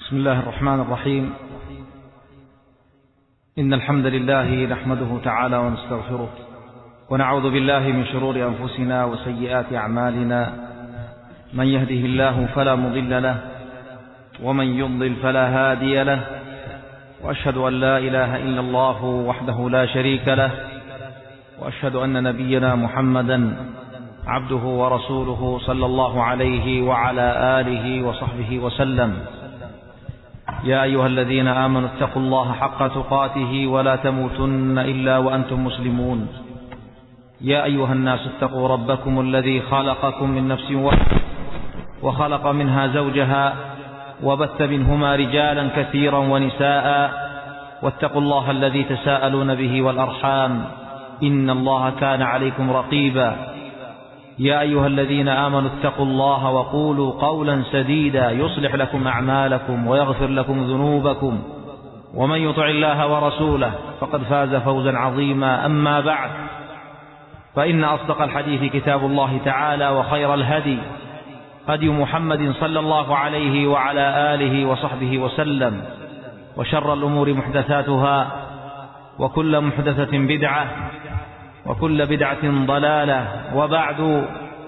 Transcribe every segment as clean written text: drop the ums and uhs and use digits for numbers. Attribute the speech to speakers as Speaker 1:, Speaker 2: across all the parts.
Speaker 1: بسم الله الرحمن الرحيم. إن الحمد لله نحمده تعالى ونستغفره ونعوذ بالله من شرور أنفسنا وسيئات أعمالنا. من يهده الله فلا مضل له ومن يضلل فلا هادي له، وأشهد أن لا إله إلا الله وحده لا شريك له، وأشهد أن نبينا محمدا عبده ورسوله صلى الله عليه وعلى آله وصحبه وسلم. يا أيها الذين آمنوا اتقوا الله حق تقاته ولا تموتن إلا وأنتم مسلمون. يا أيها الناس اتقوا ربكم الذي خلقكم من نفس واحدة وخلق منها زوجها وبث منهما رجالا كثيرا ونساء، واتقوا الله الذي تساءلون به والأرحام إن الله كان عليكم رقيبا. يا أيها الذين آمنوا اتقوا الله وقولوا قولا سديدا يصلح لكم أعمالكم ويغفر لكم ذنوبكم، ومن يطع الله ورسوله فقد فاز فوزا عظيما. أما بعد، فإن أصدق الحديث كتاب الله تعالى، وخير الهدي هدي محمد صلى الله عليه وعلى آله وصحبه وسلم، وشر الأمور محدثاتها، وكل محدثة بدعة، وكل بدعة ضلالة. وبعد،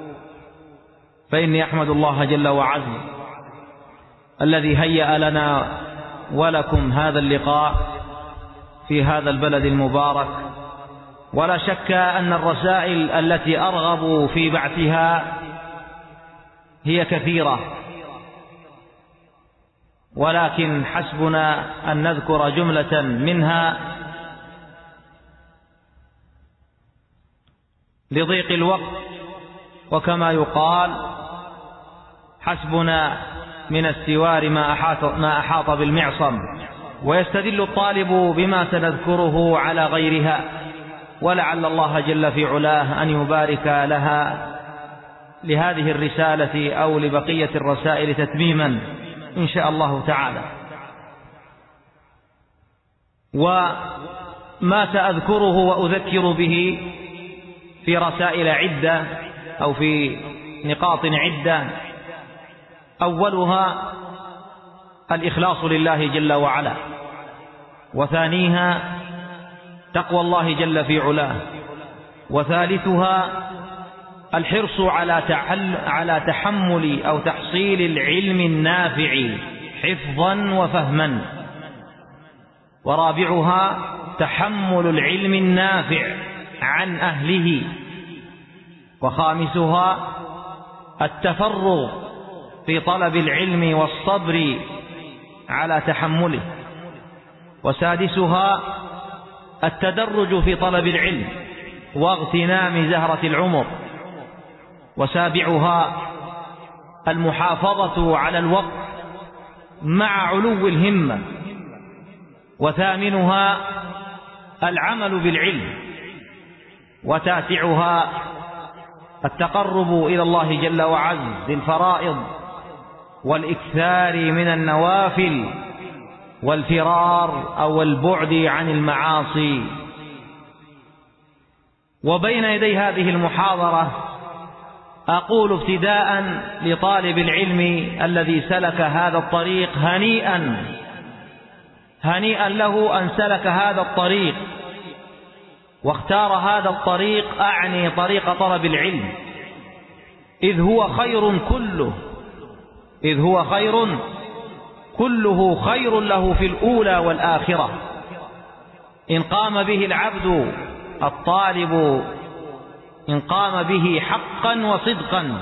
Speaker 1: فإني أحمد الله جل وعز الذي هيأ لنا ولكم هذا اللقاء في هذا البلد المبارك. ولا شك أن الرسائل التي أرغب في بعثها هي كثيرة، ولكن حسبنا أن نذكر جملة منها لضيق الوقت، وكما يقال حسبنا من السوار ما أحاط بالمعصم. ويستدل الطالب بما سنذكره على غيرها، ولعل الله جل في علاه أن يبارك لها لهذه الرسالة أو لبقية الرسائل تتميما إن شاء الله تعالى. وما سأذكره وأذكر به في رسائل عدة أو في نقاط عدة. أولها الإخلاص لله جل وعلا، وثانيها تقوى الله جل في علاه، وثالثها الحرص على تحمل أو تحصيل العلم النافع حفظا وفهما، ورابعها تحمل العلم النافع عن أهله، وخامسها التفرغ في طلب العلم والصبر على تحمله، وسادسها التدرج في طلب العلم واغتنام زهرة العمر، وسابعها المحافظة على الوقت مع علو الهمة، وثامنها العمل بالعلم، وتاسعها التقرب إلى الله جل وعز بالفرائض والإكثار من النوافل والفرار أو البعد عن المعاصي. وبين يدي هذه المحاضرة أقول ابتداء لطالب العلم الذي سلك هذا الطريق هنيئا له أن سلك هذا الطريق واختار هذا الطريق، أعني طريق طلب العلم، إذ هو خير كله خير له في الأولى والآخرة إن قام به العبد الطالب، إن قام به حقا وصدقا.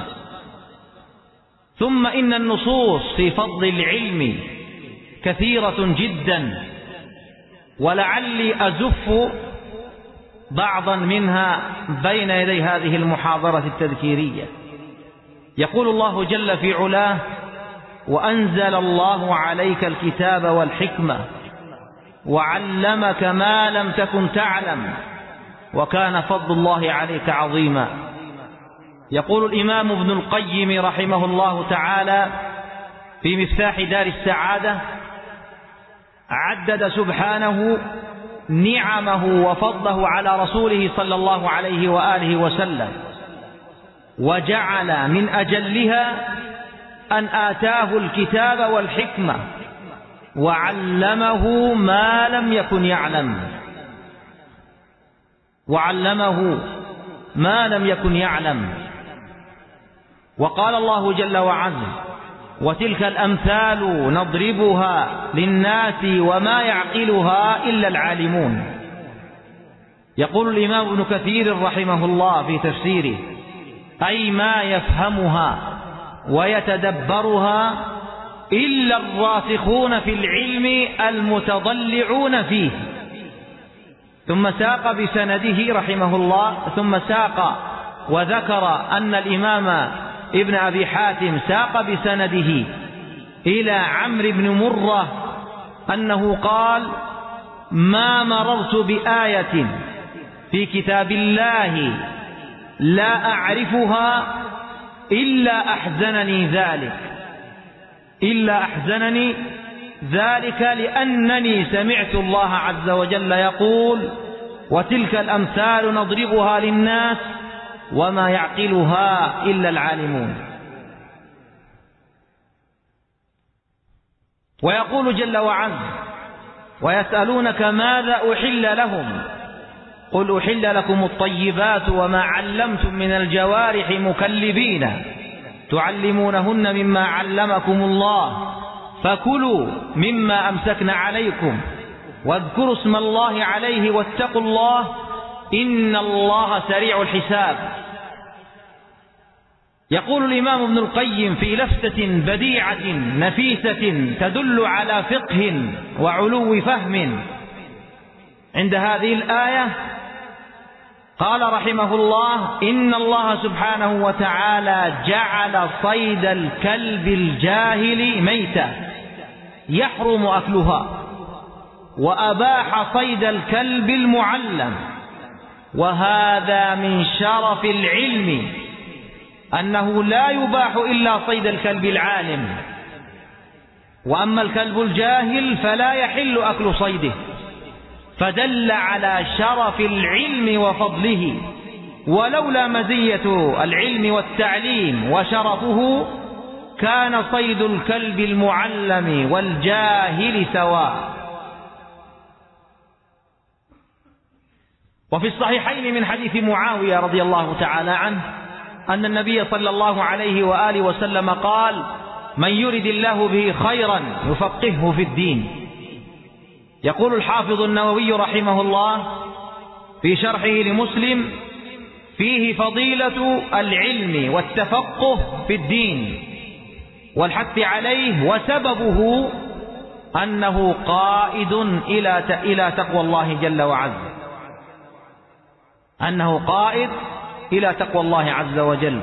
Speaker 1: ثم إن النصوص في فضل العلم كثيرة جدا، ولعلي أزف بعضا منها بين يدي هذه المحاضرة التذكيرية. يقول الله جل في علاه: وأنزل الله عليك الكتاب والحكمة وعلمك ما لم تكن تعلم وكان فضل الله عليك عظيما. يقول الإمام ابن القيم رحمه الله تعالى في مفتاح دار السعادة: عدد سبحانه نعمه وفضله على رسوله صلى الله عليه وآله وسلم، وجعل من أجلها أن آتاه الكتاب والحكمة وعلمه ما لم يكن يعلم، وعلمه ما لم يكن يعلم. وقال الله جل وعز: وتلك الأمثال نضربها للناس وما يعقلها إلا العالمون. يقول الإمام ابن كثير رحمه الله في تفسيره: أي ما يفهمها ويتدبرها إلا الراسخون في العلم المتضلعون فيه. ثم ساق بسنده رحمه الله، ثم ساق وذكر أن الإمام ابن أبي حاتم ساق بسنده إلى عمرو بن مرة أنه قال: ما مررت بآية في كتاب الله لا أعرفها إلا أحزنني ذلك لأنني سمعت الله عز وجل يقول: وتلك الأمثال نضربها للناس وما يعقلها إلا العالمون. ويقول جل وعز: ويسألونك ماذا أحل لهم قل أحل لكم الطيبات وما علمتم من الجوارح مكلبين تعلمونهن مما علمكم الله فكلوا مما أمسكن عليكم واذكروا اسم الله عليه واتقوا الله إن الله سريع الحساب. يقول الإمام ابن القيم في لفتة بديعة نفيسة تدل على فقه وعلو فهم عند هذه الآية، قال رحمه الله: إن الله سبحانه وتعالى جعل صيد الكلب الجاهل ميتة يحرم أكلها، وأباح صيد الكلب المعلم. وهذا من شرف العلم أنه لا يباح إلا صيد الكلب العالم، وأما الكلب الجاهل فلا يحل أكل صيده، فدل على شرف العلم وفضله. ولولا مزية العلم والتعليم وشرفه كان صيد الكلب المعلم والجاهل سواء. وفي الصحيحين من حديث معاوية رضي الله تعالى عنه أن النبي صلى الله عليه وآله وسلم قال: من يرد الله به خيرا يفقهه في الدين. يقول الحافظ النووي رحمه الله في شرحه لمسلم: فيه فضيلة العلم والتفقه في الدين والحث عليه، وسببه أنه قائد إلى تقوى الله جل وعز، أنه قائد إلى تقوى الله عز وجل.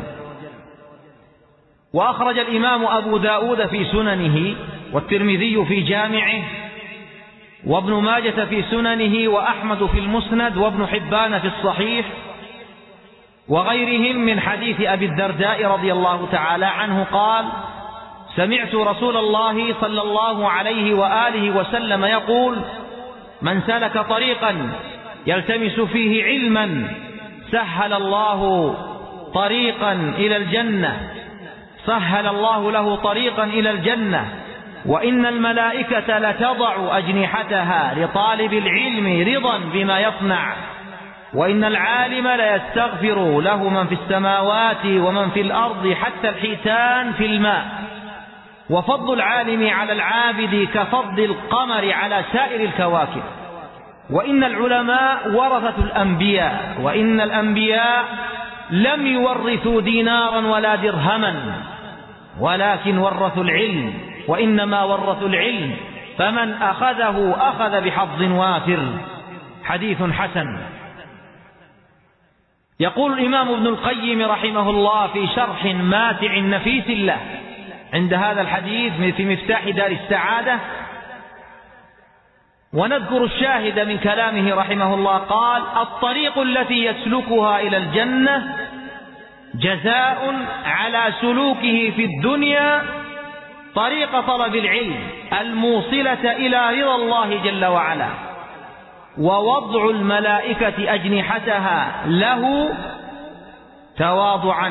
Speaker 1: وأخرج الإمام أبو داود في سننه، والترمذي في جامعه، وابن ماجة في سننه، وأحمد في المسند، وابن حبان في الصحيح، وغيرهم من حديث أبي الدرداء رضي الله تعالى عنه قال: سمعت رسول الله صلى الله عليه وآله وسلم يقول: من سلك طريقا يلتمس فيه علما سهل الله طريقا إلى الجنة، سهل الله له طريقا إلى الجنة. وإن الملائكة لتضع أجنحتها لطالب العلم رضا بما يصنع، وإن العالم ليستغفر له من في السماوات ومن في الأرض حتى الحيتان في الماء. وفضل العالم على العابد كفضل القمر على سائر الكواكب. وإن العلماء ورثة الأنبياء، وإن الأنبياء لم يورثوا دينارا ولا درهما، ولكن ورثوا العلم، وإنما ورثوا العلم، فمن أخذه أخذ بحظ وافر. حديث حسن. يقول الإمام ابن القيم رحمه الله في شرح ماتع نفيس له عند هذا الحديث في مفتاح دار السعادة، ونذكر الشاهد من كلامه رحمه الله، قال: الطريق التي يسلكها إلى الجنة جزاء على سلوكه في الدنيا طريق طلب العلم الموصلة إلى رضا الله جل وعلا، ووضع الملائكة أجنحتها له تواضعا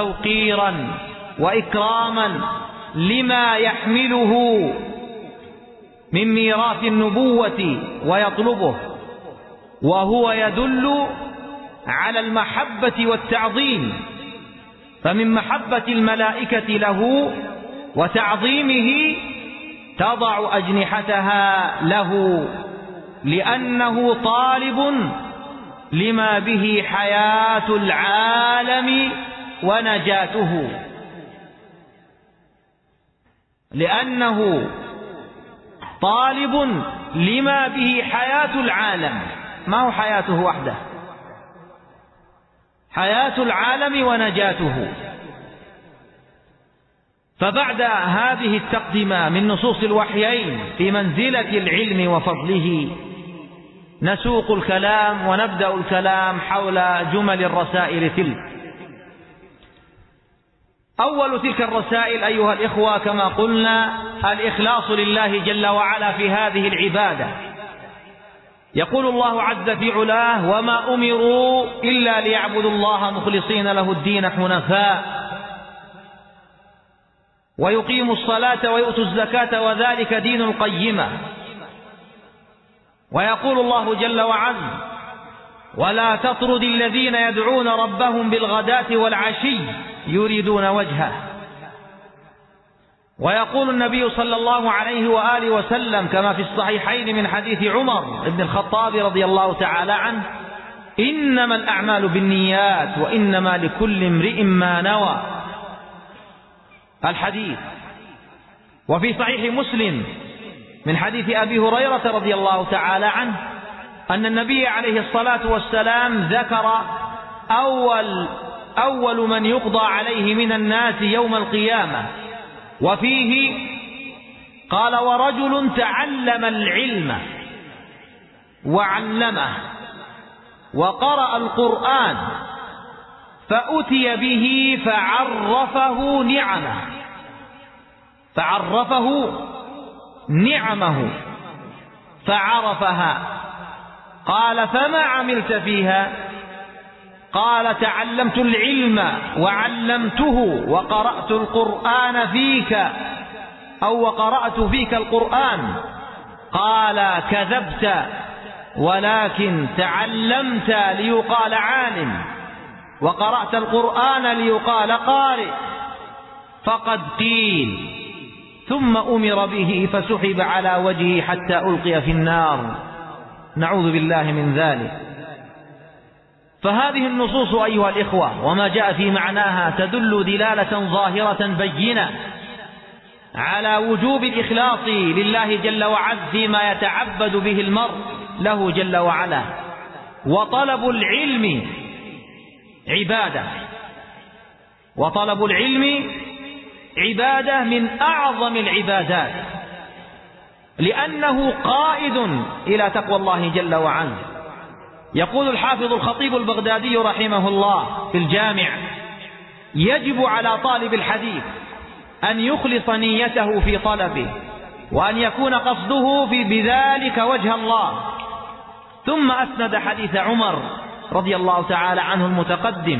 Speaker 1: وتوقيرا وإكراما لما يحمله من ميراث النبوة ويطلبه، وهو يدل على المحبة والتعظيم، فمن محبة الملائكة له وتعظيمه تضع أجنحتها له، لأنه طالب لما به حياة العالم ونجاته، لأنه طالب لما به حياة العالم، ما هو حياته وحده، حياة العالم ونجاته. فبعد هذه التقدمة من نصوص الوحيين في منزلة العلم وفضله، نسوق الكلام ونبدأ الكلام حول جمل الرسائل تلك. أول تلك الرسائل أيها الإخوة كما قلنا الإخلاص لله جل وعلا في هذه العبادة. يقول الله عز في علاه: وما أمروا إلا ليعبدوا الله مخلصين له الدين حنفاء ويقيموا الصلاة ويؤتوا الزكاة وذلك دين القيمة. ويقول الله جل وعز: ولا تطرد الذين يدعون ربهم بالغداة والعشي يريدون وجهه. ويقول النبي صلى الله عليه وآله وسلم كما في الصحيحين من حديث عمر بن الخطاب رضي الله تعالى عنه: إنما الأعمال بالنيات وإنما لكل امرئ ما نوى. الحديث. وفي صحيح مسلم من حديث أبي هريرة رضي الله تعالى عنه أن النبي عليه الصلاة والسلام ذكر أول من يقضى عليه من الناس يوم القيامة، وفيه قال: ورجل تعلم العلم وعلمه وقرأ القرآن فأتي به فعرفه نعمه فعرفها. قال: فما عملت فيها؟ قال: تعلمت العلم وعلمته وقرأت القرآن فيك، أو وقرأت فيك القرآن. قال: كذبت، ولكن تعلمت ليقال عالم، وقرأت القرآن ليقال قارئ. فقد قيل. ثم أمر به فسحب على وجهه حتى ألقي في النار، نعوذ بالله من ذلك. فهذه النصوص أيها الإخوة وما جاء في معناها تدل دلالة ظاهرة بينة على وجوب الإخلاص لله جل وعلا فيما يتعبد به المرء له جل وعلا. وطلب العلم عبادة، وطلب العلم عبادة من أعظم العبادات، لأنه قائد إلى تقوى الله جل وعلا. يقول الحافظ الخطيب البغدادي رحمه الله في الجامع: يجب على طالب الحديث أن يخلص نيته في طلبه، وأن يكون قصده بذلك وجه الله. ثم أسند حديث عمر رضي الله تعالى عنه المتقدم،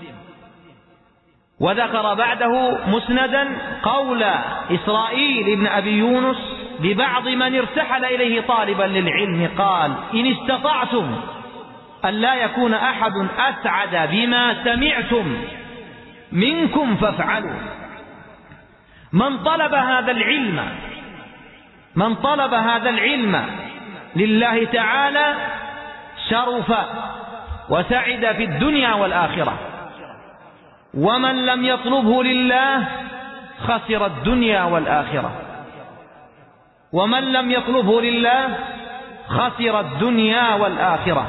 Speaker 1: وذكر بعده مسندا قول إسرائيل بن أبي يونس لبعض من ارتحل إليه طالبا للعلم، قال: إن استطعتم أن لا يكون أحد أسعد بما سمعتم منكم فافعلوا. من طلب هذا العلم لله تعالى شرف وسعد في الدنيا والآخرة، ومن لم يطلبه لله خسر الدنيا والآخرة. ومن لم يطلبه لله خسر الدنيا والآخرة.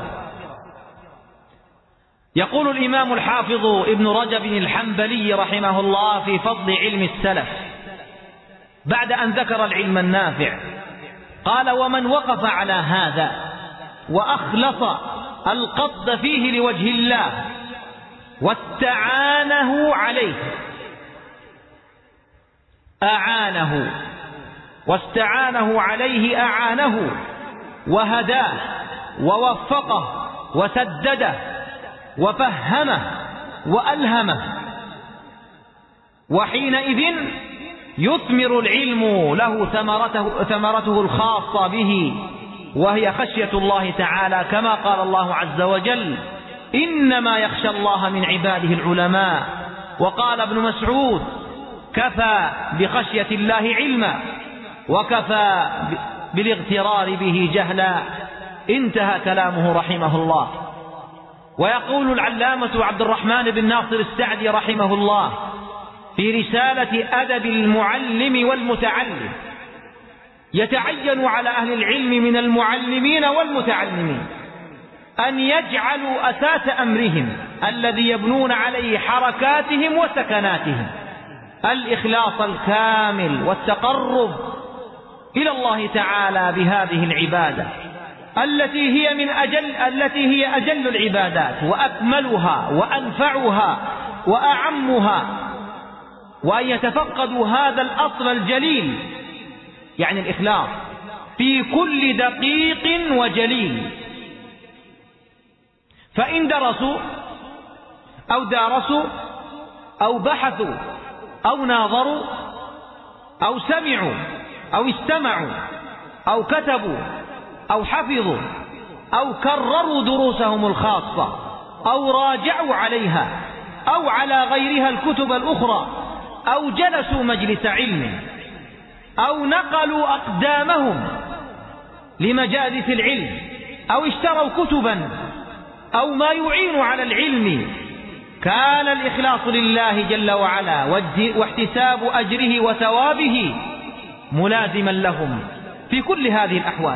Speaker 1: يقول الإمام الحافظ ابن رجب الحنبلي رحمه الله في فضل علم السلف بعد أن ذكر العلم النافع، قال: ومن وقف على هذا وأخلص القصد فيه لوجه الله واستعانه عليه أعانه، واستعانه عليه أعانه، وهداه ووفقه وسدده وفهمه وألهمه. وحينئذ يثمر العلم له ثمرته الخاصة به، وهي خشية الله تعالى، كما قال الله عز وجل: إنما يخشى الله من عباده العلماء. وقال ابن مسعود: كفى بخشية الله علما وكفى بالاغترار به جهلا. انتهى كلامه رحمه الله. ويقول العلامة عبد الرحمن بن ناصر السعدي رحمه الله في رسالة أدب المعلم والمتعلم: يتعين على أهل العلم من المعلمين والمتعلمين أن يجعلوا أساس أمرهم الذي يبنون عليه حركاتهم وسكناتهم الإخلاص الكامل والتقرب إلى الله تعالى بهذه العبادة التي هي أجل العبادات وأكملها وأنفعها وأعمها، وأن يتفقدوا هذا الأصل الجليل، يعني الإخلاص، في كل دقيق وجليل. فإن درسوا أو دارسوا أو بحثوا أو ناظروا أو سمعوا أو استمعوا أو كتبوا أو حفظوا أو كرروا دروسهم الخاصة أو راجعوا عليها أو على غيرها الكتب الأخرى أو جلسوا مجلس علم أو نقلوا أقدامهم لمجالس العلم أو اشتروا كتبا أو ما يعين على العلم، كان الإخلاص لله جل وعلا واحتساب أجره وثوابه ملازما لهم في كل هذه الأحوال،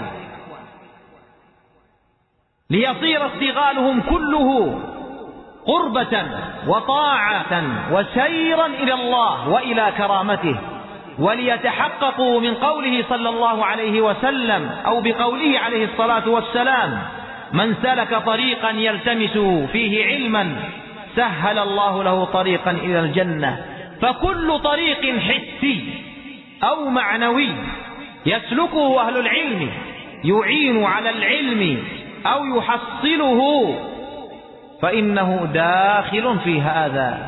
Speaker 1: ليصير اشتغالهم كله قربة وطاعة وسيرا إلى الله وإلى كرامته، وليتحققوا من قوله صلى الله عليه وسلم أو بقوله عليه الصلاة والسلام: من سلك طريقا يلتمس فيه علما سهل الله له طريقا إلى الجنة. فكل طريق حسي أو معنوي يسلكه أهل العلم يعين على العلم أو يحصله فإنه داخل في هذا.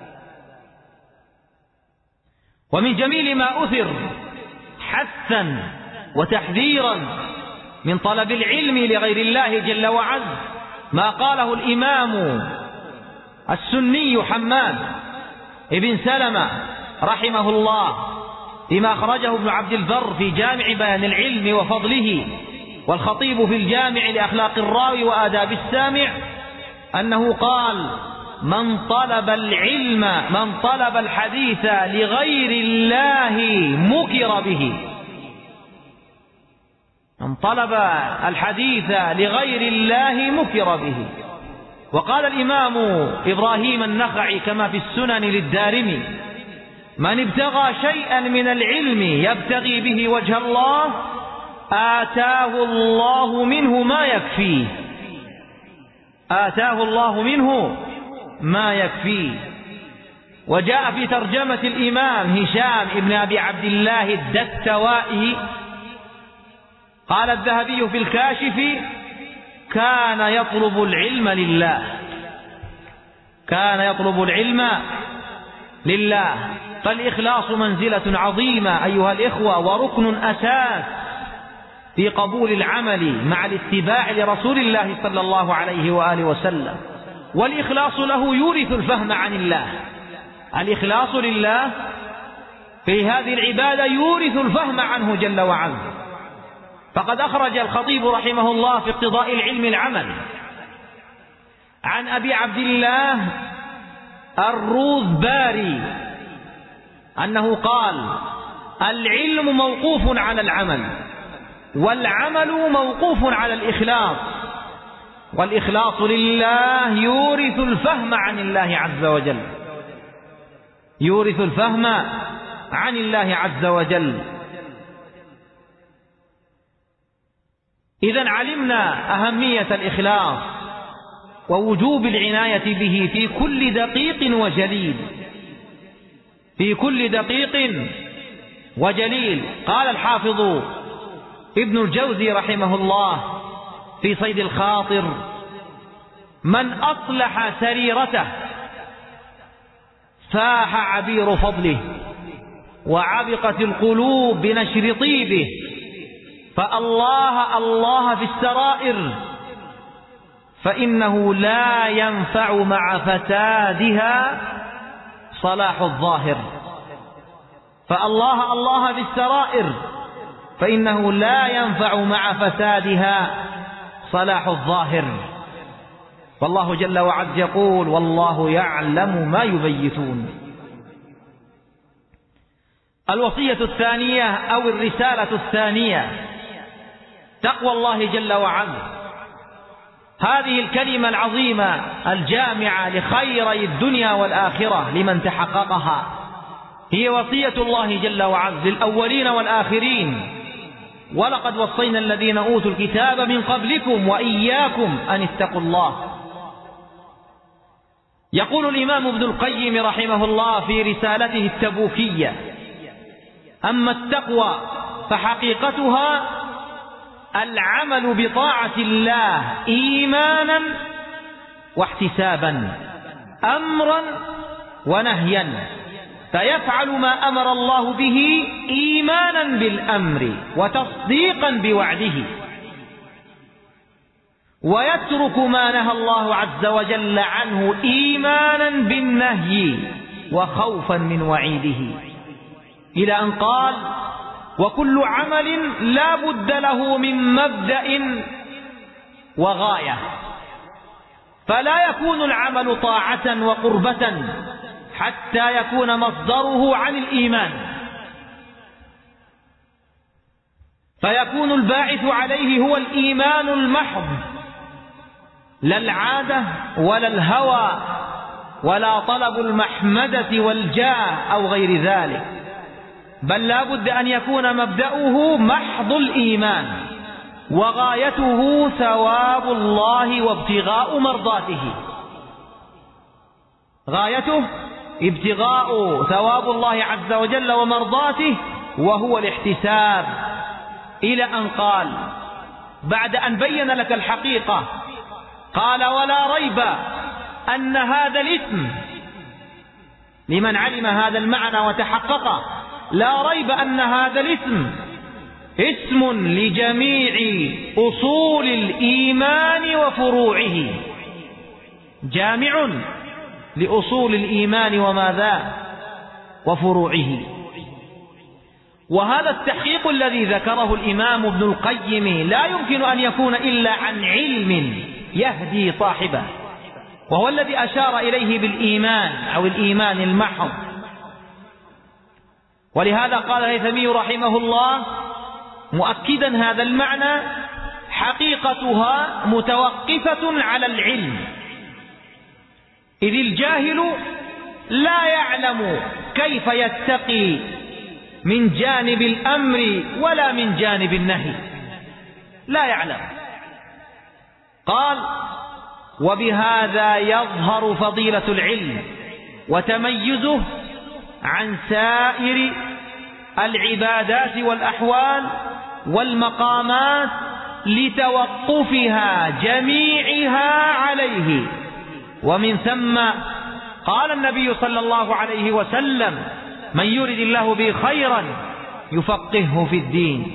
Speaker 1: ومن جميل ما أثر حثا وتحذيرا من طلب العلم لغير الله جل وعز ما قاله الإمام السني حماد ابن سلمة رحمه الله فيما أخرجه ابن عبد البر في جامع بيان العلم وفضله، والخطيب في الجامع لأخلاق الراوي وآداب السامع، أنه قال: من طلب الحديث لغير الله مكر به. من طلب الحديث لغير الله مكر به. وقال الإمام إبراهيم النخعي كما في السنن للدارمي: من ابتغى شيئا من العلم يبتغي به وجه الله آتاه الله منه ما يكفيه. آتاه الله منه ما يكفيه. وجاء في ترجمة الإمام هشام ابن أبي عبد الله الدستوائي قال الذهبي في الكاشف: كان يطلب العلم لله. كان يطلب العلم لله. فالإخلاص منزلة عظيمة أيها الإخوة، وركن أساس في قبول العمل مع الاتباع لرسول الله صلى الله عليه وآله وسلم. والإخلاص له يورث الفهم عن الله. الإخلاص لله في هذه العبادة يورث الفهم عنه جل وعلا. فقد أخرج الخطيب رحمه الله في اقتضاء العلم العمل عن أبي عبد الله الروذباري أنه قال: العلم موقوف على العمل، والعمل موقوف على الإخلاص، والإخلاص لله يورث الفهم عن الله عز وجل. يورث الفهم عن الله عز وجل. إذن علمنا أهمية الإخلاص ووجوب العناية به في كل دقيق وجليل. في كل دقيق وجليل. قال الحافظ ابن الجوزي رحمه الله في صيد الخاطر: من أصلح سريرته فاح عبير فضله. وعبقت القلوب بنشر طيبه، فالله في السرائر، فإنه لا ينفع مع فسادها صلاح الظاهر. فالله في السرائر، فإنه لا ينفع مع فسادها صلاح الظاهر. والله جل وعز يقول: والله يعلم ما يبيتون. الوصية الثانية أو الرسالة الثانية تقوى الله جل وعز. هذه الكلمة العظيمة الجامعة لخيري الدنيا والآخرة لمن تحققها هي وصية الله جل وعز للأولين والآخرين: ولقد وصينا الذين أوتوا الكتاب من قبلكم وإياكم أن اتقوا الله. يقول الإمام ابن القيم رحمه الله في رسالته التبوكية: أما التقوى فحقيقتها العمل بطاعة الله إيمانا واحتسابا، أمرا ونهيا، فيفعل ما أمر الله به إيمانا بالأمر وتصديقا بوعده، ويترك ما نهى الله عز وجل عنه إيمانا بالنهي وخوفا من وعيده، إلى أن قال: وكل عمل لا بد له من مبدأ وغاية، فلا يكون العمل طاعة وقربة حتى يكون مصدره عن الإيمان، فيكون الباعث عليه هو الإيمان المحض، لا العادة ولا الهوى ولا طلب المحمدة والجاه أو غير ذلك، بل لا بد أن يكون مبدأه محض الإيمان، وغايته ثواب الله وابتغاء مرضاته. غايته ابتغاء ثواب الله عز وجل ومرضاته، وهو الاحتساب، إلى أن قال بعد أن بين لك الحقيقة قال: ولا ريب أن هذا الاسم، لمن علم هذا المعنى وتحققه، لا ريب أن هذا الاسم اسم لجميع أصول الإيمان وفروعه، جامع لأصول الإيمان وماذا وفروعه. وهذا التحقيق الذي ذكره الإمام ابن القيم لا يمكن أن يكون إلا عن علم يهدي صاحبه، وهو الذي أشار إليه بالإيمان أو الإيمان المحض. ولهذا قال الهيثمي رحمه الله مؤكدا هذا المعنى: حقيقتها متوقفة على العلم، إذ الجاهل لا يعلم كيف يتقي من جانب الأمر ولا من جانب النهي، لا يعلم. قال: وبهذا يظهر فضيلة العلم وتميزه عن سائر العبادات والأحوال والمقامات لتوقفها جميعها عليه. ومن ثم قال النبي صلى الله عليه وسلم: من يرد الله به خيرا يفقهه في الدين.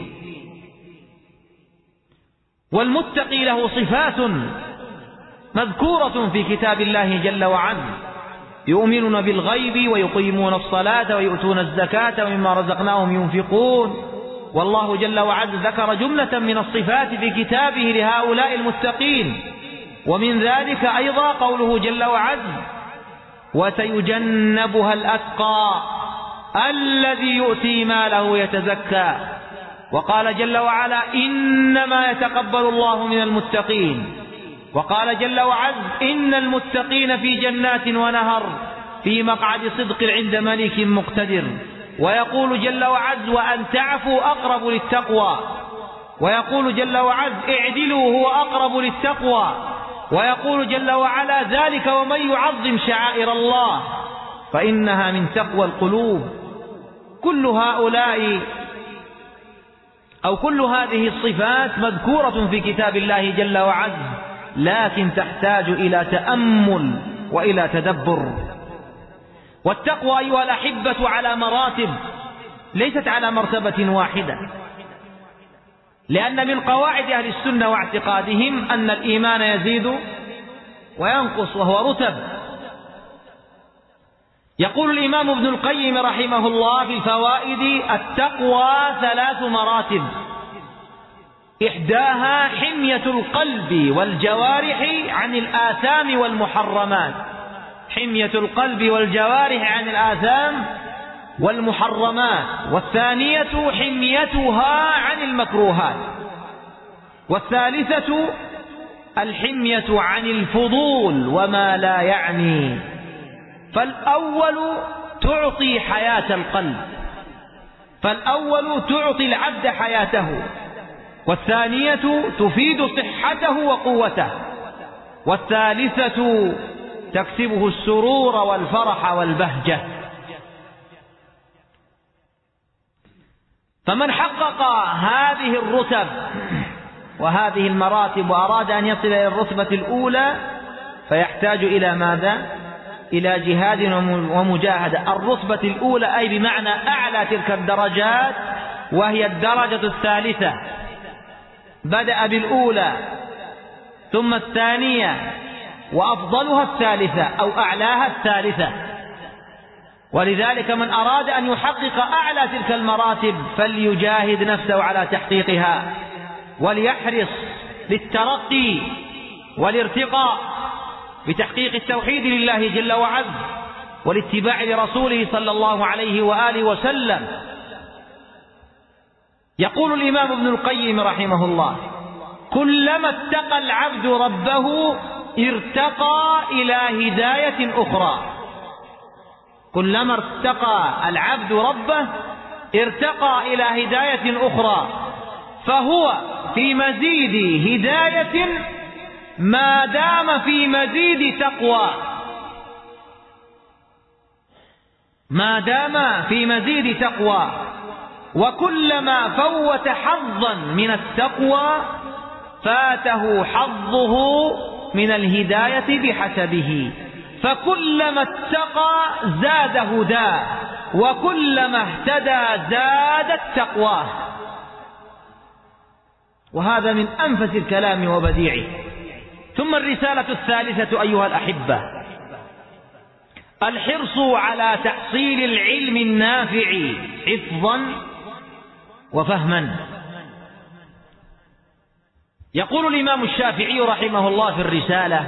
Speaker 1: والمتقي له صفات مذكورة في كتاب الله جل وعلا: يؤمنون بالغيب ويقيمون الصلاة ويؤتون الزكاة ومما رزقناهم ينفقون. والله جل وعلا ذكر جملة من الصفات في كتابه لهؤلاء المتقين، ومن ذلك أيضا قوله جل وعلا: وسيجنبها الأتقى الذي يؤتي ماله يتزكى. وقال جل وعلا: إنما يتقبل الله من المتقين. وقال جل وعلا: إن المتقين في جنات ونهر في مقعد صدق عند ملك مقتدر. ويقول جل وعلا: وأن تعفوا أقرب للتقوى. ويقول جل وعلا: اعدلوا هو أقرب للتقوى. ويقول جل وعلا: ذلك ومن يعظم شعائر الله فإنها من تقوى القلوب. كل هؤلاء أو كل هذه الصفات مذكورة في كتاب الله جل وعلا، لكن تحتاج إلى تأمل وإلى تدبر. والتقوى أيها الأحبة على مراتب، ليست على مرتبة واحدة، لأن من قواعد أهل السنة واعتقادهم أن الإيمان يزيد وينقص وهو رتب. يقول الإمام ابن القيم رحمه الله في الفوائد: التقوى 3 مراتب، إحداها حمية القلب والجوارح عن الآثام والمحرمات، حمية القلب والجوارح عن الآثام والمحرمات، والثانية حميتها عن المكروهات، والثالثة الحمية عن الفضول وما لا يعني. فالأول تعطي حياة القلب، فالأول تعطي العبد حياته، والثانية تفيد صحته وقوته، والثالثة تكسبه السرور والفرح والبهجة. فمن حقق هذه الرتب وهذه المراتب وأراد أن يصل إلى الرتبة الأولى فيحتاج إلى ماذا؟ إلى جهاد ومجاهدة. الرتبة الأولى أي بمعنى أعلى تلك الدرجات، وهي الدرجة الثالثة، بدأ بالأولى ثم الثانية وأفضلها الثالثة أو أعلاها الثالثة. ولذلك من أراد أن يحقق أعلى تلك المراتب فليجاهد نفسه على تحقيقها، وليحرص للترقي والارتقاء بتحقيق التوحيد لله جل وعز والاتباع لرسوله صلى الله عليه وآله وسلم. يقول الإمام ابن القيم رحمه الله: كلما اتقى العبد ربه ارتقى إلى هداية أخرى. كلما ارتقى العبد ربه ارتقى إلى هداية أخرى، فهو في مزيد هداية ما دام في مزيد تقوى، ما دام في مزيد تقوى. وكلما فوت حظا من التقوى فاته حظه من الهداية بحسبه، فكلما اتقى زاد هداه، وكلما اهتدى زادت تقواه. وهذا من أنفس الكلام وبديعه. ثم الرسالة الثالثة أيها الأحبة: الحرص على تحصيل العلم النافع حفظا وفهما. يقول الإمام الشافعي رحمه الله في الرسالة: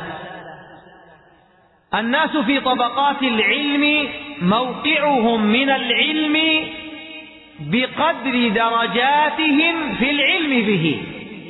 Speaker 1: الناس في طبقات العلم موقعهم من العلم بقدر درجاتهم في العلم به،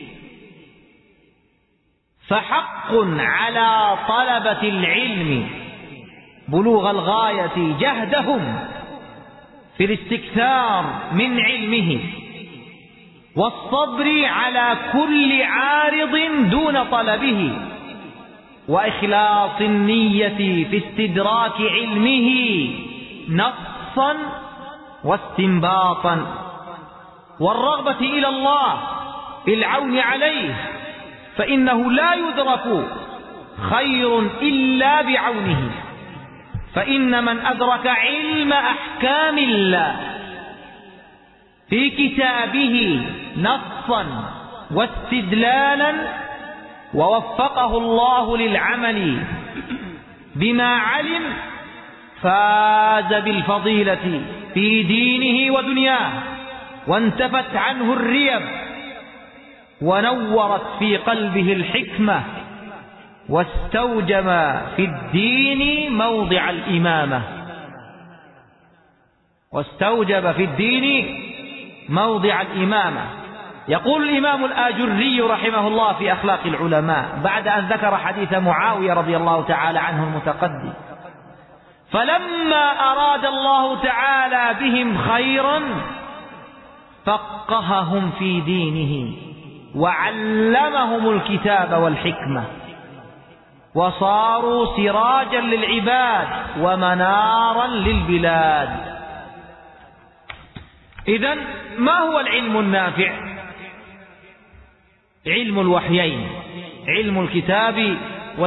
Speaker 1: فحق على طلبة العلم بلوغ الغاية جهدهم في الاستكثار من علمه، والصبر على كل عارض دون طلبه، وإخلاص النية في استدراك علمه نصا واستنباطا، والرغبة إلى الله بالعون عليه، فإنه لا يدرك خير إلا بعونه. فإن من أدرك علم أحكام الله في كتابه نصا واستدلالا ووفقه الله للعمل بما علم فاز بالفضيلة في دينه ودنياه، وانتفت عنه الريب، ونورت في قلبه الحكمة، واستوجب في الدين موضع الإمامة، واستوجب في الدين موضع الإمامة. يقول الإمام الآجري رحمه الله في أخلاق العلماء بعد أن ذكر حديث معاوية رضي الله تعالى عنه المتقدم: فلما أراد الله تعالى بهم خيرا فقههم في دينه وعلمهم الكتاب والحكمة، وصاروا سراجا للعباد ومنارا للبلاد. إذن ما هو العلم النافع؟ علم الوحيين، علم الكتاب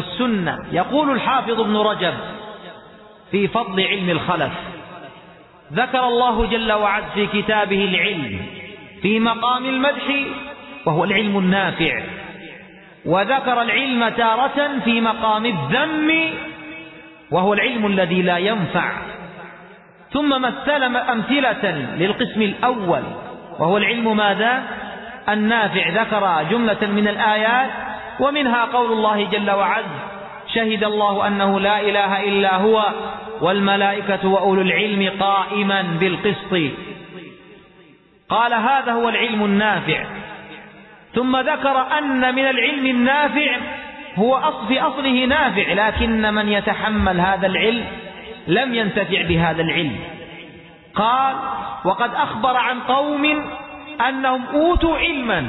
Speaker 1: والسنة. يقول الحافظ ابن رجب في فضل علم الخلف: ذكر الله جل وعز في كتابه العلم في مقام المدح وهو العلم النافع، وذكر العلم تارة في مقام الذم وهو العلم الذي لا ينفع. ثم مثل أمثلة للقسم الأول وهو العلم ماذا؟ النافع. ذكر جملة من الآيات ومنها قول الله جل وعز: شهد الله أنه لا إله إلا هو والملائكة وأولو العلم قائما بالقسط. قال هذا هو العلم النافع. ثم ذكر أن من العلم النافع هو في أصله نافع، لكن من يتحمل هذا العلم لم ينتفع بهذا العلم. قال: وقد أخبر عن قوم أنهم أوتوا علما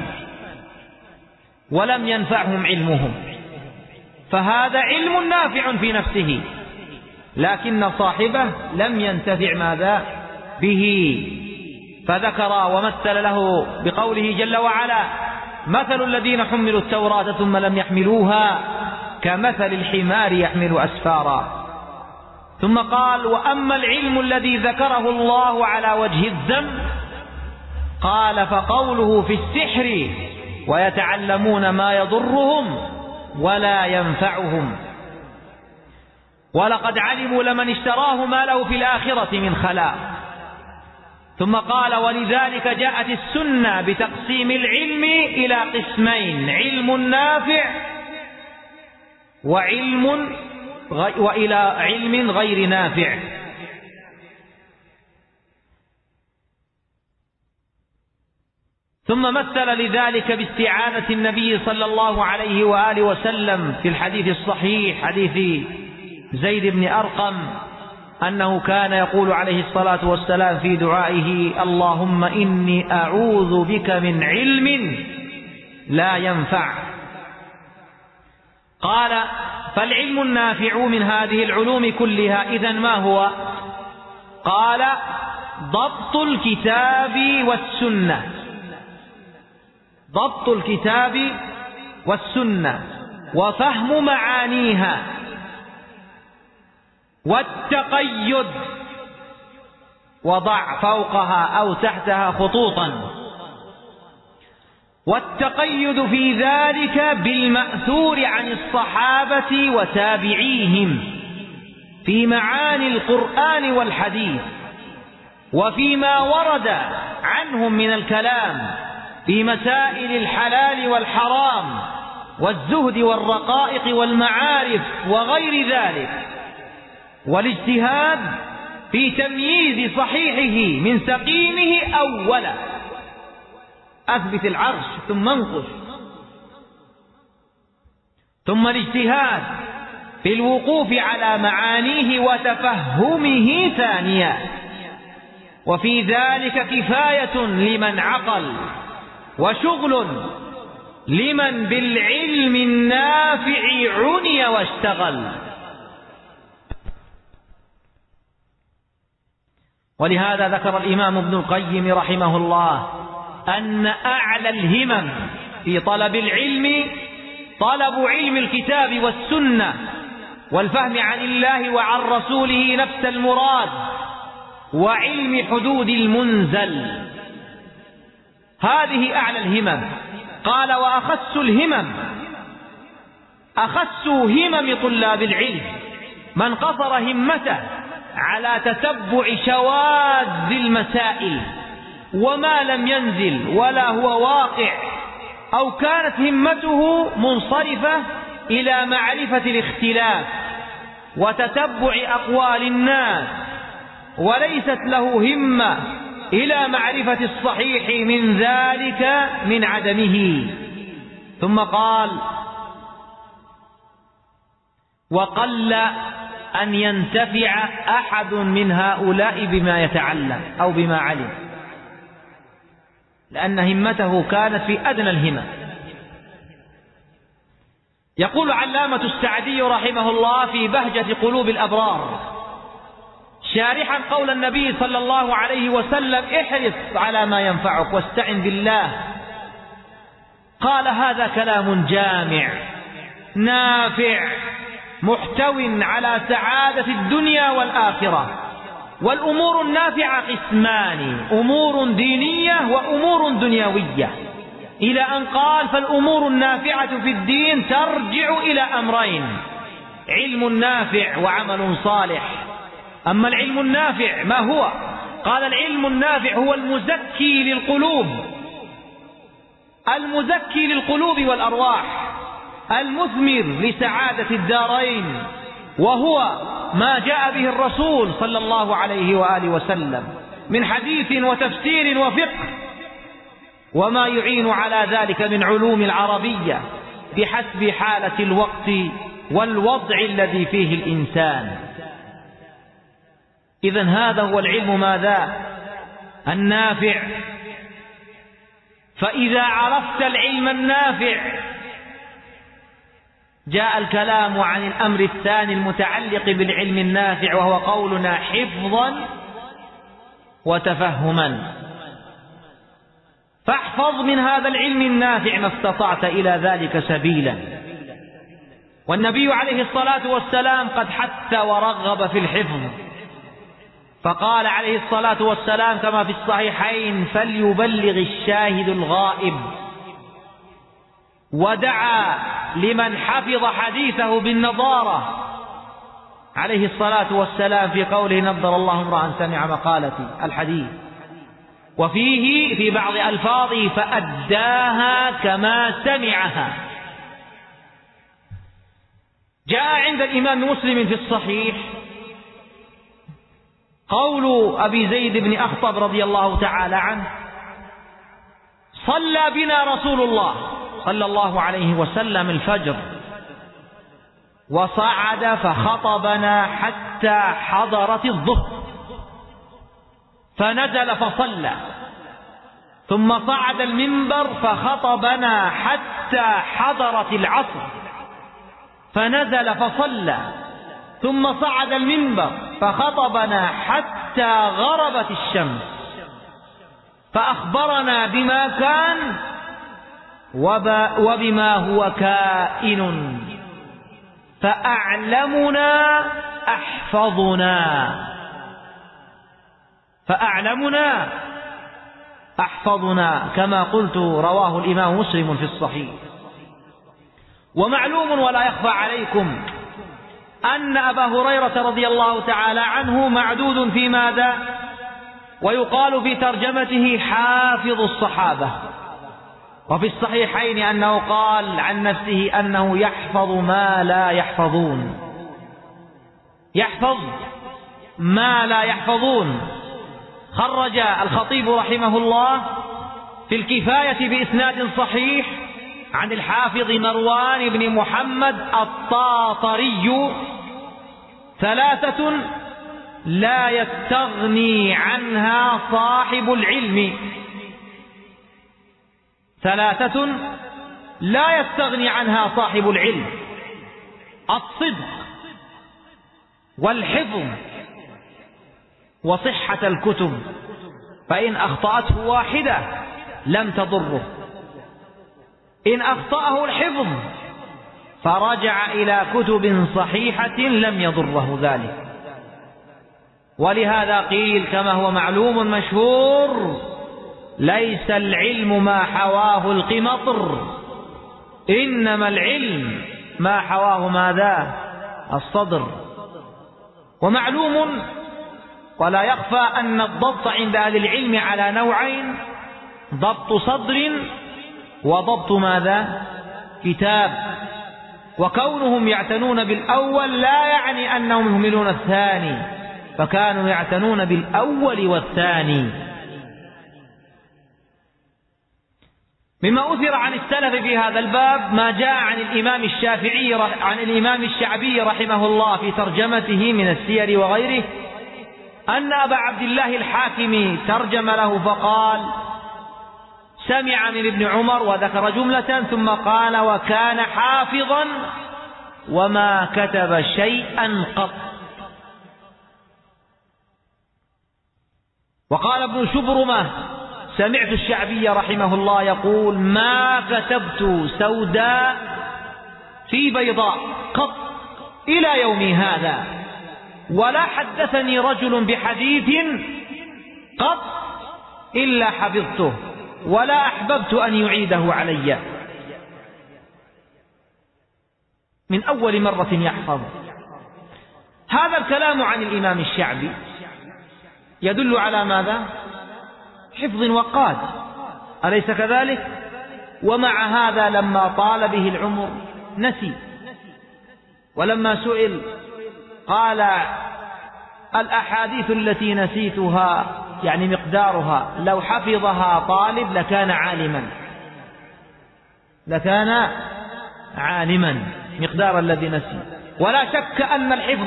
Speaker 1: ولم ينفعهم علمهم، فهذا علم نافع في نفسه لكن صاحبه لم ينتفع ماذا به. فذكر ومثل له بقوله جل وعلا: مثل الذين حملوا التوراة ثم لم يحملوها كمثل الحمار يحمل أسفارا. ثم قال: وأما العلم الذي ذكره الله على وجه الذم قال: فقوله في السحر ويتعلمون ما يضرهم ولا ينفعهم ولقد علموا لمن اشتراه ما له في الآخرة من خلاق. ثم قال: ولذلك جاءت السنة بتقسيم العلم إلى قسمين: علم نافع وإلى علم غير نافع. ثم مثل لذلك باستعانة النبي صلى الله عليه وآله وسلم في الحديث الصحيح حديث زيد بن أرقم أنه كان يقول عليه الصلاة والسلام في دعائه: اللهم إني أعوذ بك من علم لا ينفع. قال: فالعلم النافع من هذه العلوم كلها إذن ما هو؟ قال: ضبط الكتاب والسنة. ضبط الكتاب والسنة وفهم معانيها والتقيد، وضع فوقها أو تحتها خطوطا، والتقيد في ذلك بالمأثور عن الصحابة وتابعيهم في معاني القرآن والحديث، وفيما ورد عنهم من الكلام في مسائل الحلال والحرام والزهد والرقائق والمعارف وغير ذلك، والاجتهاد في تمييز صحيحه من سقيمه أولا. أثبت العرش ثم انقش. ثم الاجتهاد في الوقوف على معانيه وتفهمه ثانيا. وفي ذلك كفاية لمن عقل وشغل لمن بالعلم النافع عني واشتغل. ولهذا ذكر الإمام ابن القيم رحمه الله أن أعلى الهمم في طلب العلم طلب علم الكتاب والسنة والفهم عن الله وعن رسوله نفس المراد وعلم حدود المنزل. هذه أعلى الهمم. قال: وأخس الهمم أخس همم طلاب العلم من قصر همته على تتبع شواذ المسائل وما لم ينزل ولا هو واقع، أو كانت همته منصرفة إلى معرفة الاختلاف وتتبع أقوال الناس، وليست له همة إلى معرفة الصحيح من ذلك من عدمه. ثم قال: وقل أن ينتفع أحد من هؤلاء بما يتعلم أو بما علم، لأن همته كانت في أدنى الهمم. يقول علامة السعدي رحمه الله في بهجة قلوب الأبرار شارحا قول النبي صلى الله عليه وسلم: احرص على ما ينفعك واستعن بالله. قال: هذا كلام جامع نافع محتو على سعادة الدنيا والآخرة،
Speaker 2: والأمور النافعة قسمان: أمور دينية وأمور دنيوية، إلى أن قال: فالأمور النافعة في الدين ترجع إلى أمرين: علم نافع وعمل صالح. أما العلم النافع ما هو؟ قال: العلم النافع هو المزكي للقلوب، المزكي للقلوب والأرواح، المثمر لسعادة الدارين، وهو ما جاء به الرسول صلى الله عليه وآله وسلم من حديث وتفسير وفقه، وما يعين على ذلك من علوم العربية بحسب حالة الوقت والوضع الذي فيه الإنسان. إذن هذا هو العلم ماذا؟ النافع. فإذا عرفت العلم النافع جاء الكلام عن الأمر الثاني المتعلق بالعلم النافع، وهو قولنا: حفظا وتفهما. فاحفظ من هذا العلم النافع ما استطعت إلى ذلك سبيلا. والنبي عليه الصلاة والسلام قد حث ورغب في الحفظ، فقال عليه الصلاة والسلام كما في الصحيحين: فليبلغ الشاهد الغائب. ودعا لمن حفظ حديثه بالنضارة عليه الصلاة والسلام في قوله: نضر الله امرأ سمع مقالتي، الحديث. وفيه في بعض ألفاظه: فأداها كما سمعها. جاء عند الإمام مسلم في الصحيح قول أبي زيد بن أخطب رضي الله تعالى عنه: صلى بنا رسول الله صلى الله عليه وسلم الفجر، وصعد فخطبنا حتى حضرت الظهر، فنزل فصلى، ثم صعد المنبر فخطبنا حتى حضرت العصر، فنزل فصلى، ثم صعد المنبر فخطبنا حتى غربت الشمس، فأخبرنا بما كان وبما هو كائن، فأعلمنا أحفظنا كما قلت، رواه الإمام مسلم في الصحيح. ومعلوم ولا يخفى عليكم أن أبا هريرة رضي الله تعالى عنه معدود في ماذا؟ ويقال في ترجمته: حافظ الصحابة. وفي الصحيحين أنه قال عن نفسه أنه يحفظ ما لا يحفظون، يحفظ ما لا يحفظون. خرج الخطيب رحمه الله في الكفاية بإسناد صحيح عن الحافظ مروان بن محمد الطاطري: ثلاثة لا يستغني عنها صاحب العلم، ثلاثة لا يستغني عنها صاحب العلم: الصدق والحفظ وصحة الكتب، فإن أخطأته واحدة لم تضره، إن أخطأه الحفظ فرجع إلى كتب صحيحة لم يضره ذلك. ولهذا قيل كما هو معلوم مشهور: ليس العلم ما حواه القمطر، إنما العلم ما حواه ماذا؟ الصدر. ومعلوم ولا يخفى أن الضبط عند أهل العلم على نوعين: ضبط صدر وضبط ماذا؟ كتاب. وكونهم يعتنون بالأول لا يعني أنهم يهملون الثاني، فكانوا يعتنون بالأول والثاني. مما أثر عن السلف في هذا الباب ما جاء عن الإمام الشعبي رحمه الله في ترجمته من السير وغيره، أن أبا عبد الله الحاكم ترجم له فقال: سمع من ابن عمر، وذكر جملة ثم قال: وكان حافظا وما كتب شيئا قط. وقال ابن شبرمة: سمعت الشعبي رحمه الله يقول: ما كتبت سوداء في بيضاء قط إلى يومي هذا. ولا حدثني رجل بحديث قط إلا حفظته ولا أحببت أن يعيده علي. من أول مرة يحفظ. هذا الكلام عن الإمام الشعبي يدل على ماذا؟ حفظ وقاد، أليس كذلك؟ ومع هذا لما طال به العمر نسي، ولما سئل قال الأحاديث التي نسيتها يعني مقدارها لو حفظها طالب لكان عالما مقدار الذي نسي. ولا شك أن الحفظ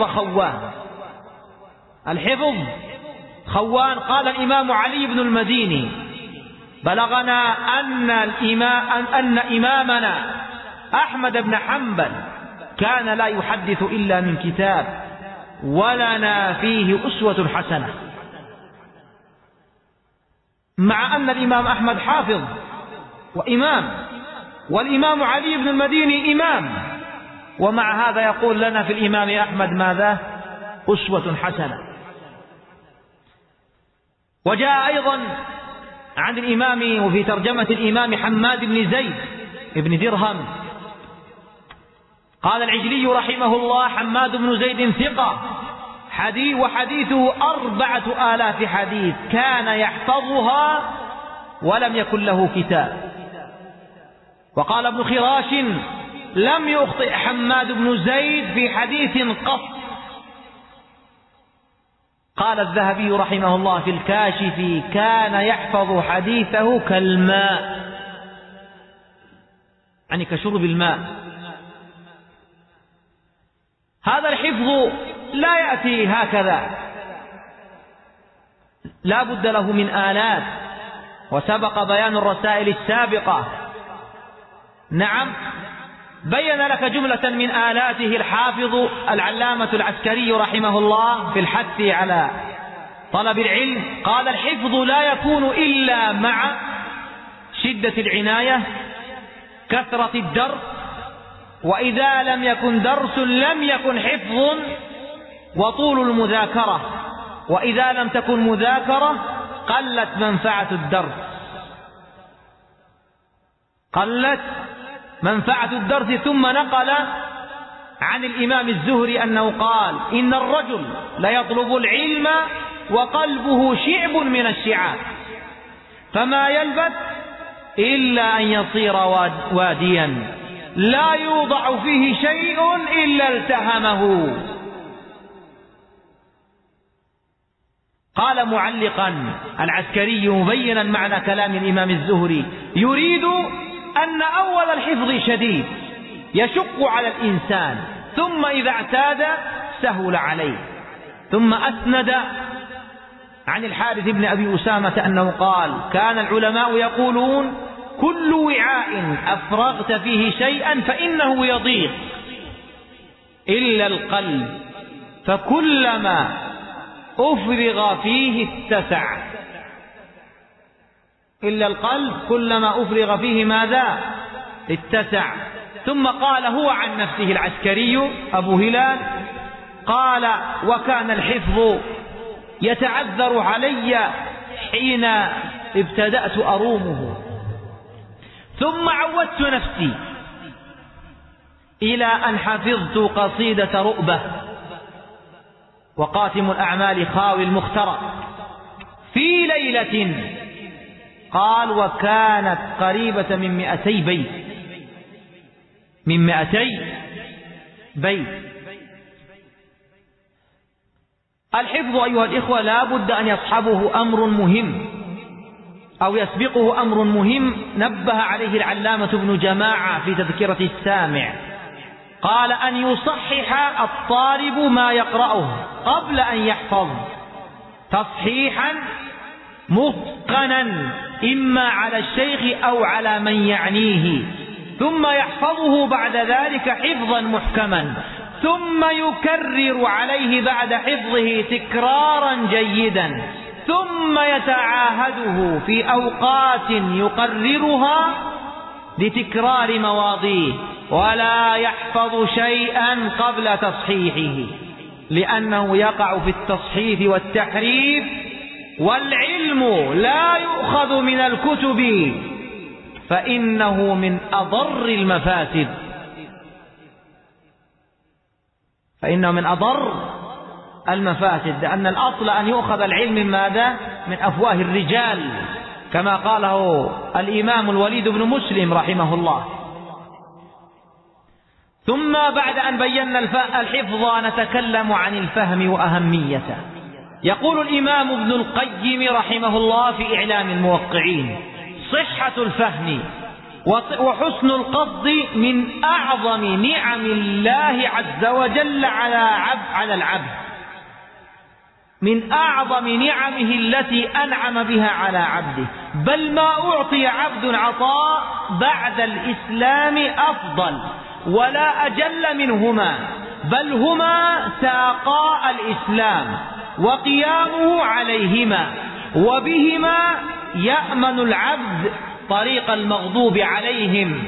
Speaker 2: خوان. قال الإمام علي بن المديني بلغنا أن إمامنا أحمد بن حنبل كان لا يحدث إلا من كتاب ولنا فيه أسوة حسنة. مع أن الإمام أحمد حافظ وإمام، والإمام علي بن المديني إمام، ومع هذا يقول لنا في الإمام أحمد ماذا؟ أسوة حسنة. وجاء أيضا عن الإمام وفي ترجمة الإمام حماد بن زيد بن درهم قال العجلي رحمه الله: حماد بن زيد ثقة وحديثه 4000 حديث كان يحفظها ولم يكن له كتاب. وقال ابن خراش: لم يخطئ حماد بن زيد في حديث قط. قال الذهبي رحمه الله في الكاشف: كان يحفظ حديثه كالماء، يعني كشرب الماء. هذا الحفظ لا يأتي هكذا، لا بد له من آلات، وسبق بيان الرسائل السابقة. نعم، بين لك جملة من آلاته الحافظ العلامة العسكري رحمه الله في الحث على طلب العلم. قال: الحفظ لا يكون إلا مع شدة العناية، كثرة الدرس، وإذا لم يكن درس لم يكن حفظ، وطول المذاكرة، وإذا لم تكن مذاكرة قلت منفعة الدرس. ثم نقل عن الإمام الزهري أنه قال: إن الرجل ليطلب العلم وقلبه شعب من الشعاب، فما يلبث إلا أن يصير واديا لا يوضع فيه شيء إلا التهمه. قال معلقا العسكري مبينا معنى كلام الإمام الزهري: يريد أن أول الحفظ شديد يشق على الإنسان، ثم إذا اعتاد سهل عليه. ثم أسند عن الحارث بن أبي أسامة أنه قال: كان العلماء يقولون: كل وعاء أفرغت فيه شيئا فإنه يضيق إلا القلب، فكلما أفرغ فيه اتسع. إلا القلب كلما أفرغ فيه ماذا؟ اتسع. ثم قال هو عن نفسه العسكري أبو هلال قال: وكان الحفظ يتعذر علي حين ابتدأت أرومه، ثم عودت نفسي إلى أن حفظت قصيدة رؤبة وقاتم الأعمال خاوي المخترق في ليلة. قال: وكانت قريبة من 200 بيت، من 200 بيت. الحفظ أيها الإخوة لا بد أن يصحبه أمر مهم أو يسبقه أمر مهم نبه عليه العلامة ابن جماعة في تذكرة السامع. قال: أن يصحح الطالب ما يقرأه قبل أن يحفظ تصحيحا متقنا، إما على الشيخ أو على من يعنيه، ثم يحفظه بعد ذلك حفظا محكما، ثم يكرر عليه بعد حفظه تكرارا جيدا، ثم يتعاهده في أوقات يقررها لتكرار مواضيه، ولا يحفظ شيئا قبل تصحيحه. لأنه يقع في التصحيف والتحريف، والعلم لا يؤخذ من الكتب فإنه من أضر المفاسد، لأن الأصل أن يؤخذ العلم من ماذا؟ من أفواه الرجال، كما قاله الإمام الوليد بن مسلم رحمه الله. ثم بعد أن بينا الحفظ نتكلم عن الفهم وأهميته. يقول الإمام ابن القيم رحمه الله في إعلام الموقعين: صحة الفهم وحسن القصد من أعظم نعم الله عز وجل على العبد، من أعظم نعمه التي أنعم بها على عبده، بل ما أعطي عبد عطاء بعد الإسلام أفضل ولا أجل منهما، بل هما ساقا الإسلام وقيامه عليهما، وبهما يأمن العبد طريق المغضوب عليهم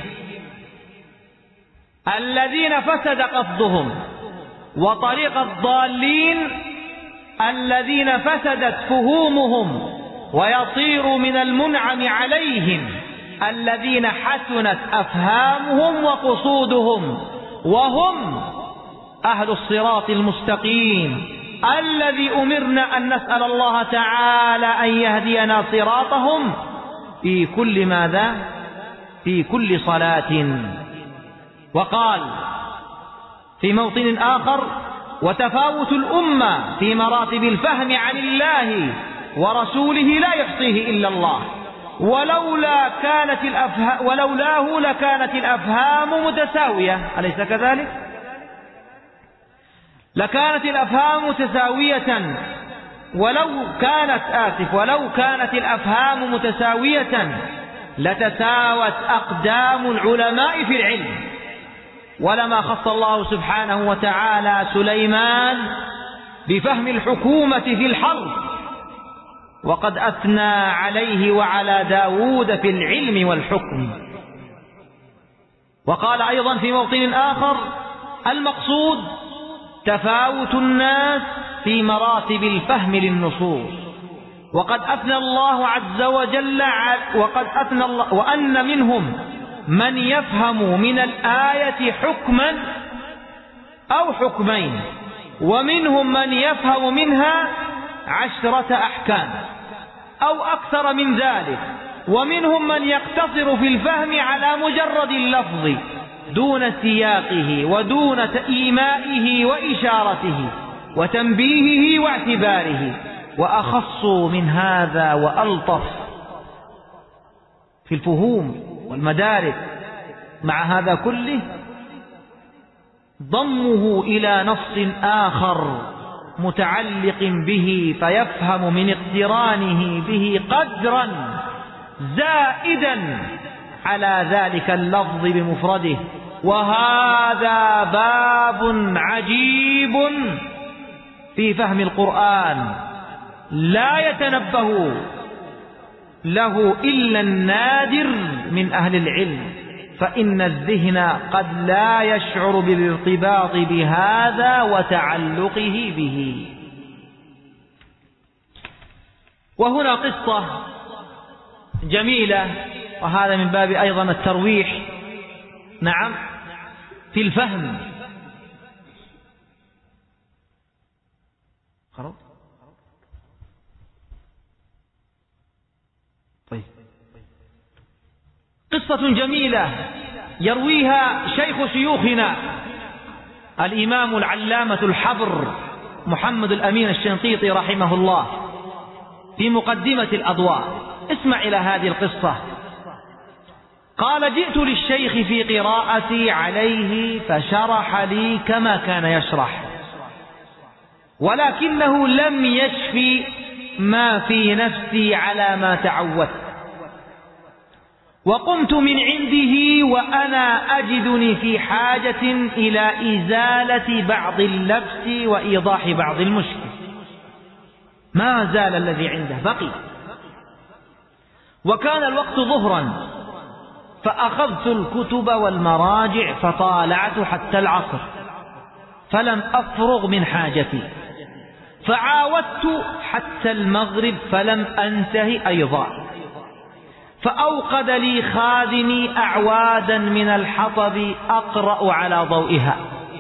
Speaker 2: الذين فسد قصدهم، وطريق الضالين الذين فسدت فهومهم، ويصير من المنعم عليهم الذين حسنت أفهامهم وقصودهم، وهم أهل الصراط المستقيم الذي أمرنا أن نسأل الله تعالى أن يهدينا صراطهم في كل ماذا؟ في كل صلاة. وقال في موطن آخر: وتفاوت الأمة في مراتب الفهم عن الله ورسوله لا يحصيه إلا الله، ولولاه لكانت الأفهام متساوية، أليس كذلك؟ لكانت الأفهام متساوية، ولو كانت الأفهام متساوية لتساوت أقدام العلماء في العلم، ولما خص الله سبحانه وتعالى سليمان بفهم الحكومة في الحرب، وقد أثنى عليه وعلى داود في العلم والحكم. وقال أيضا في موطن آخر: المقصود تفاوت الناس في مراتب الفهم للنصوص، وقد أثنى الله عز وجل وأن منهم من يفهم من الآية حكما أو حكمين، ومنهم من يفهم منها 10 أحكام أو أكثر من ذلك، ومنهم من يقتصر في الفهم على مجرد اللفظ دون سياقه ودون إيمائه وإشارته وتنبيهه واعتباره. وأخص من هذا وألطف في الفهوم والمدارك مع هذا كله ضمه إلى نص آخر متعلق به، فيفهم من اقترانه به قدرا زائدا على ذلك اللفظ بمفرده. وهذا باب عجيب في فهم القرآن لا يتنبه له إلا النادر من أهل العلم، فإن الذهن قد لا يشعر بالارتباط بهذا وتعلقه به. وهنا قصة جميلة، وهذا من باب أيضا الترويح نعم في الفهم. طيب، قصة جميلة يرويها شيخ شيوخنا الإمام العلامة الحبر محمد الأمين الشنقيطي رحمه الله في مقدمة الأضواء. اسمع إلى هذه القصة. قال: جئت للشيخ في قراءتي عليه فشرح لي كما كان يشرح، ولكنه لم يشفي ما في نفسي على ما تعودت، وقمت من عنده وأنا أجدني في حاجة إلى إزالة بعض اللبس وإيضاح بعض المشكل. ما زال الذي عنده بقي، وكان الوقت ظهرا، فأخذت الكتب والمراجع فطالعت حتى العصر، فلم أفرغ من حاجتي، فعاودت حتى المغرب فلم أنتهي أيضا، فأوقد لي خادمي أعوادا من الحطب أقرأ على ضوئها،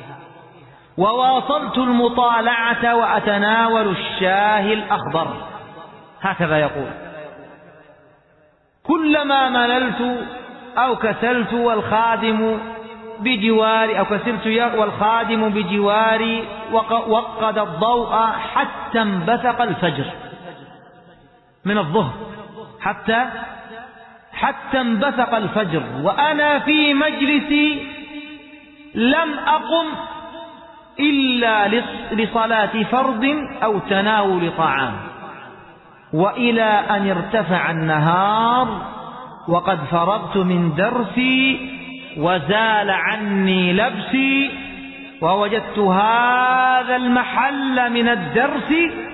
Speaker 2: وواصلت المطالعة وأتناول الشاي الأخضر. هكذا يقول: كلما مللت أو كسلت والخادم بجواري والخادم بجواري وقد الضوء حتى انبثق الفجر من الظهر، حتى انبثق الفجر وأنا في مجلسي لم أقم إلا لصلاة فرض أو تناول طعام، وإلى أن ارتفع النهار وقد فرغت من درسي وزال عني لبسي، ووجدت هذا المحل من الدرس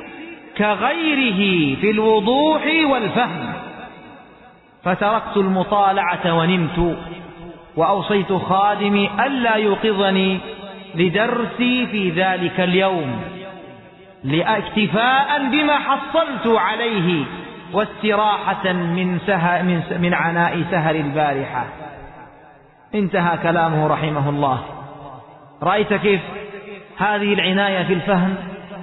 Speaker 2: كغيره في الوضوح والفهم، فتركت المطالعة ونمت، وأوصيت خادمي ألا يوقظني لدرسي في ذلك اليوم اكتفاء بما حصلت عليه واستراحة من عناء سهر البارحة. انتهى كلامه رحمه الله. رأيت كيف هذه العناية في الفهم؟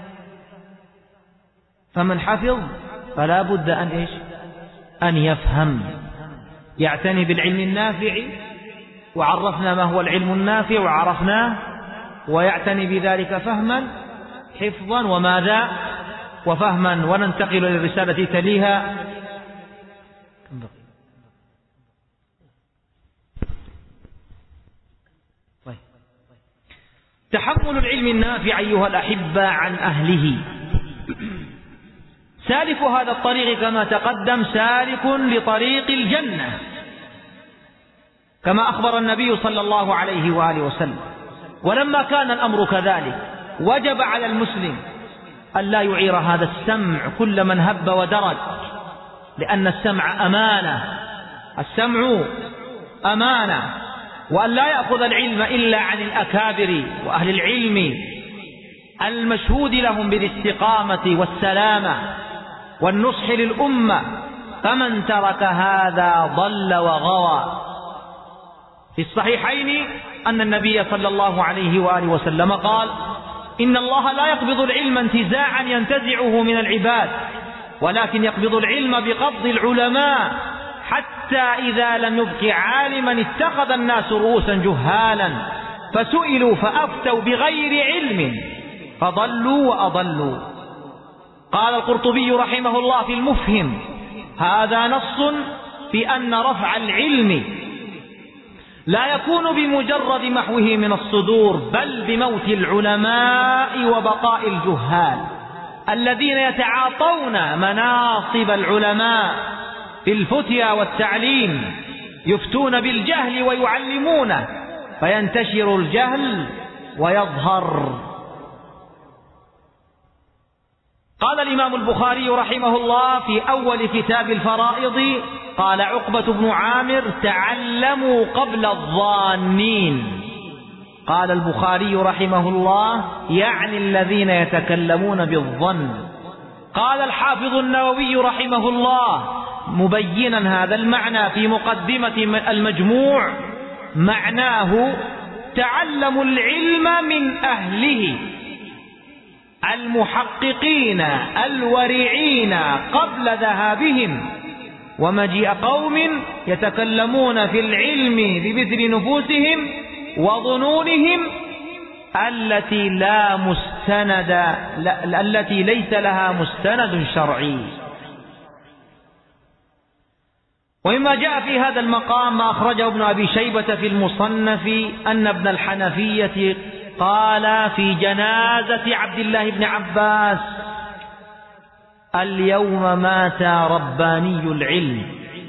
Speaker 2: فمن حفظ فلا بد أن يفهم، يعتني بالعلم النافع، وعرفنا ما هو العلم النافع وعرفناه، ويعتني بذلك فهما حفظا وماذا وفهما. وننتقل للرسالة تليها. تحمل العلم النافع أيها الأحبة عن أهله. سالك هذا الطريق كما تقدم سالك لطريق الجنة، كما أخبر النبي صلى الله عليه وآله وسلم. ولما كان الأمر كذلك وجب على المسلم أن لا يعير هذا السمع كل من هب ودرج، لأن السمع أمانة، وأن لا يأخذ العلم إلا عن الأكابر وأهل العلم المشهود لهم بالاستقامة والسلامة والنصح للأمة، فمن ترك هذا ضل وغوى. في الصحيحين أن النبي صلى الله عليه وآله وسلم قال: إن الله لا يقبض العلم انتزاعا ينتزعه من العباد، ولكن يقبض العلم بقبض العلماء، حتى إذا لم يبق عالما اتخذ الناس رؤوسا جهالا فسئلوا فأفتوا بغير علم فضلوا وأضلوا. قال القرطبي رحمه الله في المفهم: هذا نص في أن رفع العلم لا يكون بمجرد محوه من الصدور، بل بموت العلماء وبقاء الجهال الذين يتعاطون مناصب العلماء في الفتيا والتعليم، يفتون بالجهل ويعلمونه، فينتشر الجهل ويظهر. قال الإمام البخاري رحمه الله في أول كتاب الفرائض، قال عقبة بن عامر: تعلموا قبل الظانين. قال البخاري رحمه الله: يعني الذين يتكلمون بالظن. قال الحافظ النووي رحمه الله مبينا هذا المعنى في مقدمة المجموع: معناه تعلموا العلم من أهله المحققين الورعين قبل ذهابهم، ومجيء قوم يتكلمون في العلم بمثل نفوسهم وظنونهم التي ليس لها مستند شرعي. ومما جاء في هذا المقام ما أخرجه ابن أبي شيبة في المصنف أن ابن الحنفية قال في جنازة عبد الله بن عباس: اليوم مات رباني العلم.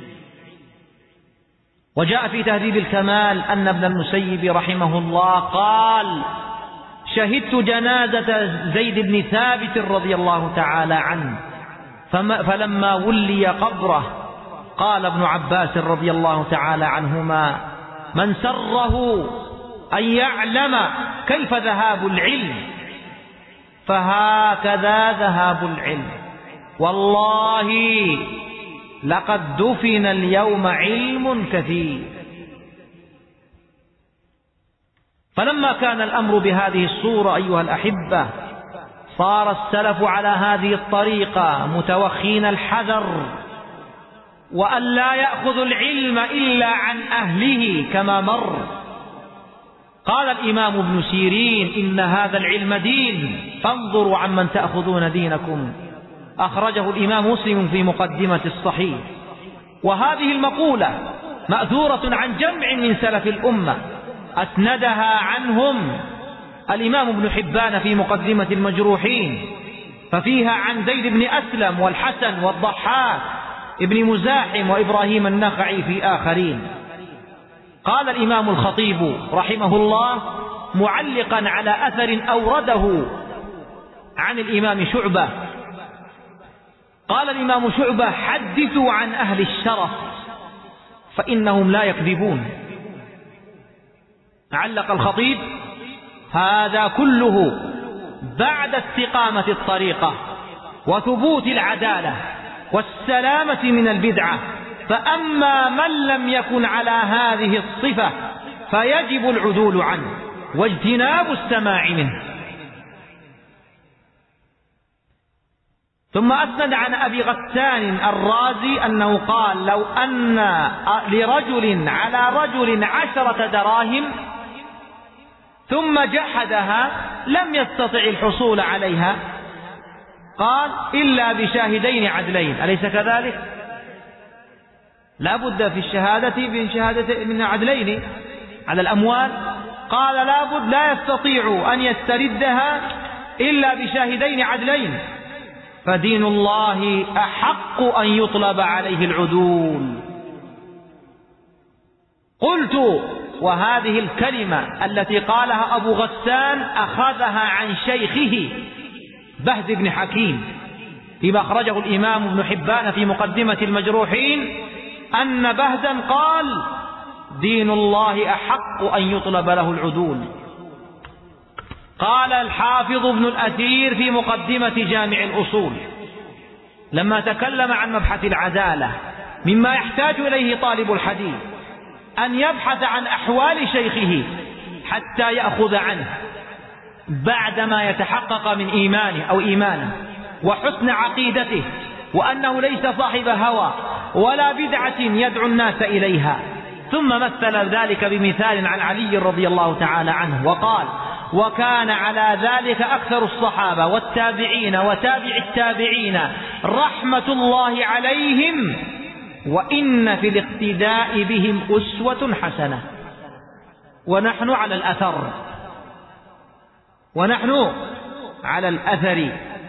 Speaker 2: وجاء في تهذيب الكمال أن ابن المسيب رحمه الله قال: شهدت جنازة زيد بن ثابت رضي الله تعالى عنه، فلما ولي قبره قال ابن عباس رضي الله تعالى عنهما: من سره أن يعلم كيف ذهاب العلم، فهكذا ذهاب العلم. والله لقد دفن اليوم علم كثير. فلما كان الأمر بهذه الصورة أيها الأحبة، صار السلف على هذه الطريقة متوخين الحذر، وأن لا يأخذ العلم إلا عن أهله كما مر. قال الإمام ابن سيرين: إن هذا العلم دين، فانظروا عمن تأخذون دينكم. أخرجه الإمام مسلم في مقدمة الصحيح. وهذه المقولة مأثورة عن جمع من سلف الأمة، أسندها عنهم الإمام ابن حبان في مقدمة المجروحين، ففيها عن زيد بن أسلم والحسن والضحاك ابن مزاحم وإبراهيم النخعي في آخرين. قال الإمام الخطيب رحمه الله معلقا على أثر أورده عن الإمام شعبة، قال الإمام شعبة: حدثوا عن أهل الشرف فإنهم لا يكذبون. علق الخطيب: هذا كله بعد استقامة الطريقة وثبوت العدالة والسلامة من البدعة، فأما من لم يكن على هذه الصفة فيجب العدول عنه واجتناب السماع منه. ثم أسند عن أبي غسان الرازي أنه قال: لو أن لرجل على رجل 10 دراهم ثم جحدها لم يستطع الحصول عليها، قال: إلا بشاهدين عدلين. أليس كذلك؟ لا بد في الشهادة من عدلين على الأموال. قال: لا بد، لا يستطيع أن يستردها إلا بشاهدين عدلين، فدين الله أحق أن يطلب عليه العدول. قلت: وهذه الكلمة التي قالها أبو غسان أخذها عن شيخه بهز بن حكيم فيما أخرجه الإمام ابن حبان في مقدمة المجروحين، أن بهزا قال: دين الله أحق أن يطلب له العدول. قال الحافظ ابن الأثير في مقدمة جامع الأصول لما تكلم عن مبحث العدالة: مما يحتاج إليه طالب الحديث أن يبحث عن أحوال شيخه حتى يأخذ عنه بعدما يتحقق من إيمانه وحسن عقيدته، وأنه ليس صاحب هوى ولا بدعة يدعو الناس إليها. ثم مثل ذلك بمثال عن علي رضي الله تعالى عنه وقال: وكان على ذلك أكثر الصحابة والتابعين وتابع التابعين رحمة الله عليهم، وإن في الاقتداء بهم أسوة حسنة. ونحن على الأثر.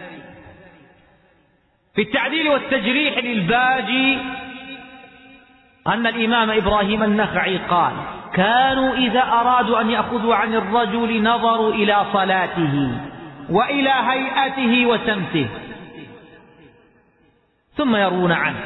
Speaker 2: في التعديل والتجريح للباجي أن الإمام إبراهيم النخعي قال: كانوا إذا أرادوا أن يأخذوا عن الرجل نظروا إلى صلاته وإلى هيئته وسمته ثم يروون عنه.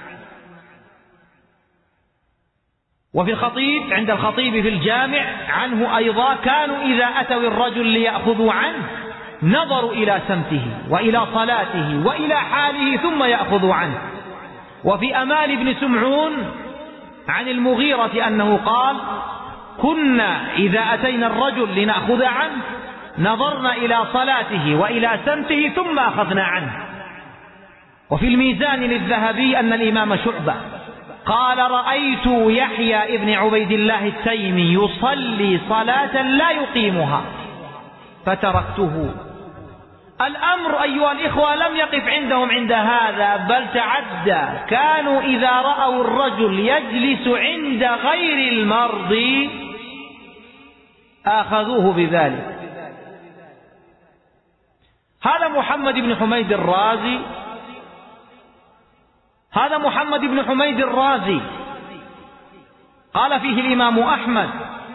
Speaker 2: وفي الخطيب عند الخطيب في الجامع عنه أيضا: كانوا إذا أتوا الرجل ليأخذوا عنه نظروا إلى سمته وإلى صلاته وإلى حاله ثم يأخذوا عنه. وفي أمال بن سمعون عن المغيرة أنه قال: كنا إذا أتينا الرجل لنأخذ عنه نظرنا إلى صلاته وإلى سمته ثم أخذنا عنه. وفي الميزان للذهبي أن الإمام شعبة قال: رأيت يحيى ابن عبيد الله التيمي يصلي صلاة لا يقيمها فتركته. الأمر أيها الإخوة لم يقف عندهم عند هذا، بل تعدى. كانوا إذا رأوا الرجل يجلس عند غير المرضي أخذوه بذلك. هذا محمد بن حميد الرازي قال فيه الإمام أحمد: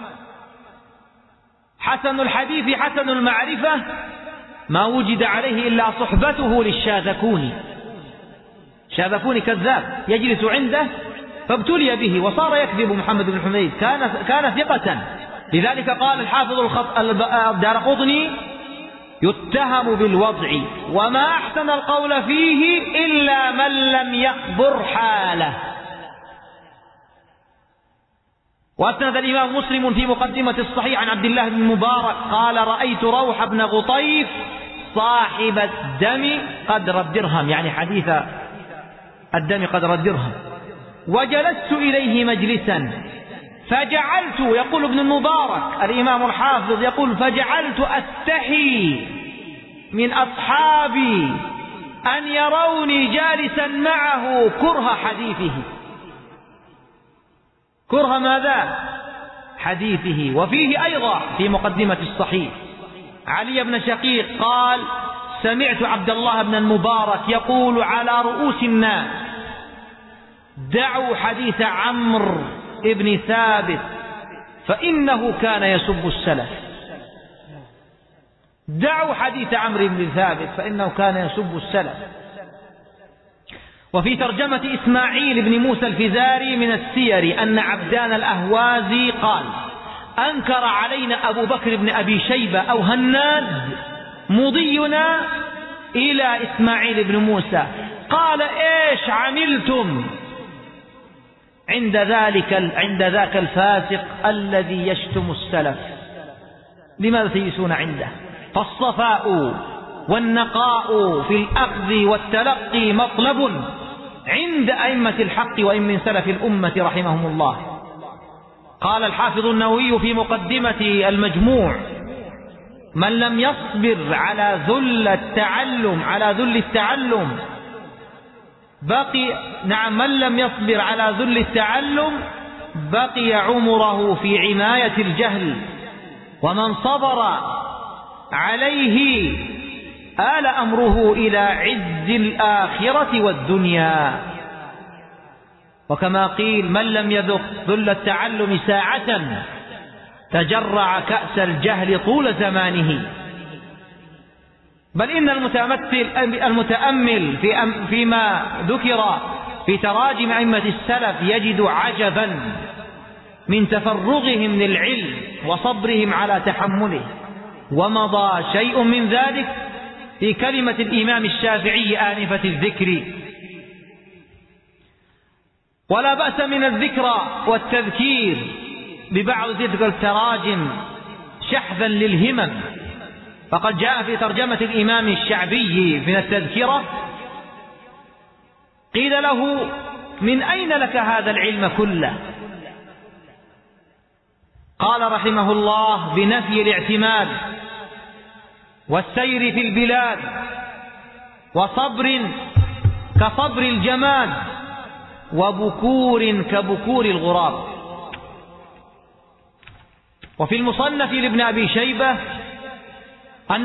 Speaker 2: حسن الحديث حسن المعرفة ما وجد عليه إلا صحبته للشاذكوني. شاذكوني كذاب يجلس عنده فابتلي به وصار يكذب. محمد بن حميد كان ثقة لذلك قال الحافظ الدارقطني يتهم بالوضع وما أحسن القول فيه إلا من لم يخبر حاله. وأسند الإمام مسلم في مقدمة الصحيح عن عبد الله بن المبارك قال رأيت روح بن غطيف صاحب الدم قدر الدرهم، يعني حديث الدم قدر الدرهم، وجلست إليه مجلسا فجعلت، يقول ابن المبارك الإمام الحافظ يقول فجعلت أستحي من أصحابي أن يروني جالسا معه كره حديثه. كره ماذا؟ حديثه. وفيه أيضا في مقدمة الصحيح علي بن شقيق قال سمعت عبد الله بن المبارك يقول على رؤوس الناس دعوا حديث عمرو ابن ثابت فإنه كان يسب السلف. دعوا حديث عمرو بن ثابت فإنه كان يسب السلف. وفي ترجمة إسماعيل بن موسى الفزاري من السير أن عبدان الأهوازي قال أنكر علينا أبو بكر بن أبي شيبة أو هناد مضينا إلى إسماعيل بن موسى قال إيش عملتم عند ذاك الفاسق الذي يشتم السلف؟ لماذا تجلسون عنده؟ فالصفاء والنقاء في الأخذ والتلقي مطلب عند أئمة الحق وإن من سلف الأمة رحمهم الله. قال الحافظ النووي في مقدمة المجموع من لم يصبر على ذل التعلم من لم يصبر على ذل التعلم بقي عمره في عناية الجهل، ومن صبر عليه آل أمره إلى عز الآخرة والدنيا. وكما قيل من لم يذق ذل التعلم ساعة تجرع كأس الجهل طول زمانه. بل إن المتأمل فيما ذكر في تراجم أئمة السلف يجد عجبا من تفرغهم للعلم وصبرهم على تحمله. ومضى شيء من ذلك في كلمة الإمام الشافعي آنفة الذكر. ولا بأس من الذكرى والتذكير ببعض تلك التراجم شحذا للهمم. فقد جاء في ترجمة الإمام الشعبي من التذكرة قيل له من أين لك هذا العلم كله؟ قال رحمه الله بنفي الاعتماد والسير في البلاد وصبر كصبر الجماد وبكور كبكور الغراب. وفي المصنف لابن أبي شيبة أن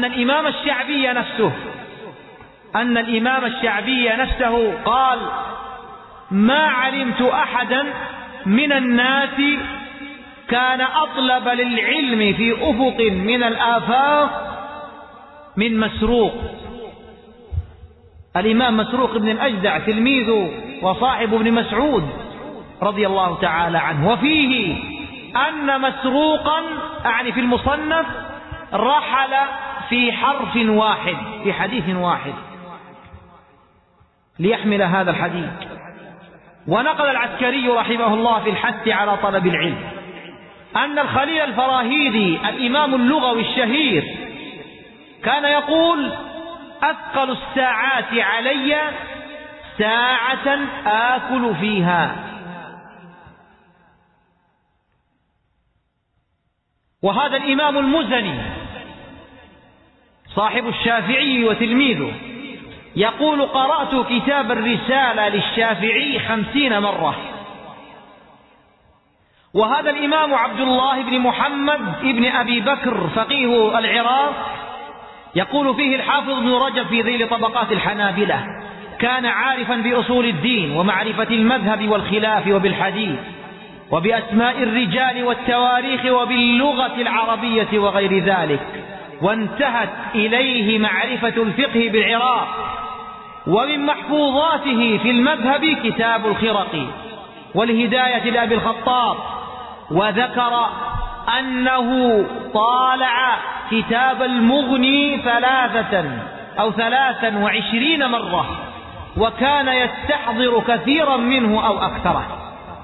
Speaker 2: الإمام الشعبي نفسه قال ما علمت أحدا من الناس كان أطلب للعلم في أفق من الآفاق من مسروق. الإمام مسروق بن الأجدع تلميذ وصاحب ابن مسعود رضي الله تعالى عنه. وفيه أن مسروقا يعني في المصنف رحل في حرف واحد في حديث واحد ليحمل هذا الحديث. ونقل العسكري رحمه الله في الحث على طلب العلم أن الخليل الفراهيدي الإمام اللغوي الشهير كان يقول أثقل الساعات علي ساعة آكل فيها. وهذا الإمام المزني صاحب الشافعي وتلميذه يقول قرأت كتاب الرسالة للشافعي 50 مرة. وهذا الإمام عبد الله بن محمد بن أبي بكر فقيه العراق يقول فيه الحافظ ابن رجب في ذيل طبقات الحنابلة كان عارفا بأصول الدين ومعرفة المذهب والخلاف وبالحديث وبأسماء الرجال والتواريخ وباللغة العربية وغير ذلك. وانتهت إليه معرفة الفقه بالعراق. ومن محفوظاته في المذهب كتاب الخرقي والهداية لأبي الخطاب. وذكر أنه طالع كتاب المغني 23 مرة، وكان يستحضر كثيرا منه أو أكثره.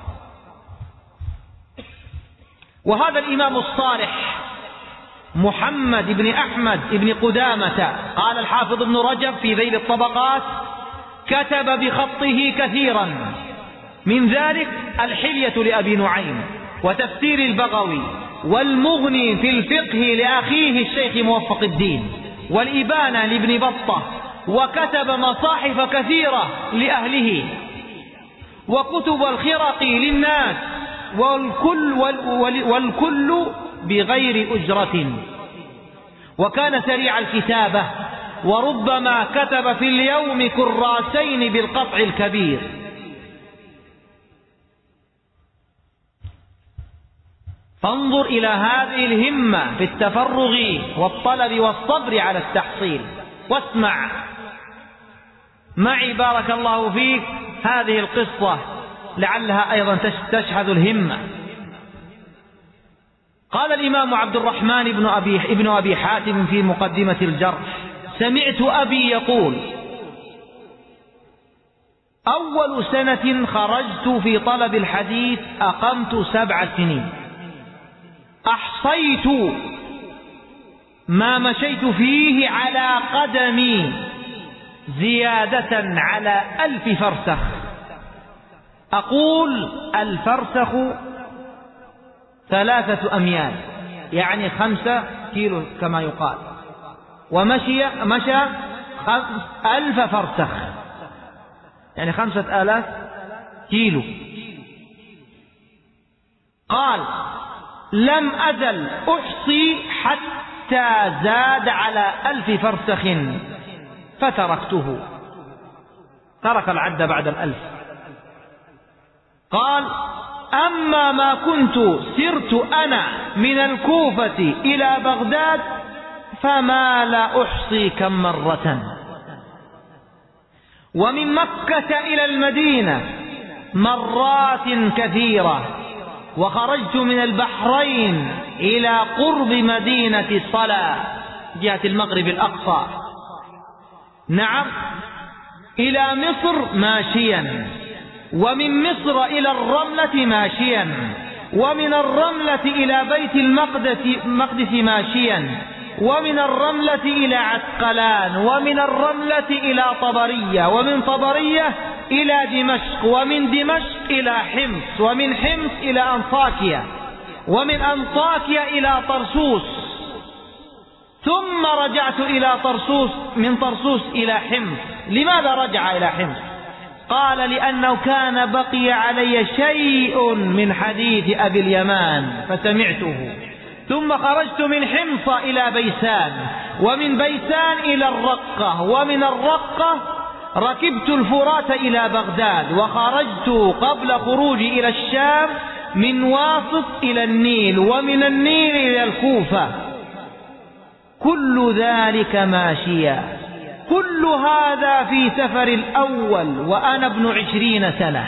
Speaker 2: وهذا الإمام الصالح محمد بن أحمد بن قدامة، قال الحافظ ابن رجب في ذيل الطبقات: كتب بخطه كثيرا، من ذلك الحلية لأبي نعيم، وتفسير البغوي، والمغني في الفقه لأخيه الشيخ موفق الدين، والإبانة لابن بطة، وكتب مصاحف كثيرة لأهله، وكتب الخرق للناس، والكل بغير أجرة. وكان سريع الكتابة، وربما كتب في اليوم كراسين بالقطع الكبير. فانظر إلى هذه الهمة في التفرغ والطلب والصبر على التحصيل. واسمع معي بارك الله فيك هذه القصة لعلها أيضا تشهد الهمة. قال الإمام عبد الرحمن ابن أبي حاتم في مقدمة الجرح: سمعت أبي يقول: أول سنة خرجت في طلب الحديث أقمت 7 سنين، أحصيت ما مشيت فيه على قدمي زيادة على 1000 فرسخ. أقول الفرسخ 3 أميال، يعني 5 كيلو كما يقال، ومشى 1000 فرسخ، يعني 5000 كيلو. قال: لم أزل أحصي حتى زاد على 1000 فرسخ فتركته، ترك العد بعد 1000. قال: أما ما كنت سرت أنا من الكوفة إلى بغداد فما لا أحصي كم مرة، ومن مكة إلى المدينة مرات كثيرة، وخرجت من البحرين إلى قرب مدينة صلى جهة المغرب الأقصى، نعم، إلى مصر ماشيا، ومن مصر إلى الرملة ماشيا، ومن الرملة إلى بيت المقدس ماشيا، ومن الرملة إلى عسقلان، ومن الرملة إلى طبرية، ومن طبرية إلى دمشق، ومن دمشق إلى حمص، ومن حمص إلى أنطاكيا، ومن أنطاكيا إلى طرسوس، ثم رجعت إلى طرسوس، من طرسوس إلى حمص. لماذا رجع إلى حمص؟ قال: لأنه كان بقي علي شيء من حديث أبي اليمان فسمعته. ثم خرجت من حمص إلى بيسان، ومن بيسان إلى الرقة، ومن الرقة ركبت الفرات إلى بغداد، وخرجت قبل خروجي إلى الشام من واسط إلى النيل، ومن النيل إلى الكوفة، كل ذلك ماشيا. كل هذا في سفر الأول وأنا ابن 20 سنة.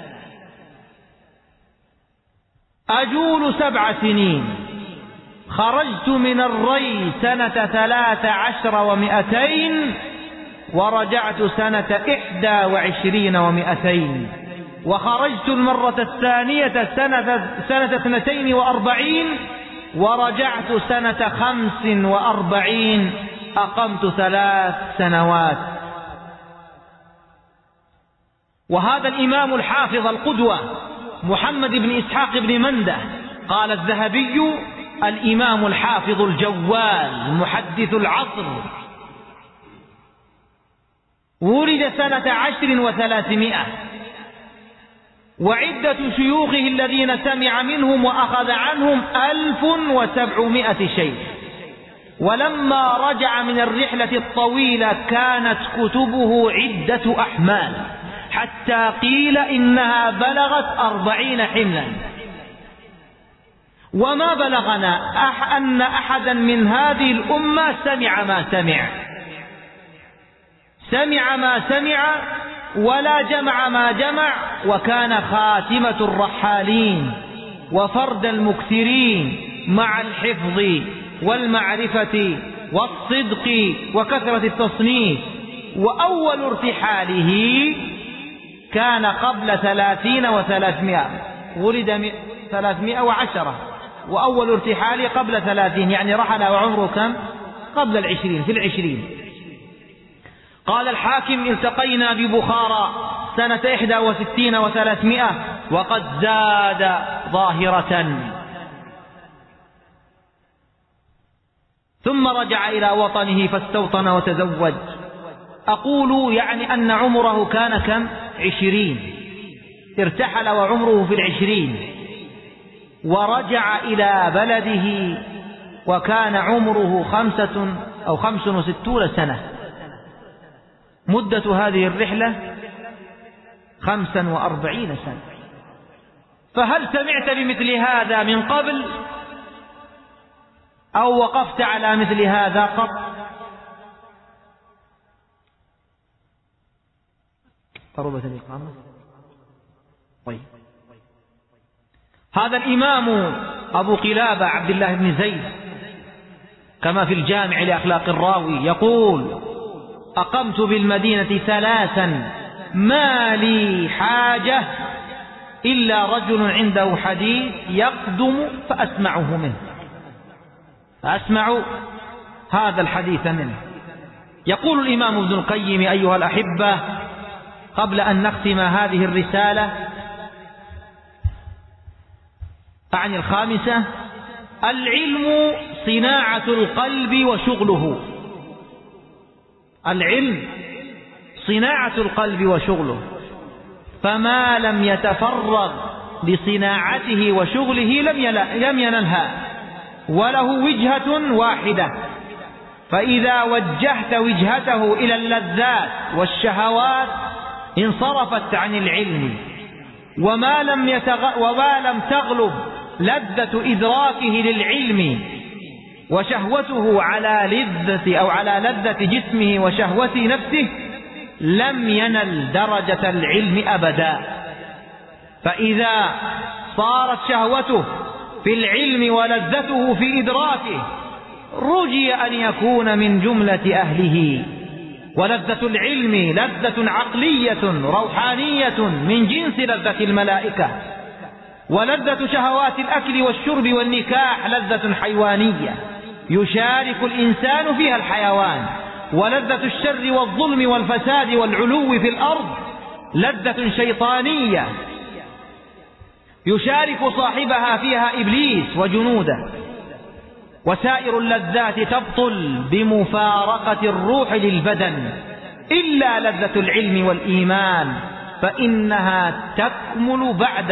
Speaker 2: أجول 7 سنين. خرجت من الري سنة 13 و200، ورجعت سنة 21 و200، وخرجت المرة الثانية سنة 42، ورجعت سنة 45، أقمت 3 سنوات. وهذا الإمام الحافظ القدوة محمد بن إسحاق بن منده، قال الذهبي: الإمام الحافظ الجوال محدث العصر، ولد سنة 10 و300، وعدة شيوخه الذين سمع منهم وأخذ عنهم 1700 شيخ. ولما رجع من الرحلة الطويلة كانت كتبه عدة أحمال، حتى قيل إنها بلغت 40 حملا. وما بلغنا أن أحدا من هذه الأمة سمع ما سمع ولا جمع ما جمع، وكان خاتمة الرحالين وفرد المكثرين، مع الحفظ والمعرفة والصدق وكثرة التصنيف. وأول ارتحاله كان قبل 30 و300، ولد 310، وأول ارتحاله قبل 30، يعني رحل وعمره كم؟ قبل 20، في 20. قال الحاكم: التقينا ببخارى سنة 61 و300 وقد زاد ظاهرة. ثم رجع إلى وطنه فاستوطن وتزوج. أقول يعني أن عمره كان كم؟ 20. ارتحل وعمره في 20، ورجع إلى بلده وكان عمره 65 سنة. مدة هذه الرحلة 45 سنة. فهل سمعت بمثل هذا من قبل أو وقفت على مثل هذا قط؟ قربت الإقامة. طيب، هذا الإمام أبو قلابة عبد الله بن زيد كما في الجامع لأخلاق الراوي يقول: أقمت بالمدينة 3 ما لي حاجة إلا رجل عنده حديث يقدم فأسمعه منه، فأسمع هذا الحديث منه. يقول الإمام ابن القيم: أيها الأحبة، قبل أن نختم هذه الرسالة أعني الخامسة: العلم صناعة القلب وشغله. العلم صناعة القلب وشغله، فما لم يتفرغ لصناعته وشغله لم ينلها، وله وجهة واحدة. فإذا وجهت وجهته إلى اللذات والشهوات انصرفت عن العلم، وما لم تغلب لذة إدراكه للعلم وشهوته على لذة جسمه وشهوة نفسه لم ينل درجة العلم أبدا. فإذا صارت شهوته في العلم ولذته في إدراكه رجي أن يكون من جملة أهله. ولذة العلم لذة عقلية روحانية من جنس لذة الملائكة، ولذة شهوات الأكل والشرب والنكاح لذة حيوانية يشارك الإنسان فيها الحيوان، ولذة الشر والظلم والفساد والعلو في الأرض لذة شيطانية يشارك صاحبها فيها إبليس وجنوده. وسائر اللذات تبطل بمفارقة الروح للبدن إلا لذة العلم والإيمان، فإنها تكمل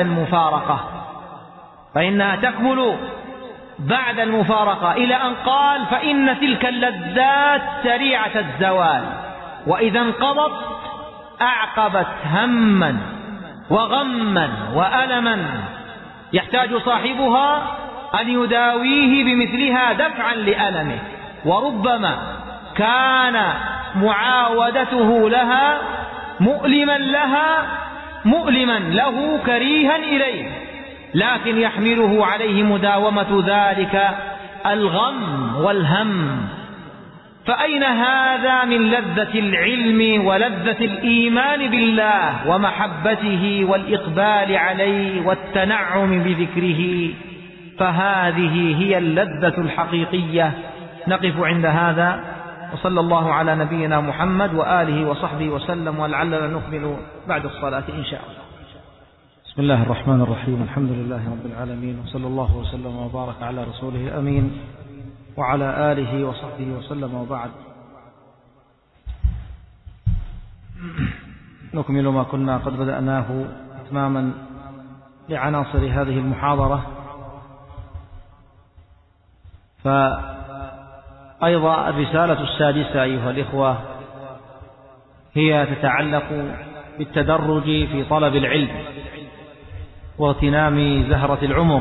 Speaker 2: بعد المفارقة إلى أن قال: فإن تلك اللذات سريعة الزوال، وإذا انقضت أعقبت هما وغما وألما يحتاج صاحبها أن يداويه بمثلها دفعا لألمه، وربما كان معاودته لها مؤلما له كريها إليه، لكن يحمله عليه مداومة ذلك الغم والهم. فأين هذا من لذة العلم ولذة الإيمان بالله ومحبته والإقبال عليه والتنعم بذكره؟ فهذه هي اللذة الحقيقية. نقف عند هذا، وصلى الله على نبينا محمد وآله وصحبه وسلم، ولعلنا نكمل بعد الصلاة إن شاء الله.
Speaker 1: بسم الله الرحمن الرحيم. الحمد لله رب العالمين، وصلى الله وسلم وبارك على رسوله الأمين وعلى آله وصحبه وسلم، وبعد. نكمل ما كنا قد بدأناه إتماما لعناصر هذه المحاضرة. فأيضا الرسالة السادسة أيها الإخوة هي تتعلق بالتدرج في طلب العلم واغتنام زهرة العمر.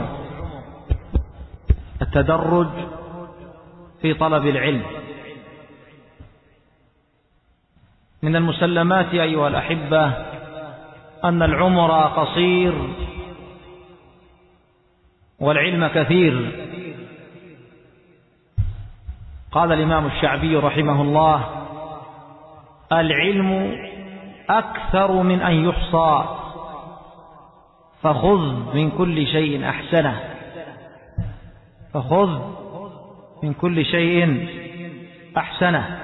Speaker 1: التدرج في طلب العلم. من المسلمات أيها الأحبة أن العمر قصير والعلم كثير،
Speaker 2: قال الإمام الشعبي رحمه الله: العلم أكثر من أن يحصى، فخذ من كل شيء أحسنه. فخذ من كل شيء أحسنه.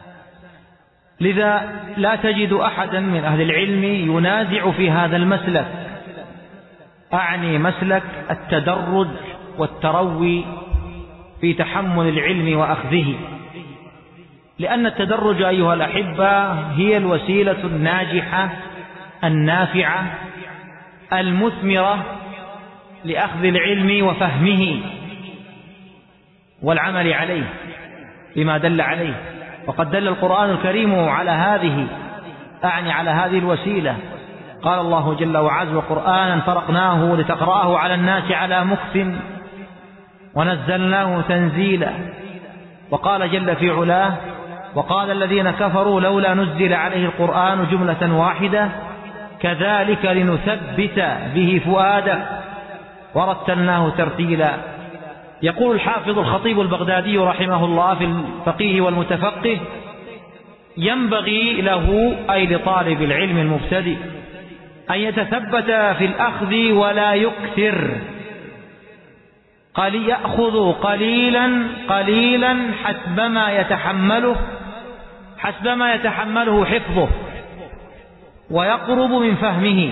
Speaker 2: لذا لا تجد أحدا من أهل العلم ينازع في هذا المسلك، أعني مسلك التدرج والتروي في تحمل العلم وأخذه، لأن التدرج أيها الأحبة هي الوسيلة الناجحة النافعة المثمرة لأخذ العلم وفهمه والعمل عليه بما دل عليه. وقد دل القرآن الكريم على هذه، أعني على هذه الوسيلة. قال الله جل وعز: وقرآنا فرقناه لتقرأه على الناس على مكث ونزلناه تنزيلا. وقال جل في علاه: وقال الذين كفروا لولا نزل عليه القرآن جملة واحدة كذلك لنثبت به فؤادك ورتلناه ترتيلا. يقول الحافظ الخطيب البغدادي رحمه الله في الفقيه والمتفقه: ينبغي له، أي لطالب العلم المبتدئ، أن يتثبت في الأخذ ولا يكثر، يأخذ قليلا قليلا حسبما يتحمله حفظه ويقرب من فهمه.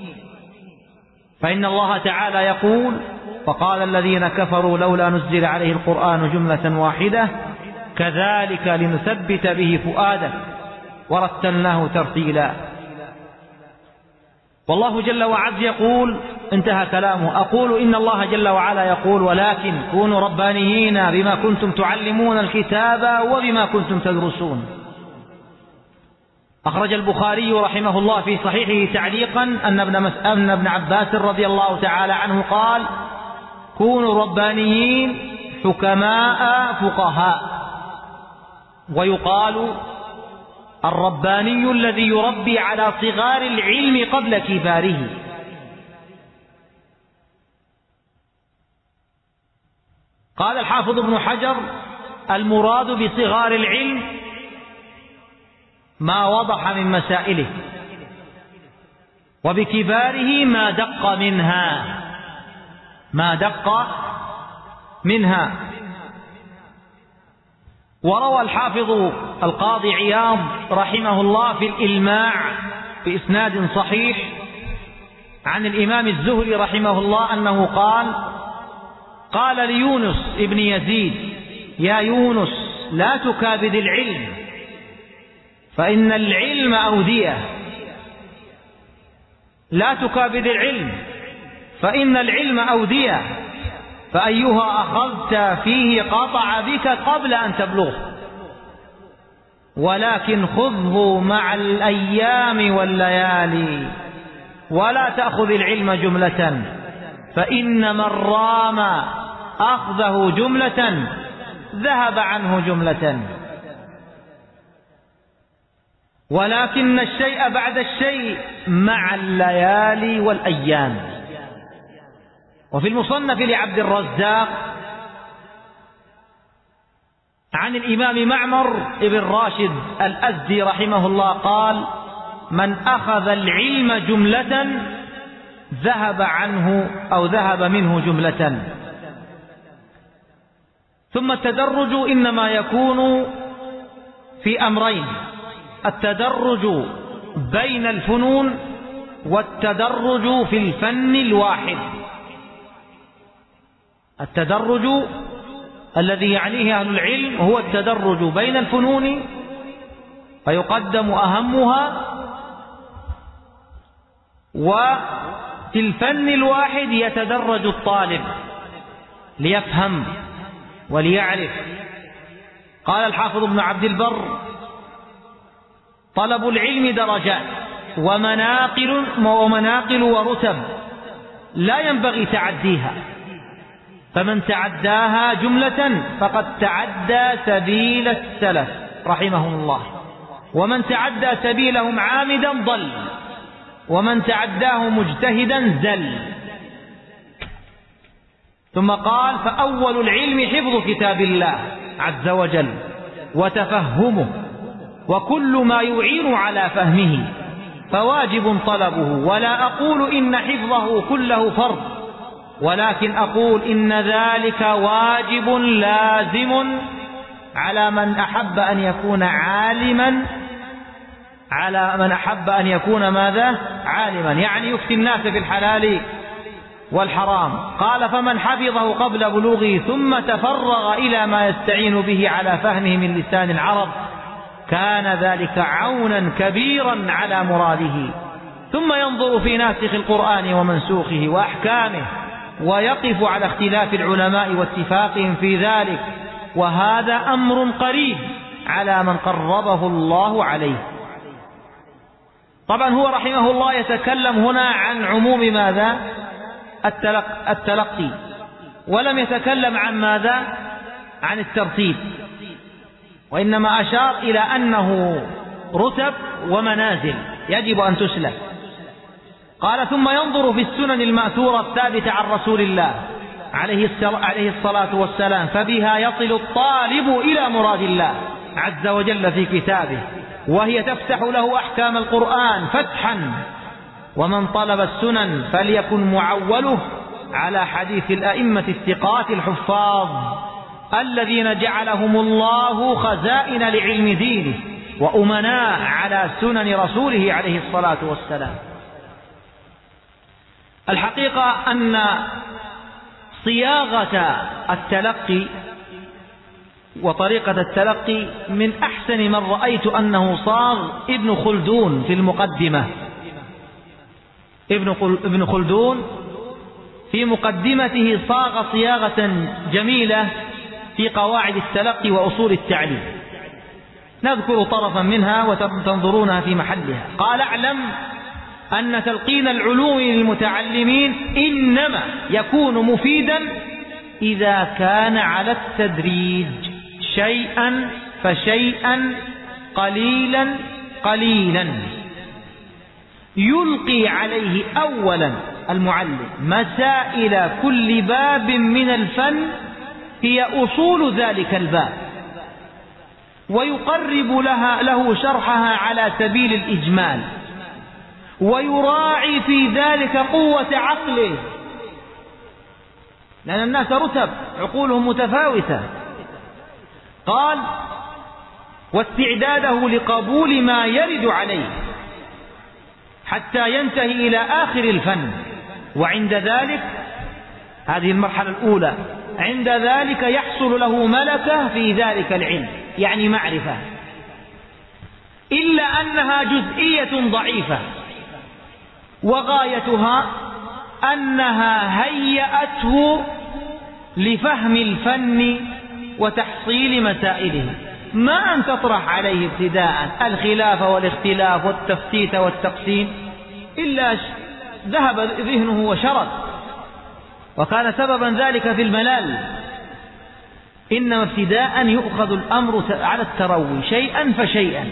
Speaker 2: فإن الله تعالى يقول: فقال الذين كفروا لولا نزل عليه القرآن جملة واحدة كذلك لنثبت به فؤادك ورتلناه ترتيلا. والله جل وعز يقول، انتهى كلامه: أقول إن الله جل وعلا يقول: ولكن كونوا ربانيين بما كنتم تعلمون الكتاب وبما كنتم تدرسون. أخرج البخاري رحمه الله في صحيحه تعليقا أن ابن عباس رضي الله تعالى عنه قال: كونوا ربانيين حكماء فقهاء. ويقال: الرباني الذي يربي على صغار العلم قبل كباره. قال الحافظ ابن حجر: المراد بصغار العلم ما وضح من مسائله، وبكباره ما دق منها. وروى الحافظ القاضي عياض رحمه الله في الإلماع بإسناد صحيح عن الإمام الزهري رحمه الله أنه قال ليونس ابن يزيد: يا يونس لا تكابد العلم فإن العلم أودية. لا تكابد العلم فإن العلم أودية، فأيها أخذت فيه قطع بك قبل أن تبلغه، ولكن خذه مع الأيام والليالي، ولا تأخذ العلم جملة، فإن من رام أخذه جملة ذهب عنه جملة، ولكن الشيء بعد الشيء مع الليالي والأيام. وفي المصنف لعبد الرزاق عن الإمام معمر ابن راشد الأزدي رحمه الله قال: من أخذ العلم جملة ذهب عنه أو ذهب منه جملة. ثم التدرج إنما يكون في أمرين: التدرج بين الفنون والتدرج في الفن الواحد. التدرج الذي يعنيه أهل العلم هو التدرج بين الفنون، فيقدم أهمها، وفي الفن الواحد يتدرج الطالب ليفهم وليعرف. قال الحافظ ابن عبد البر: طلب العلم درجات ومناقل ورتب لا ينبغي تعديها، فمن تعداها جملة فقد تعدى سبيل السلف رحمهم الله، ومن تعدى سبيلهم عامدا ضل، ومن تعداه مجتهدا زل. ثم قال: فأول العلم حفظ كتاب الله عز وجل وتفهمه وكل ما يعين على فهمه فواجب طلبه. ولا أقول إن حفظه كله فرض، ولكن أقول إن ذلك واجب لازم على من أحب أن يكون عالما، على من أحب أن يكون ماذا؟ عالما، يعني يفتي الناس في الحلال والحرام. قال فمن حفظه قبل بلوغه ثم تفرغ إلى ما يستعين به على فهمه من لسان العرب كان ذلك عونا كبيرا على مراده. ثم ينظر في ناسخ القرآن ومنسوخه وأحكامه ويقف على اختلاف العلماء واتفاقهم في ذلك، وهذا أمر قريب على من قربه الله عليه. طبعا هو رحمه الله يتكلم هنا عن عموم ماذا؟ التلقي، ولم يتكلم عن ماذا؟ عن الترتيب، وإنما أشار إلى أنه رتب ومنازل يجب أن تسلك. قال ثم ينظر في السنن المأثورة الثابتة عن رسول الله عليه الصلاة والسلام فبها يصل الطالب إلى مراد الله عز وجل في كتابه، وهي تفتح له أحكام القرآن فتحا. ومن طلب السنن فليكن معوله على حديث الأئمة الثقات الحفاظ الذين جعلهم الله خزائن لعلم دينه وأمناء على سنن رسوله عليه الصلاة والسلام. الحقيقة أن صياغة التلقي وطريقة التلقي من أحسن من رأيت أنه صاغ ابن خلدون في المقدمة. ابن خلدون في مقدمته صاغ صياغة جميلة في قواعد التلقي وأصول التعليم، نذكر طرفا منها وتنظرونها في محلها. قال اعلم أن تلقين العلوم للمتعلمين إنما يكون مفيدا إذا كان على التدريج شيئا فشيئا قليلا قليلا، يلقي عليه أولا المعلم مسائل كل باب من الفن هي أصول ذلك الباب، ويقرب له شرحها على سبيل الإجمال، ويراعي في ذلك قوة عقله، لأن الناس رتب عقولهم متفاوتة. قال واستعداده لقبول ما يرد عليه حتى ينتهي إلى آخر الفن. وعند ذلك، هذه المرحلة الأولى، عند ذلك يحصل له ملكة في ذلك العلم، يعني معرفة، إلا أنها جزئية ضعيفة، وغايتها أنها هيأته لفهم الفن وتحصيل مسائله، ما أن تطرح عليه ابتداء الخلاف والاختلاف والتفتيت والتقسيم، إلا ذهب ذهنه وشرد، وكان سببا ذلك في الملال. إنما ابتداء يؤخذ الأمر على التروي شيئا فشيئا.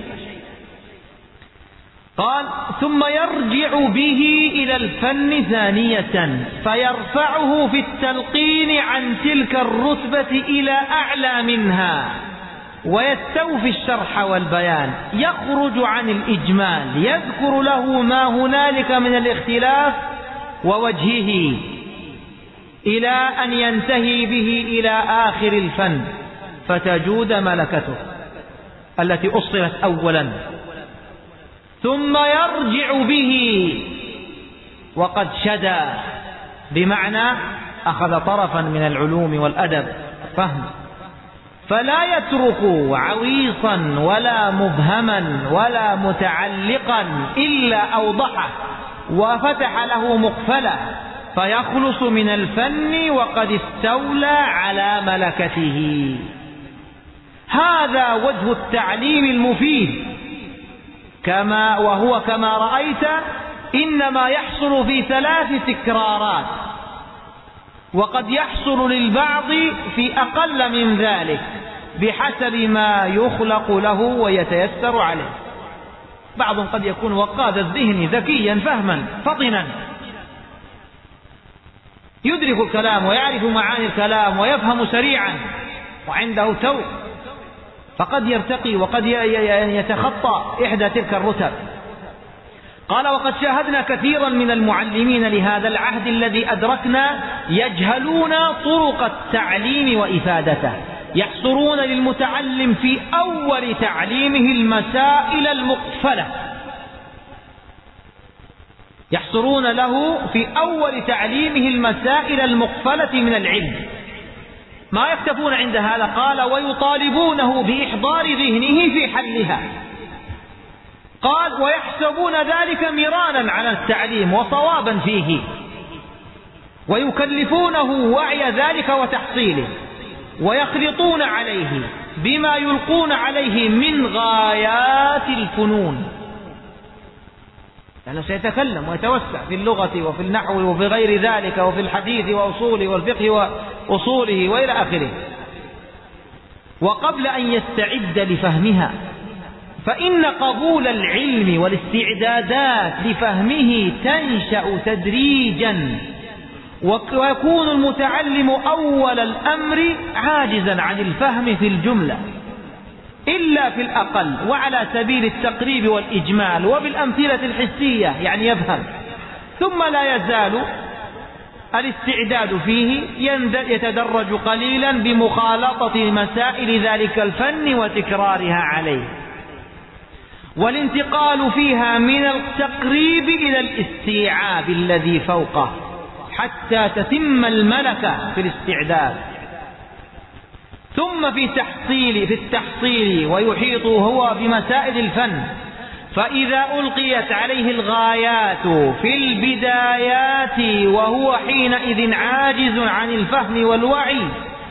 Speaker 2: قال ثم يرجع به إلى الفن ثانية فيرفعه في التلقين عن تلك الرتبة إلى أعلى منها، ويستوفي الشرح والبيان، يخرج عن الإجمال، يذكر له ما هنالك من الاختلاف ووجهه، إلى أن ينتهي به إلى آخر الفن فتجود ملكته التي أصلت أولا. ثم يرجع به وقد شدى، بمعنى أخذ طرفا من العلوم والأدب فهم، فلا يترك عويصا ولا مبهما ولا متعلقا إلا أوضحه وفتح له مقفلة، فيخلص من الفن وقد استولى على ملكته. هذا وجه التعليم المفيد، وهو كما رأيت إنما يحصل في 3 تكرارات، وقد يحصل للبعض في أقل من ذلك بحسب ما يخلق له ويتيسر عليه. بعض قد يكون وقاد الذهن ذكيا فهما فطنا، يدرك الكلام ويعرف معاني الكلام ويفهم سريعا، وعنده توق، فقد يرتقي وقد يتخطى إحدى تلك الرتب. قال: وقد شاهدنا كثيرا من المعلمين لهذا العهد الذي أدركنا يجهلون طرق التعليم وإفادته، يحصرون للمتعلم في أول تعليمه المسائل المقفلة، يحصرون له في أول تعليمه المسائل المقفلة من العلم، ما يكتفون عند هذا. قال: ويطالبونه بإحضار ذهنه في حلها. قال: ويحسبون ذلك مرانا على التعليم وصوابا فيه، ويكلفونه وعي ذلك وتحصيله، ويخلطون عليه بما يلقون عليه من غايات الفنون، لأنه سيتكلم ويتوسع في اللغة وفي النحو وفي غير ذلك وفي الحديث وأصوله والفقه وأصوله وإلى آخره. وقبل أن يستعد لفهمها، فإن قبول العلم والاستعدادات لفهمه تنشأ تدريجا، ويكون المتعلم أول الأمر عاجزا عن الفهم في الجملة إلا في الأقل، وعلى سبيل التقريب والإجمال وبالأمثلة الحسية، يعني يفهم، ثم لا يزال الاستعداد فيه يتدرج قليلا بمخالطة مسائل ذلك الفن وتكرارها عليه، والانتقال فيها من التقريب إلى الاستيعاب الذي فوقه حتى تتم الملكة في الاستعداد. ثم في التحصيل ويحيط هو بمسائل الفن، فإذا ألقيت عليه الغايات في البدايات وهو حينئذ عاجز عن الفهم والوعي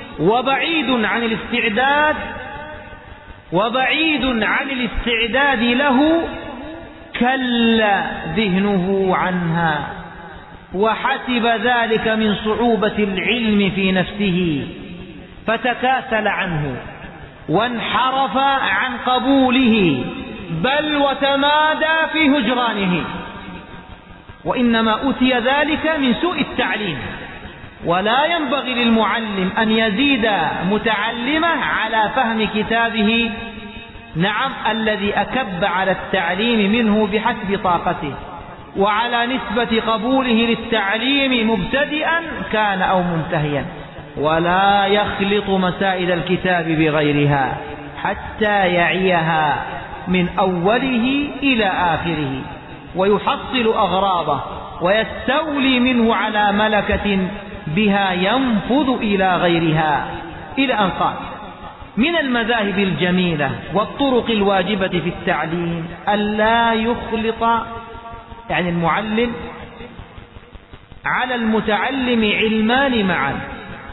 Speaker 2: وبعيد عن الاستعداد له، كل ذهنه عنها، وحسب ذلك من صعوبة العلم في نفسه، فتكاسل عنه وانحرف عن قبوله، بل وتمادى في هجرانه، وإنما أتي ذلك من سوء التعليم. ولا ينبغي للمعلم أن يزيد متعلمه على فهم كتابه، نعم، الذي أكب على التعليم منه بحسب طاقته، وعلى نسبة قبوله للتعليم مبتدئا كان أو منتهيا، ولا يخلط مسائل الكتاب بغيرها حتى يعيها من أوله إلى آخره، ويحصل أغراضه ويستولي منه على ملكة بها ينفذ إلى غيرها. إلى أن قال: من المذاهب الجميلة والطرق الواجبة في التعليم ألا يخلط، يعني المعلم، على المتعلم علمان معا،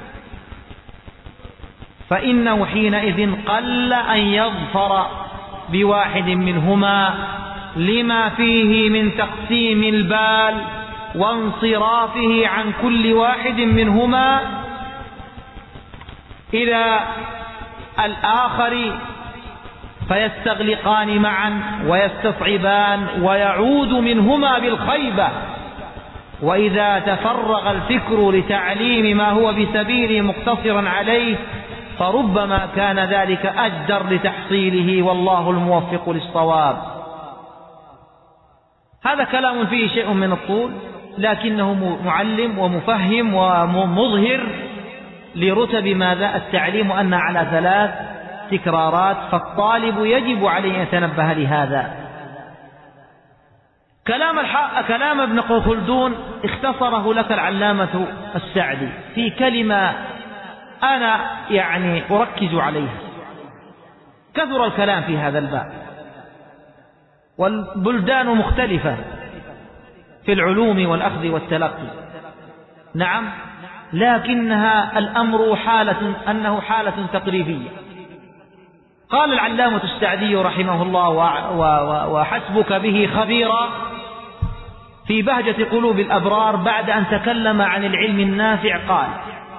Speaker 2: فإنه حينئذ قل أن يظفر بواحد منهما لما فيه من تقسيم البال وانصرافه عن كل واحد منهما إلى الآخر، فيستغلقان معا ويستصعبان ويعود منهما بالخيبة. وإذا تفرغ الفكر لتعليم ما هو بسبيله مقتصرا عليه، فربما كان ذلك أجدر لتحصيله، والله الموفق للصواب. هذا كلام فيه شيء من الطول، لكنه معلم ومفهم ومظهر لرتب ماذا التعليم، وأن على 3 تكرارات، فالطالب يجب عليه أن يتنبه لهذا. كلام ابن خلدون اختصره لك العلامة السعدي في كلمة أنا يعني أركز عليها. كثر الكلام في هذا الباب، والبلدان مختلفة في العلوم والأخذ والتلقي، نعم، لكنها الأمر أنه حالة تقريبية. قال العلامة السعدي رحمه الله وحسبك به خبيرا في بهجة قلوب الأبرار بعد أن تكلم عن العلم النافع، قال: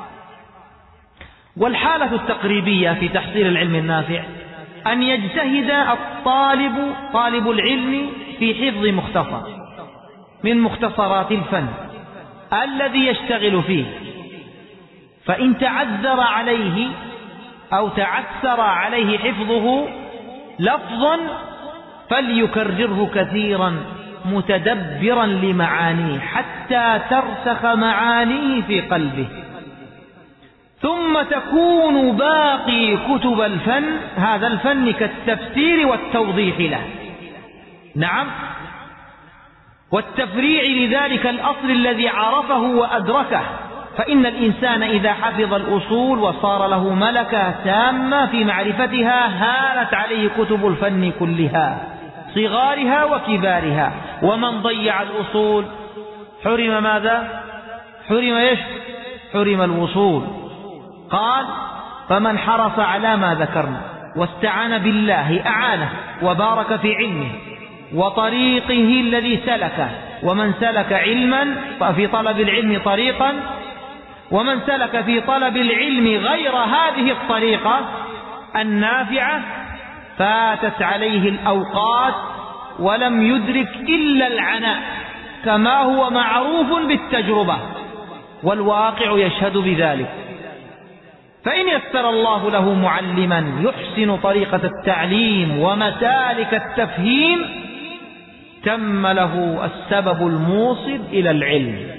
Speaker 2: والحالة التقريبية في تحصيل العلم النافع أن يجتهد طالب العلم في حفظ مختصر من مختصرات الفن الذي يشتغل فيه، فإن تعذر عليه أو تعثر عليه حفظه لفظا فليكرره كثيرا متدبرا لمعانيه حتى ترسخ معانيه في قلبه، ثم تكون باقي كتب الفن هذا الفن كالتفسير والتوضيح له، نعم، والتفريع لذلك الأصل الذي عرفه وأدركه. فإن الإنسان إذا حفظ الأصول وصار له ملكة تامة في معرفتها هانت عليه كتب الفن كلها صغارها وكبارها. ومن ضيع الأصول حرم ماذا؟ حرم إيش؟ حرم الوصول. قال: فمن حرص على ما ذكرنا واستعان بالله أعانه وبارك في علمه وطريقه الذي سلكه، ومن سلك علما ففي طلب العلم طريقا، ومن سلك في طلب العلم غير هذه الطريقة النافعة فاتت عليه الأوقات ولم يدرك إلا العناء، كما هو معروف بالتجربة والواقع يشهد بذلك. فإن يسر الله له معلما يحسن طريقة التعليم ومسالك التفهيم تم له السبب الموصل إلى العلم.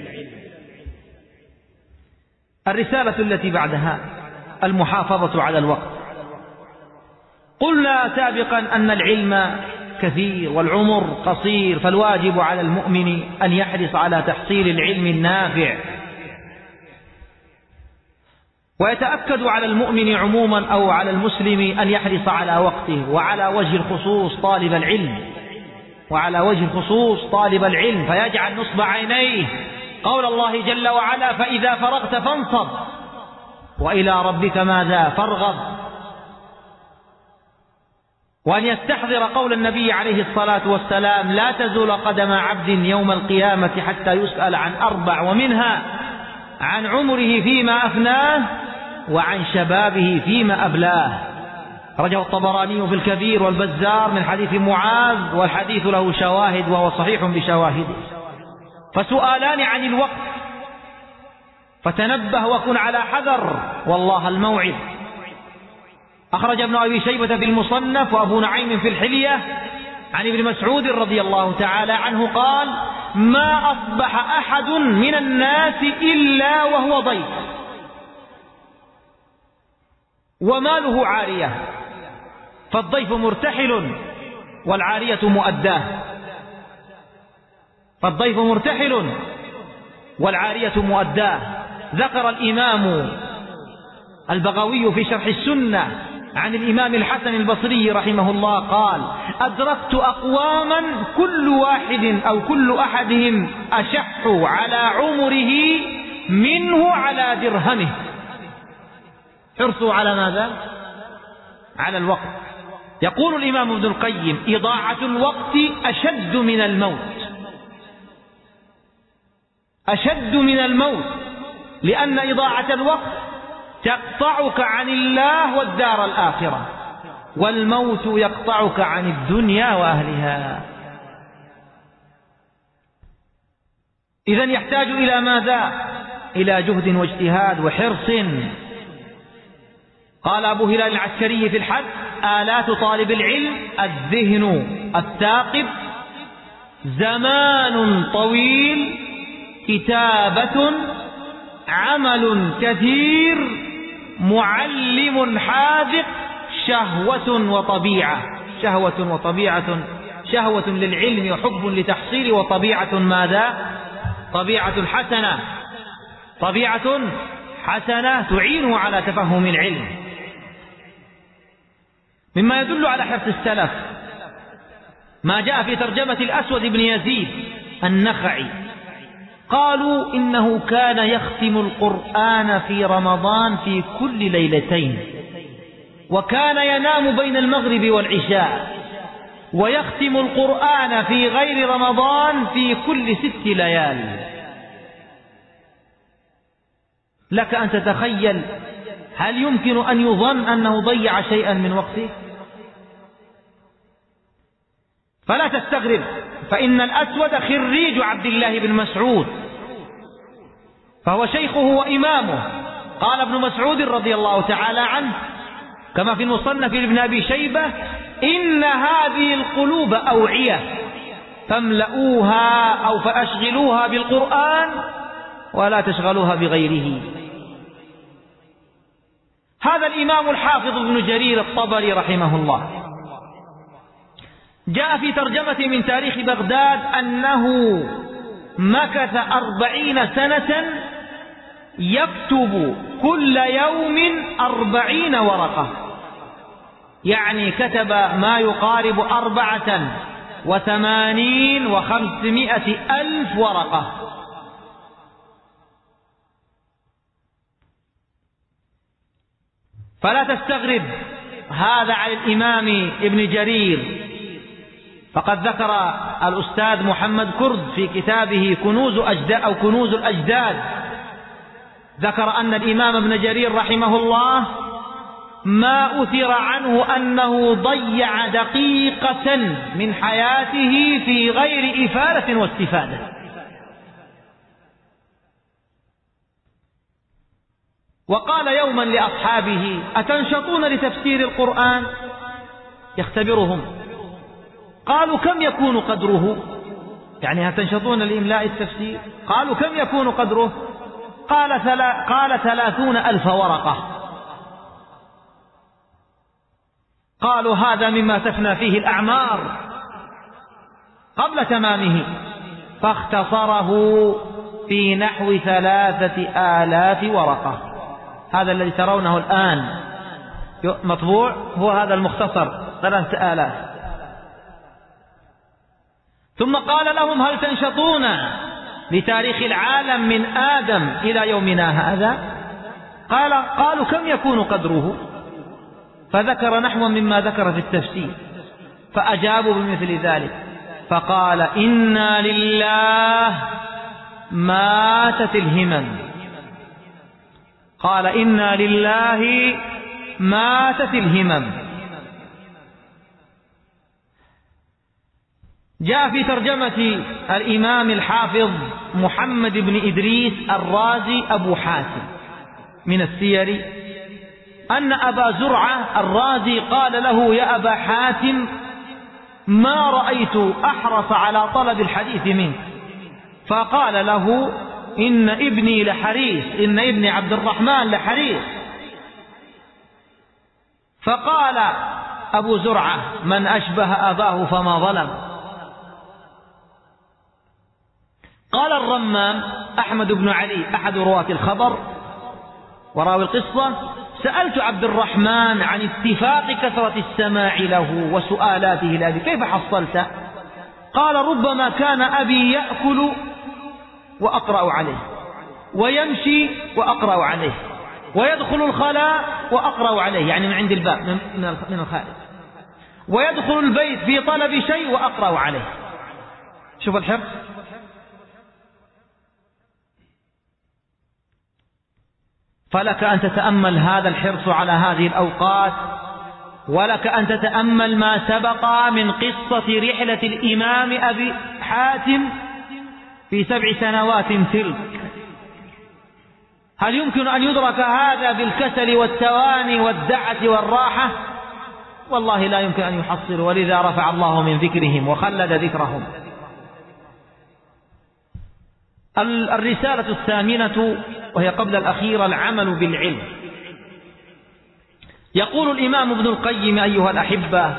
Speaker 2: الرسالة التي بعدها المحافظة على الوقت. قلنا سابقا أن العلم كثير والعمر قصير، فالواجب على المؤمن أن يحرص على تحصيل العلم النافع، ويتأكد على المؤمن عموما أو على المسلم أن يحرص على وقته، وعلى وجه الخصوص طالب العلم، وعلى وجه الخصوص طالب العلم، فيجعل نصب عينيه قول الله جل وعلا: فإذا فرغت فانصب وإلى ربك ماذا؟ فارغب. وأن يستحضر قول النبي عليه الصلاة والسلام: لا تزول قدم عبد يوم القيامة حتى يسأل عن 4، ومنها عن عمره فيما أفناه وعن شبابه فيما أبلاه. رجع الطبراني في الكبير والبزار من حديث معاذ، والحديث له شواهد وهو صحيح بشواهده. فسؤالان عن الوقت، فتنبه وكن على حذر والله الموعد. أخرج ابن أبي شيبة في المصنف وأبو نعيم في الحلية عن ابن مسعود رضي الله تعالى عنه قال: ما أصبح أحد من الناس إلا وهو ضيف وماله عارية، فالضيف مرتحل والعارية مؤداه، فالضيف مرتحل والعارية مؤداه. ذكر الإمام البغوي في شرح السنة عن الإمام الحسن البصري رحمه الله قال: أدركت أقواما كل واحد أو كل أحدهم أشح على عمره منه على درهمه. حرصوا على ماذا؟ على الوقت. يقول الإمام ابن القيم: إضاعة الوقت أشد من الموت، أشد من الموت، لأن إضاعة الوقت تقطعك عن الله والدار الآخرة، والموت يقطعك عن الدنيا وأهلها. إذن يحتاج إلى ماذا؟ إلى جهد واجتهاد وحرص. قال أبو هلال العسكري في الحد: آلات طالب العلم الذهن الثاقب، زمان طويل، كتابة، عمل كثير، معلم حاذق، شهوة وطبيعة. شهوة وطبيعة، شهوة للعلم وحب لتحصيل، وطبيعة ماذا؟ طبيعة حسنة، طبيعة حسنة تعينه على تفهم العلم. مما يدل على حرص السلف ما جاء في ترجمة الأسود بن يزيد النخعي، قالوا إنه كان يختم القرآن في رمضان في كل ليلتين، وكان ينام بين المغرب والعشاء، ويختم القرآن في غير رمضان في كل 6 ليال. لك أن تتخيل، هل يمكن أن يظن أنه ضيع شيئا من وقته؟ فلا تستغرب، فإن الأسود خريج عبد الله بن مسعود، فهو شيخه وإمامه. قال ابن مسعود رضي الله تعالى عنه: كما في المصنف لابن أبي شيبة: إن هذه القلوب أوعية فاملؤوها أو فأشغلوها بالقرآن ولا تشغلوها بغيره. هذا الإمام الحافظ ابن جرير الطبري رحمه الله جاء في ترجمة من تاريخ بغداد أنه مكث 40 سنة يكتب كل يوم 40 ورقة، يعني كتب ما يقارب 84 و500 ألف ورقة. فلا تستغرب هذا على الإمام ابن جرير، فقد ذكر الأستاذ محمد كرد في كتابه كنوز الأجداد، ذكر أن الإمام ابن جرير رحمه الله ما أثر عنه أنه ضيع دقيقة من حياته في غير إفادة واستفادة. وقال يوما لأصحابه: أتنشطون لتفسير القرآن؟ يختبرهم. قالوا: كم يكون قدره؟ يعني هتنشطون لإملاء التفسير؟ قالوا: كم يكون قدره؟ قال 30,000 ورقة. قالوا: هذا مما تفنى فيه الأعمار قبل تمامه. فاختصره في نحو 3,000 ورقة. هذا الذي ترونه الآن مطبوع هو هذا المختصر 3,000. ثم قال لهم: هل تنشطون لتاريخ العالم من آدم إلى يومنا هذا؟ قالوا: كم يكون قدره؟ فذكر نحو مما ذكر في التفسير، فأجابوا بمثل ذلك. فقال: إنا لله ماتت الهمم. قال: إنا لله ماتت الهمم. جاء في ترجمة الإمام الحافظ محمد بن إدريس الرازي أبو حاتم من السير أن أبا زرعة الرازي قال له: يا أبا حاتم، ما رأيت أحرص على طلب الحديث منك. فقال له: إن ابني لحريص، إن ابني عبد الرحمن لحريص. فقال أبو زرعة: من أشبه أباه فما ظلم. قال الرمام أحمد بن علي أحد رواة الخبر وراوي القصة: سألت عبد الرحمن عن اتفاق كثرة السماع له وسؤالاته لأبي، كيف حصلت؟ قال: ربما كان أبي يأكل وأقرأ عليه، ويمشي وأقرأ عليه، ويدخل الخلاء وأقرأ عليه، يعني من عند الباب من الخارج، ويدخل البيت في طلب شيء وأقرأ عليه. شوف الحرص. فلك أن تتأمل هذا الحرص على هذه الأوقات، ولك أن تتأمل ما سبق من قصة رحلة الإمام أبي حاتم في 7 سنوات تلك. هل يمكن أن يدرك هذا بالكسل والتواني والدعة والراحة؟ والله لا يمكن أن يحصل، ولذا رفع الله من ذكرهم وخلد ذكرهم. الرسالة الثامنة وهي قبل الأخيرة: العمل بالعلم. يقول الإمام ابن القيم: أيها الأحبة،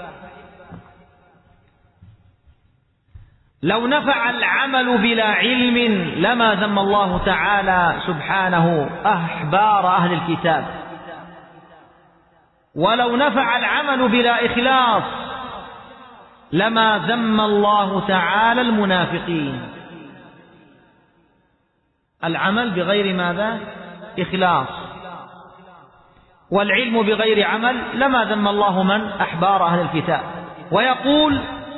Speaker 2: لو نفع العمل بلا علم لما ذم الله تعالى سبحانه أحبار أهل الكتاب، ولو نفع العمل بلا إخلاص لما ذم الله تعالى المنافقين. العمل بغير ماذا؟ إخلاص. والعلم بغير عمل لما ذم الله من؟ أحبار أهل الكتاب. ويقول: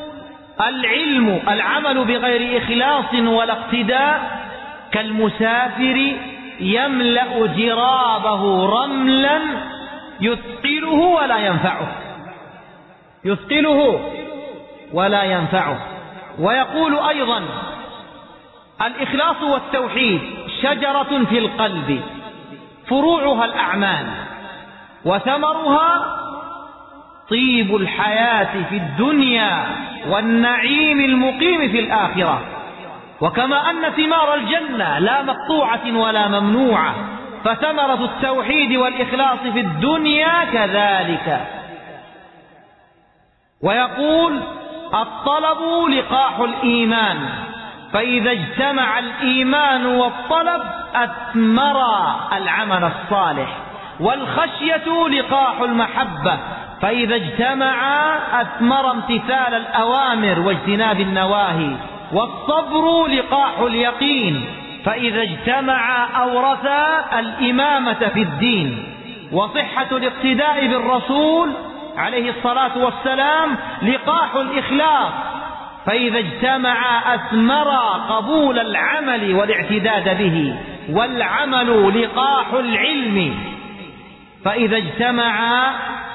Speaker 2: العمل بغير إخلاص ولا اقتداء كالمسافر يملأ جرابه رملا يثقله ولا ينفعه، يثقله ولا ينفعه. ويقول أيضا: الإخلاص والتوحيد شجرة في القلب فروعها الأعمال، وثمرها طيب الحياة في الدنيا والنعيم المقيم في الآخرة. وكما أن ثمار الجنة لا مقطوعة ولا ممنوعة، فثمرة التوحيد والإخلاص في الدنيا كذلك. ويقول: الطلب لقاح الإيمان، فإذا اجتمع الإيمان والطلب أثمر العمل الصالح. والخشية لقاح المحبة، فإذا اجتمع أثمر امتثال الأوامر واجتناب النواهي. والصبر لقاح اليقين، فإذا اجتمع أورثا الإمامة في الدين. وصحة الاقتداء بالرسول عليه الصلاة والسلام لقاح الإخلاص، فإذا اجتمع أثمر قبول العمل والاعتداد به. والعمل لقاح العلم، فإذا اجتمع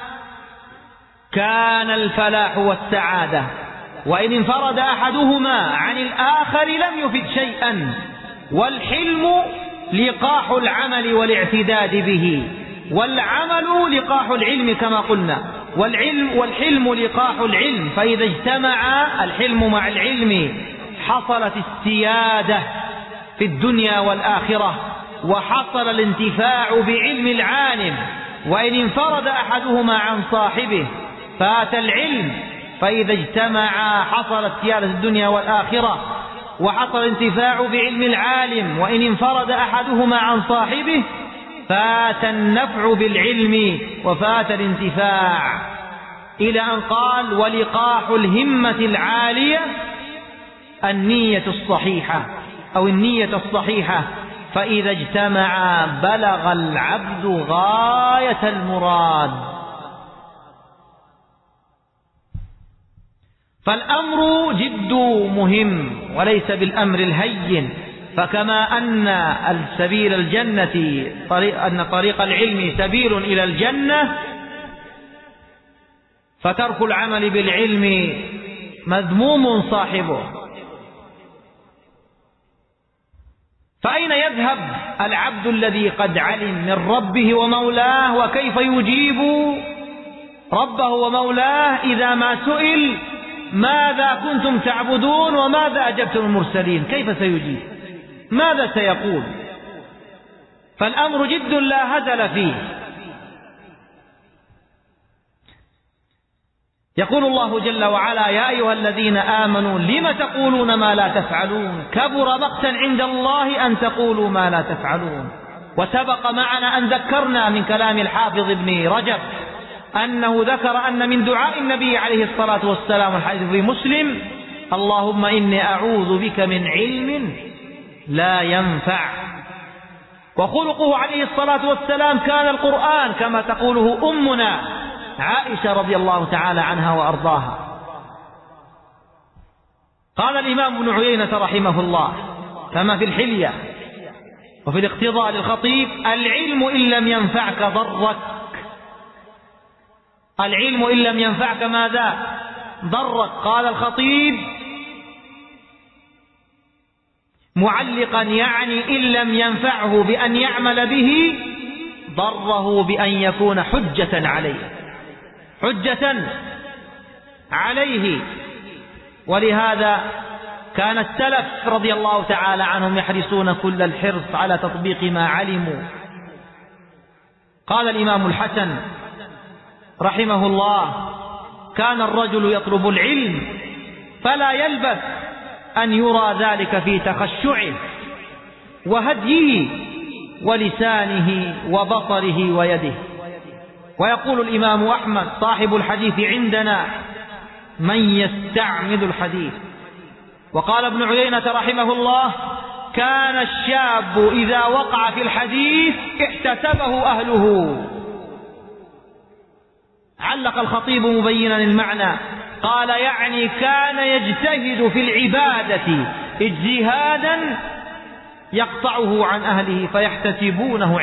Speaker 2: كان الفلاح والسعادة، وإن انفرد أحدهما عن الآخر لم يفد شيئا. والحلم لقاح العمل والاعتداد به، والعمل لقاح العلم كما قلنا. والحلم لقاح العلم، فإذا اجتمع الحلم مع العلم حصلت السيادة في الدنيا والآخرة، وحصل الانتفاع بعلم العالم. وإن انفرد أحدهما عن صاحبه فات العلم، فإذا اجتمع حصلت سيادة الدنيا والآخرة، وحصل الانتفاع بعلم العالم. وإن انفرد أحدهما عن صاحبه فات النفع بالعلم وفات الانتفاع، إلى أن قال: ولقاح الهمة العالية النية الصحيحة أو النية الصحيحة، فإذا اجتمع بلغ العبد غاية المراد. فالأمر جد مهم وليس بالأمر الهين. فكما أن السبيل الجنة أن طريق العلم سبيل إلى الجنة، فترك العمل بالعلم مذموم صاحبه. فأين يذهب العبد الذي قد علم من ربه ومولاه؟ وكيف يجيب ربه ومولاه إذا ما سئل ماذا كنتم تعبدون وماذا أجبتم المرسلين؟ كيف سيجيب؟ ماذا سيقول؟ فالأمر جد لا هزل فيه. يقول الله جل وعلا: يا أيها الذين آمنوا لم تقولون ما لا تفعلون كبر مقتا عند الله أن تقولوا ما لا تفعلون. وسبق معنا أن ذكرنا من كلام الحافظ ابن رجب أنه ذكر أن من دعاء النبي عليه الصلاة والسلام الحديث في مسلم: اللهم إني أعوذ بك من علم لا ينفع. وخلقه عليه الصلاة والسلام كان القرآن، كما تقوله أمنا عائشة رضي الله تعالى عنها وأرضاها. قال الإمام ابن عيينة رحمه الله كما في الحلية وفي الاقتضاء للخطيب: العلم إن لم ينفعك ضرك. العلم إن لم ينفعك ماذا؟ ضرك. قال الخطيب معلقا: يعني إن لم ينفعه بأن يعمل به ضره بأن يكون حجة عليه، حجة عليه. ولهذا كان السلف رضي الله تعالى عنهم يحرصون كل الحرص على تطبيق ما علموا. قال الإمام الحسن رحمه الله: كان الرجل يطلب العلم فلا يلبث أن يرى ذلك في تخشعه وهديه ولسانه وبصره ويده. ويقول الإمام أحمد صاحب الحديث عندنا: من يستعمل الحديث. وقال ابن عيينة رحمه الله: كان الشاب إذا وقع في الحديث احتسبه أهله. علق الخطيب مبينا المعنى، قال: يعني كان يجتهد في العبادة اجتهادا يقطعه عن أهله فيحتسبونه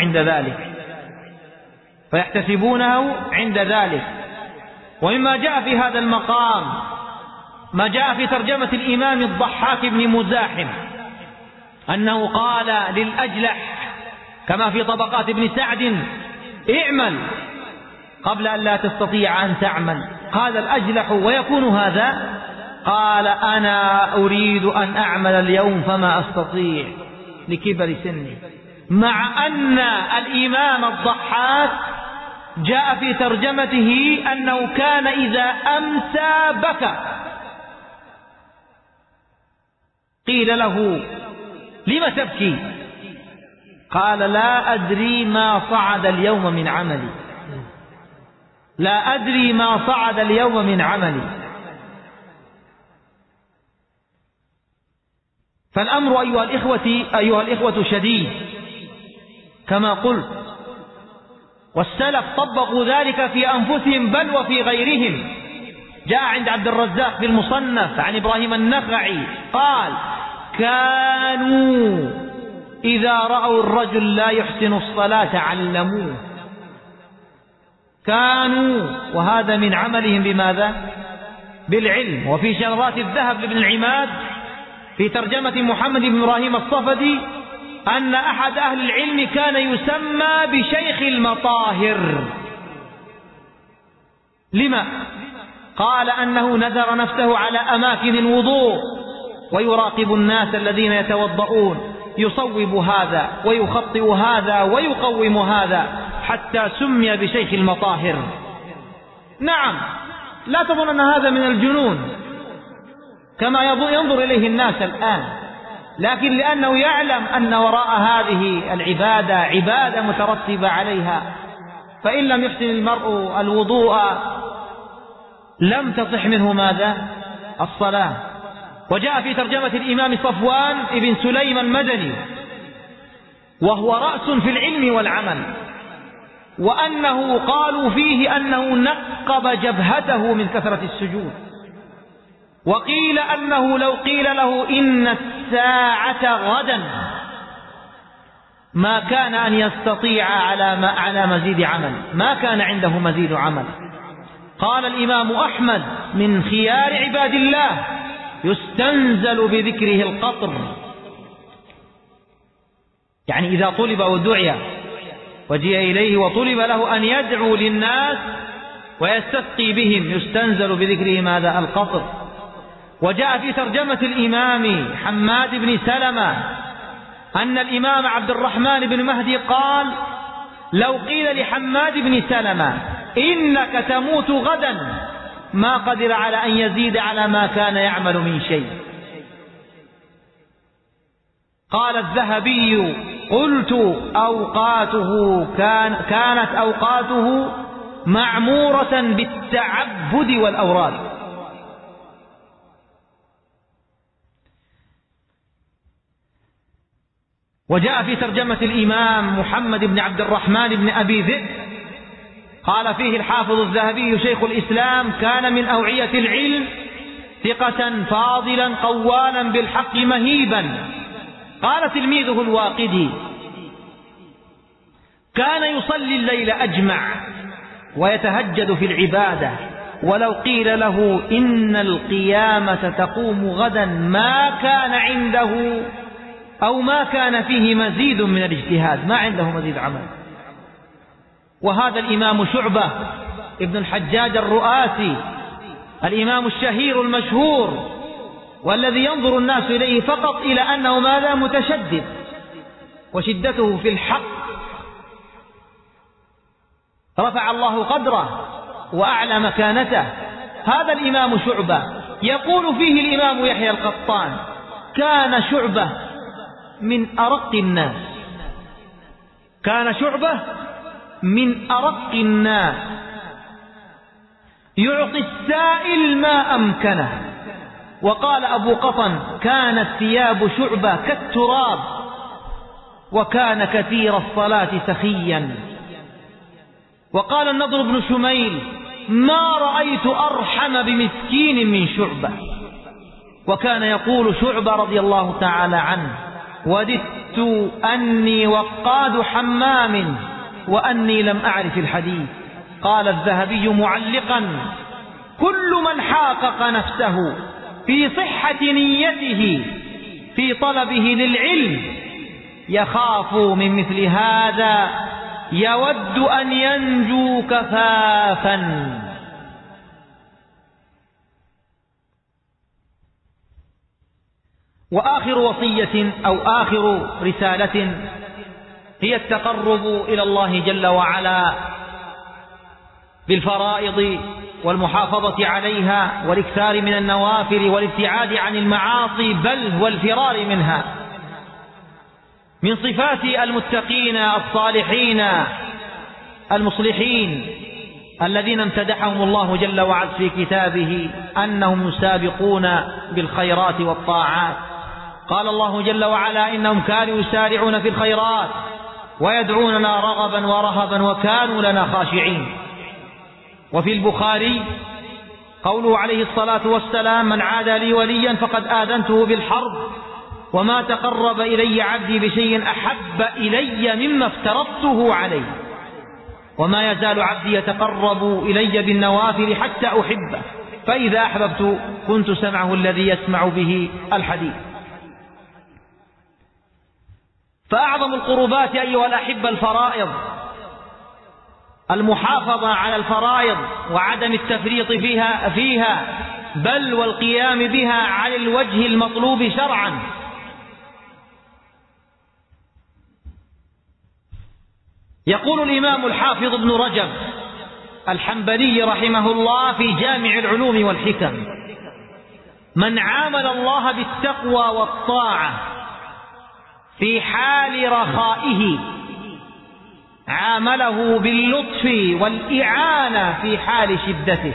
Speaker 2: عند ذلك. ومما جاء في هذا المقام ما جاء في ترجمة الإمام الضحاك بن مزاحم أنه قال للأجلح كما في طبقات ابن سعد: اعمل قبل أن لا تستطيع أن تعمل؟ قال الأجلح ويكون هذا؟ قال أنا أريد أن أعمل اليوم فما أستطيع لكبر سني. مع أن الإمام الضحاك جاء في ترجمته أنه كان إذا أمسى بكى. قيل له لم تبكي؟ قال لا أدري ما صعد اليوم من عملي، لا أدري ما صعد اليوم من عملي. فالأمر أيها الإخوة شديد كما قلت، والسلف طبقوا ذلك في أنفسهم بل وفي غيرهم. جاء عند عبد الرزاق في المصنف عن إبراهيم النخعي قال كانوا إذا رأوا الرجل لا يحسن الصلاة علموه. كانوا، وهذا من عملهم بماذا؟ بالعلم. وفي شذرات الذهب لابن العماد في ترجمة محمد بن إبراهيم الصفدي أن أحد أهل العلم كان يسمى بشيخ المطاهر. لما؟ قال أنه نذر نفسه على أماكن الوضوء ويراقب الناس الذين يتوضؤون، يصوب هذا ويخطئ هذا ويقوم هذا، حتى سمي بشيخ المطاهر. نعم، لا تظن أن هذا من الجنون كما ينظر إليه الناس الآن، لكن لأنه يعلم أن وراء هذه العبادة عبادة مترتبة عليها، فإن لم يحسن المرء الوضوء لم تصح منه ماذا؟ الصلاة. وجاء في ترجمة الإمام صفوان ابن سليم المدني وهو رأس في العلم والعمل، وأنه قالوا فيه أنه نقب جبهته من كثرة السجود. وقيل أنه لو قيل له إن الساعة غدا ما كان أن يستطيع على مزيد عمل، ما كان عنده مزيد عمل. قال الإمام أحمد من خيار عباد الله يستنزل بذكره القطر، يعني إذا طلب ودعي وجيء إليه وطلب له أن يدعو للناس ويستسقي بهم يستنزل بذكره ماذا؟ القطر. وجاء في ترجمة الإمام حماد بن سلمة أن الإمام عبد الرحمن بن مهدي قال لو قيل لحماد بن سلمة إنك تموت غدا ما قدر على أن يزيد على ما كان يعمل من شيء. قال الذهبي قلت كانت أوقاته معمورة بالتعبد والأوراد. وجاء في ترجمة الإمام محمد بن عبد الرحمن بن أبي ذئب قال فيه الحافظ الذهبي شيخ الإسلام كان من أوعية العلم ثقة فاضلا قوالا بالحق مهيبا. قال تلميذه الواقدي كان يصلي الليل أجمع ويتهجد في العبادة، ولو قيل له إن القيامة تقوم غدا ما كان عنده أو ما كان فيه مزيد من الاجتهاد، ما عنده مزيد عمل. وهذا الإمام شعبة ابن الحجاج الرؤاسي الإمام الشهير المشهور والذي ينظر الناس إليه فقط إلى أنه ماذا؟ متشدد، وشدته في الحق رفع الله قدره وأعلى مكانته. هذا الإمام شعبة يقول فيه الإمام يحيى القطان كان شعبة من أرق الناس، كان شعبة من أرق الناس يعطي السائل ما أمكنه. وقال أبو قطن كانت ثياب شعبة كالتراب وكان كثير الصلاة سخيا. وقال النضر بن شميل ما رأيت أرحم بمسكين من شعبة. وكان يقول شعبة رضي الله تعالى عنه وددت أني وقاد حمام وأني لم أعرف الحديث. قال الذهبي معلقا كل من حاقق نفسه في صحة نيته في طلبه للعلم يخاف من مثل هذا يود أن ينجو كفافا. وآخر وصية أو آخر رسالة هي التقرب إلى الله جل وعلا بالفرائض والمحافظة عليها والإكثار من النوافل والابتعاد عن المعاصي بل والفرار منها. من صفات المتقين الصالحين المصلحين الذين امتدحهم الله جل وعلا في كتابه أنهم يسابقون بالخيرات والطاعات. قال الله جل وعلا إنهم كانوا يسارعون في الخيرات ويدعوننا رغبا ورهبا وكانوا لنا خاشعين. وفي البخاري قوله عليه الصلاة والسلام من عادى لي وليا فقد آذنته بالحرب وما تقرب إلي عبدي بشيء أحب إلي مما افترضته عليه وما يزال عبدي يتقرب إلي بالنوافل حتى أحبه فإذا أحببت كنت سمعه الذي يسمع به الحديث. فأعظم القربات أيها الأحبة الفرائض، المحافظة على الفرائض وعدم التفريط فيها بل والقيام بها على الوجه المطلوب شرعا. يقول الإمام الحافظ ابن رجب الحنبلي رحمه الله في جامع العلوم والحكم: من عامل الله بالتقوى والطاعة في حال رخائه عامله باللطف والإعانة في حال شدته.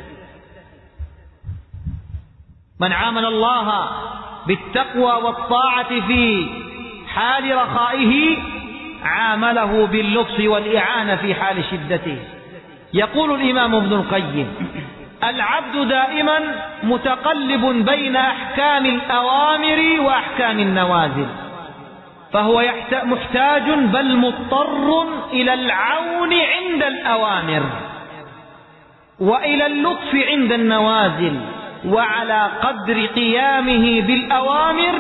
Speaker 2: من عامل الله بالتقوى والطاعة في حال رخائه عامله باللطف والإعانة في حال شدته. يقول الإمام ابن القيم: العبد دائما متقلب بين أحكام الأوامر وأحكام النوازل، فهو محتاج بل مضطر إلى العون عند الأوامر وإلى اللطف عند النوازل، وعلى قدر قيامه بالأوامر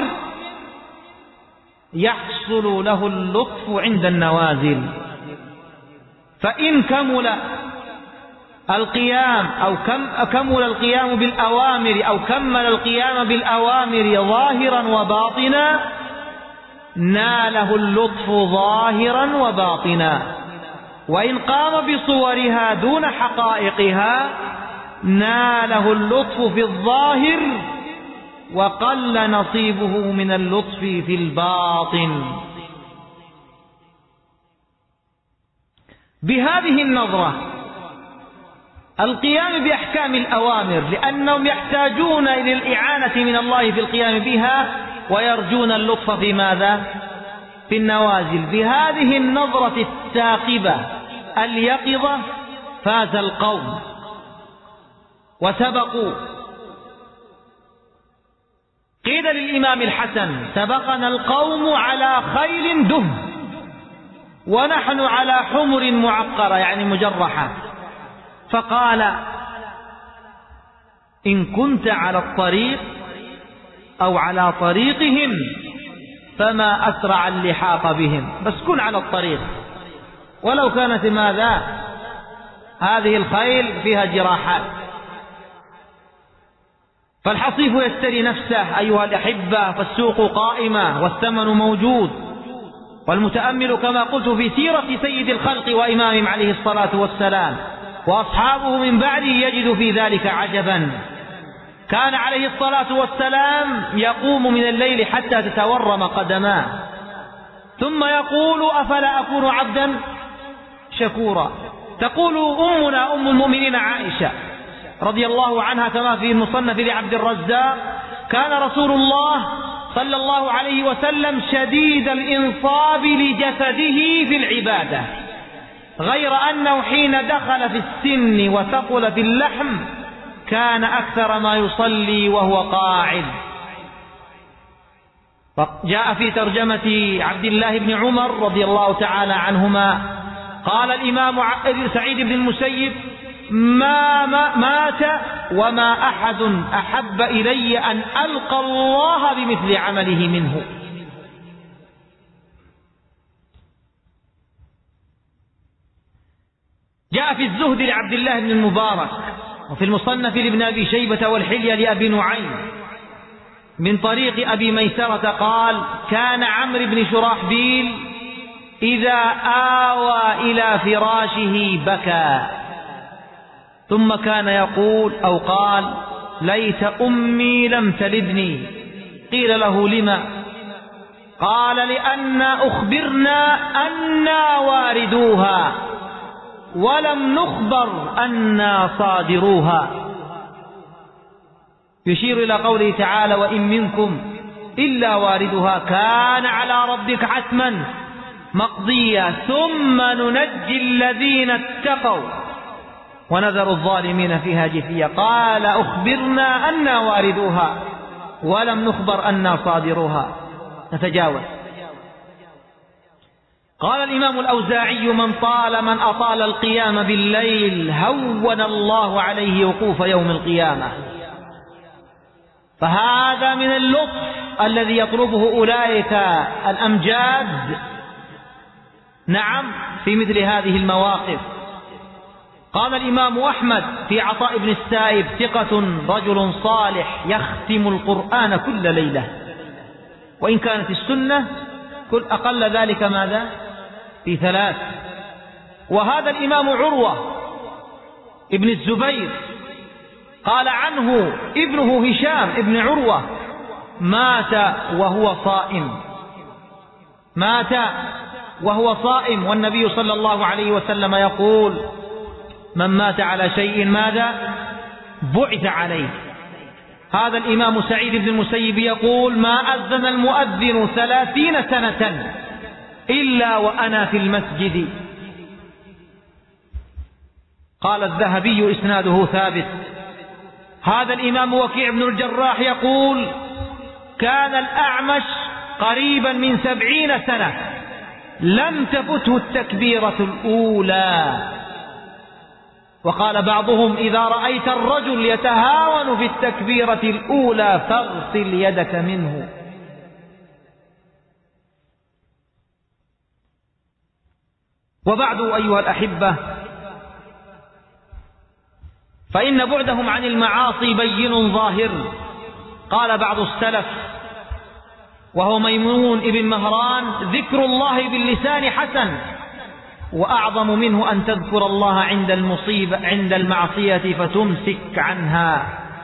Speaker 2: يحصل له اللطف عند النوازل. فإن كمل القيام أو كمل القيام بالأوامر أو كمل القيام بالأوامر ظاهرا وباطنا ناله اللطف ظاهرا وباطنا، وإن قام بصورها دون حقائقها ناله اللطف في الظاهر وقل نصيبه من اللطف في الباطن. بهذه النظرة القيام بأحكام الأوامر لأنهم يحتاجون إلى الإعانة من الله في القيام بها ويرجون اللطف في ماذا؟ في النوازل. بهذه النظرة الثاقبة اليقظة فاز القوم وسبقوا. قيل للإمام الحسن: سبقنا القوم على خيل دهم ونحن على حمر معقرة يعني مجرحة. فقال: إن كنت على الطريق أو على طريقهم فما أسرع اللحاق بهم، بس كن على الطريق ولو كانت ماذا؟ هذه الخيل فيها جراحات. فالحصيف يشتري نفسه أيها الأحبة، فالسوق قائمة والثمن موجود. والمتأمل كما قلت في سيرة سيد الخلق وإمامهم عليه الصلاة والسلام وأصحابه من بعده يجد في ذلك عجبا. كان عليه الصلاة والسلام يقوم من الليل حتى تتورم قدماه ثم يقول: أفلا أكون عبدا شكورا. تقول أمنا أم المؤمنين عائشة رضي الله عنها كما في المصنف لعبد الرزاق: كان رسول الله صلى الله عليه وسلم شديد الإنصاب لجسده في العبادة، غير أنه حين دخل في السن وثقل في اللحم كان أكثر ما يصلي وهو قاعد. جاء في ترجمة عبد الله بن عمر رضي الله تعالى عنهما قال الإمام سعيد بن المسيب: ما مات وما أحد أحب إلي أن ألقى الله بمثل عمله منه. جاء في الزهد لعبد الله بن المبارك، وفي المصنف لابن أبي شيبة والحلية لأبي نعيم من طريق أبي ميسرة قال: كان عمرو بن شراحبيل إذا آوى إلى فراشه بكى، ثم كان يقول أو قال: ليت أمي لم تلدني. قيل له: لما؟ قال: لأن أخبرنا أنا واردوها ولم نخبر أنا صادروها. يشير إلى قوله تعالى: وإن منكم إلا واردها كان على ربك حتما مقضيا ثم ننجي الذين اتقوا ونذر الظالمين فيها جثيا. قال: أخبرنا أنا واردوها ولم نخبر أنا صادروها. نتجاوز. قال الإمام الأوزاعي: من أطال القيام بالليل هون الله عليه وقوف يوم القيامة. فهذا من اللطف الذي يطلبه أولئك الأمجاد، نعم، في مثل هذه المواقف. قال الإمام أحمد في عطاء بن السائب: ثقة رجل صالح يختم القرآن كل ليلة، وإن كانت السنة أقل ذلك ماذا؟ في 3. وهذا الإمام عروة ابن الزبير قال عنه ابنه هشام ابن عروة: مات وهو صائم، والنبي صلى الله عليه وسلم يقول: من مات على شيء ماذا؟ بعث عليه. هذا الإمام سعيد بن المسيب يقول: ما أذن المؤذن 30 سنة إلا وأنا في المسجد. قال الذهبي: إسناده ثابت. هذا الإمام وكيع بن الجراح يقول: كان الأعمش قريبا من 70 سنة لم تفته التكبيرة الأولى. وقال بعضهم: إذا رأيت الرجل يتهاون في التكبيرة الأولى فاغسل يدك منه. وبعد أيها الأحبة، فإن بعدهم عن المعاصي بين ظاهر. قال بعض السلف وهو ميمون ابن مهران: ذكر الله باللسان حسن، وأعظم منه أن تذكر الله عند المعصية فتمسك عنها.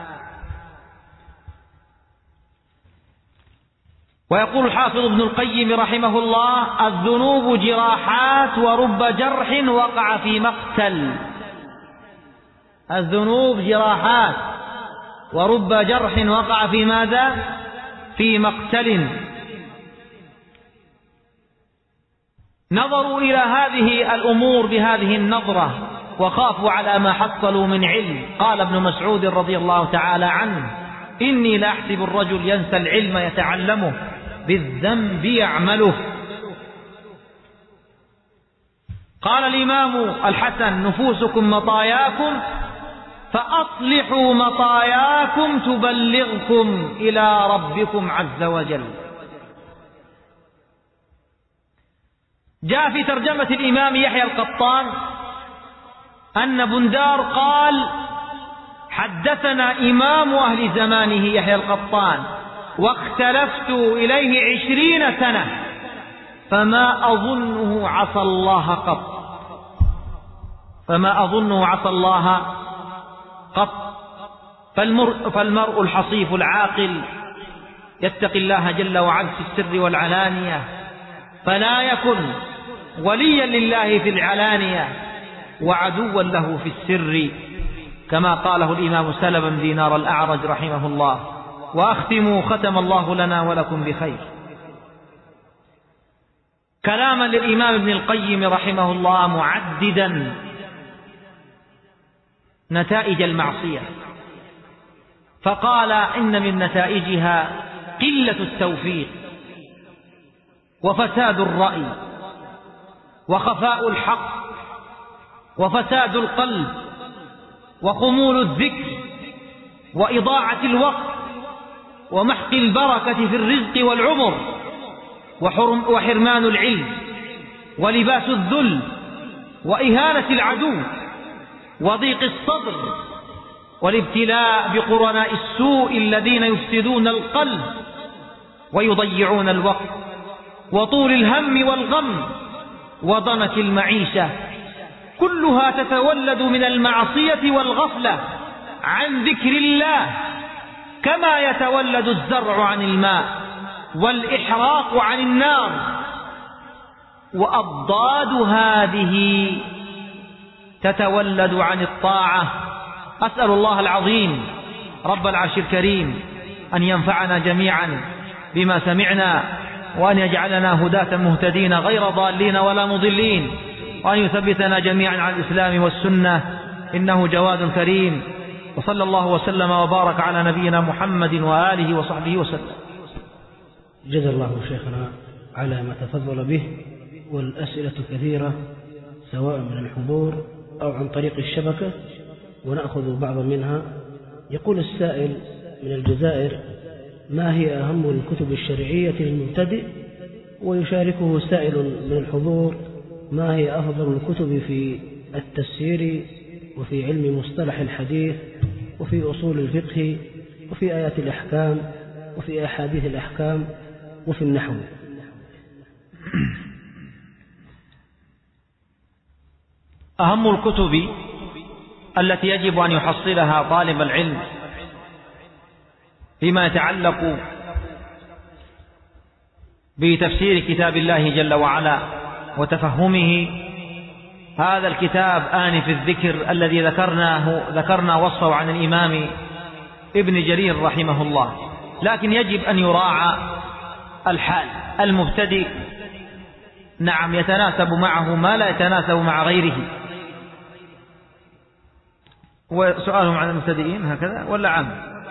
Speaker 2: ويقول الحافظ ابن القيم رحمه الله: الذنوب جراحات ورب جرح وقع في مقتل. الذنوب جراحات ورب جرح وقع في ماذا؟ في مقتل. نظروا إلى هذه الأمور بهذه النظرة وخافوا على ما حصلوا من علم. قال ابن مسعود رضي الله تعالى عنه: إني لأحسب الرجل ينسى العلم يتعلمه بالذنب يعمله. قال الإمام الحسن: نفوسكم مطاياكم فأصلحوا مطاياكم تبلغكم إلى ربكم عز وجل. جاء في ترجمة الإمام يحيى القطان أن بندار قال: حدثنا إمام أهل زمانه يحيى القطان واختلفت إليه 20 سنة فما أظنه عصى الله قط. فالمرء الحصيف العاقل يتقي الله جل وعلا في السر والعلانية، فلا يكن وليا لله في العلانية وعدوا له في السر، كما قاله الإمام سلم بن دينار الأعرج رحمه الله. وأختموا: ختم الله لنا ولكم بخير. كلاما للإمام ابن القيم رحمه الله معددا نتائج المعصية، فقال: إن من نتائجها قلة التوفيق وفساد الرأي وخفاء الحق وفساد القلب وخمول الذكر وإضاعة الوقت ومحق البركة في الرزق والعمر وحرمان العلم ولباس الذل وإهانة العدو وضيق الصدر والابتلاء بقرناء السوء الذين يفسدون القلب ويضيعون الوقت، وطول الهم والغم وضنك المعيشة، كلها تتولد من المعصية والغفلة عن ذكر الله، كما يتولد الزرع عن الماء والإحراق عن النار. وأضداد هذه تتولد عن الطاعة. أسأل الله العظيم رب العرش الكريم أن ينفعنا جميعا بما سمعنا، وأن يجعلنا هداة مهتدين غير ضالين ولا مضلين، وأن يثبتنا جميعا على الإسلام والسنة، إنه جواد كريم. وصلى الله وسلم وبارك على نبينا محمد وآله وصحبه وسلم.
Speaker 3: جزا الله شيخنا على ما تفضل به، والأسئلة كثيرة سواء من الحضور أو عن طريق الشبكة، ونأخذ بعض منها. يقول السائل من الجزائر: ما هي أهم الكتب الشرعية للمبتدئ؟ ويشاركه سائل من الحضور: ما هي أفضل الكتب في التفسير وفي علم مصطلح الحديث وفي أصول الفقه وفي آيات الأحكام وفي أحاديث الأحكام وفي النحو؟
Speaker 2: أهم الكتب التي يجب أن يحصلها طالب العلم فيما يتعلق بتفسير كتاب الله جل وعلا وتفهمه، هذا الكتاب آنف الذكر الذي ذكرنا وصفه عن الإمام ابن جرير رحمه الله. لكن يجب أن يراعى الحال. المبتدئ نعم يتناسب معه ما لا يتناسب مع غيره. وسؤالهم عن المبتدئين هكذا ولا عام؟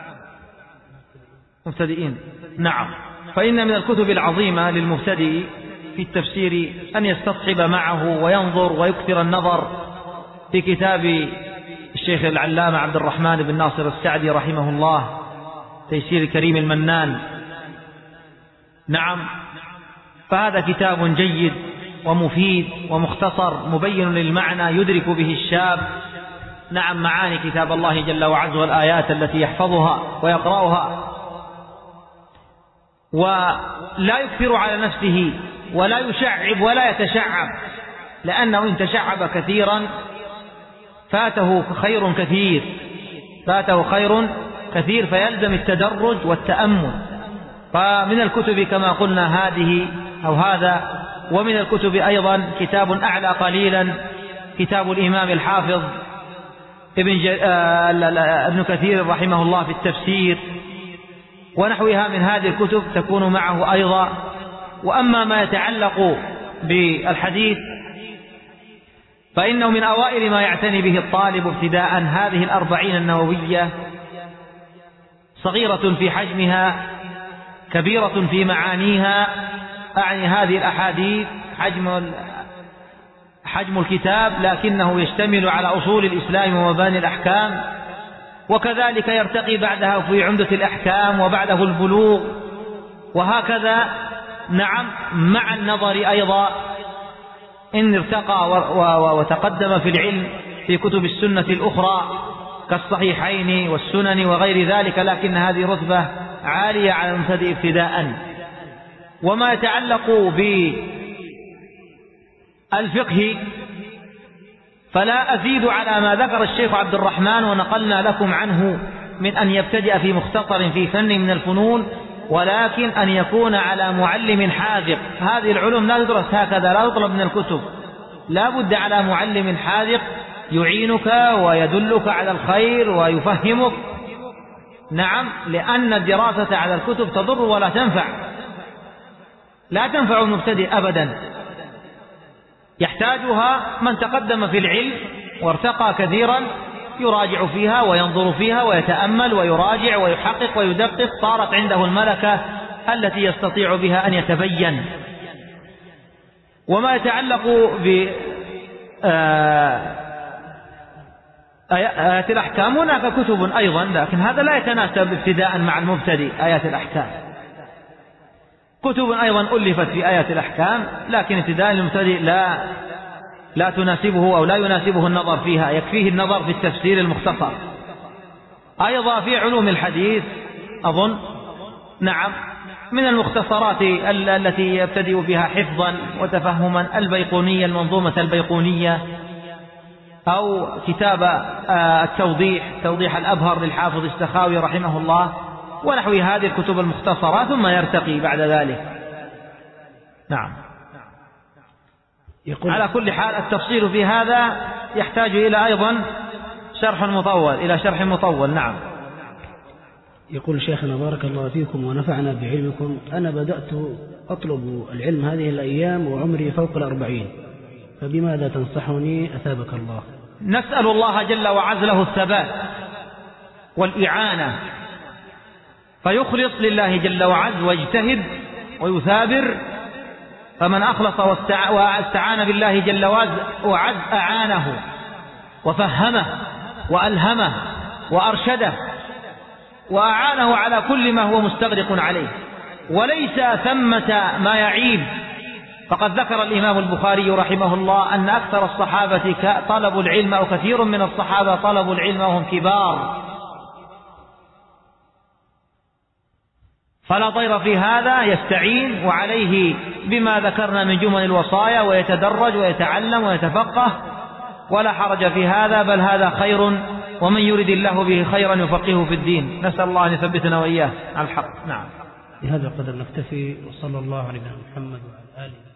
Speaker 2: مبتدئين نعم. فإن من الكتب العظيمة للمبتدئ في التفسير أن يستصحب معه وينظر ويكثر النظر في كتاب الشيخ العلامة عبد الرحمن بن ناصر السعدي رحمه الله، تيسير الكريم المنان. نعم، فهذا كتاب جيد ومفيد ومختصر مبين للمعنى يدرك به الشاب نعم معاني كتاب الله جل وعز والآيات التي يحفظها ويقرأها، ولا يكثر على نفسه ولا يشعب ولا يتشعب، لأنه إن تشعب كثيرا فاته خير كثير فيلزم التدرج والتأمل. فمن الكتب كما قلنا هذه أو هذا. ومن الكتب أيضا كتاب أعلى قليلا، كتاب الإمام الحافظ ابن كثير رحمه الله في التفسير ونحوها من هذه الكتب تكون معه أيضا. وأما ما يتعلق بالحديث فإنه من أوائل ما يعتني به الطالب ابتداء هذه الأربعين النووية، صغيرة في حجمها كبيرة في معانيها، أعني هذه الأحاديث حجم الكتاب، لكنه يشتمل على أصول الإسلام ومباني الأحكام، وكذلك يرتقي بعدها في عمدة الأحكام وبعده البلوغ، وهكذا. نعم، مع النظر أيضا إن ارتقى وتقدم في العلم في كتب السنة الأخرى كالصحيحين والسنن وغير ذلك، لكن هذه رتبة عالية على المبتدئ ابتداء. وما يتعلق بالفقه فلا أزيد على ما ذكر الشيخ عبد الرحمن ونقلنا لكم عنه من أن يبتدئ في مختصر في فن من الفنون، ولكن أن يكون على معلم حاذق. هذه العلوم لا تدرس هكذا، لا تطلب من الكتب، لا بد على معلم حاذق يعينك ويدلك على الخير ويفهمك. نعم، لأن الدراسة على الكتب تضر ولا تنفع، لا تنفع المبتدئ أبدا، يحتاجها من تقدم في العلم وارتقى كثيرا، يراجع فيها وينظر فيها ويتأمل ويراجع ويحقق ويدقق، صارت عنده الملكة التي يستطيع بها أن يتبين. وما يتعلق آيات الأحكام هناك كتب أيضا، لكن هذا لا يتناسب ابتداء مع المبتدئ. آيات الأحكام كتب أيضا ألفت في آيات الأحكام، لكن ابتداء المبتدئ لا لا تناسبه أو لا يناسبه النظر فيها، يكفيه النظر في التفسير المختصر. أيضا في علوم الحديث أظن نعم من المختصرات التي يبتدئ بها حفظا وتفهما البيقونية، المنظومة البيقونية، أو كتاب توضيح الأبهر للحافظ السخاوي رحمه الله، ونحو هذه الكتب المختصرة، ثم يرتقي بعد ذلك. نعم. على كل حال التفصيل في هذا يحتاج إلى أيضا شرح مطول. نعم.
Speaker 3: يقول شيخنا بارك الله فيكم ونفعنا بعلمكم، أنا بدأت أطلب العلم هذه الأيام وعمري فوق 40، فبماذا تنصحني أثابك الله؟
Speaker 2: نسأل الله جل وعز له الثبات والإعانة، فيخلص لله جل وعز ويجتهد ويثابر، فمن أخلص واستعان بالله جل وعز أعانه وفهمه وألهمه وأرشده وأعانه على كل ما هو مستغرق عليه، وليس ثمة ما يعيب. فقد ذكر الإمام البخاري رحمه الله أن أكثر الصحابة طلبوا العلم، أو كثير من الصحابة طلبوا العلم وهم كبار، فلا ضير في هذا، يستعين وعليه بما ذكرنا من جمل الوصايا، ويتدرج ويتعلم ويتفقه، ولا حرج في هذا، بل هذا خير، ومن يرد الله به خيرا يفقهه في الدين. نسأل الله أن يثبتنا وإياه على الحق. نعم.
Speaker 3: بهذا القدر نكتفي، وصلى الله على محمد وعلى آله.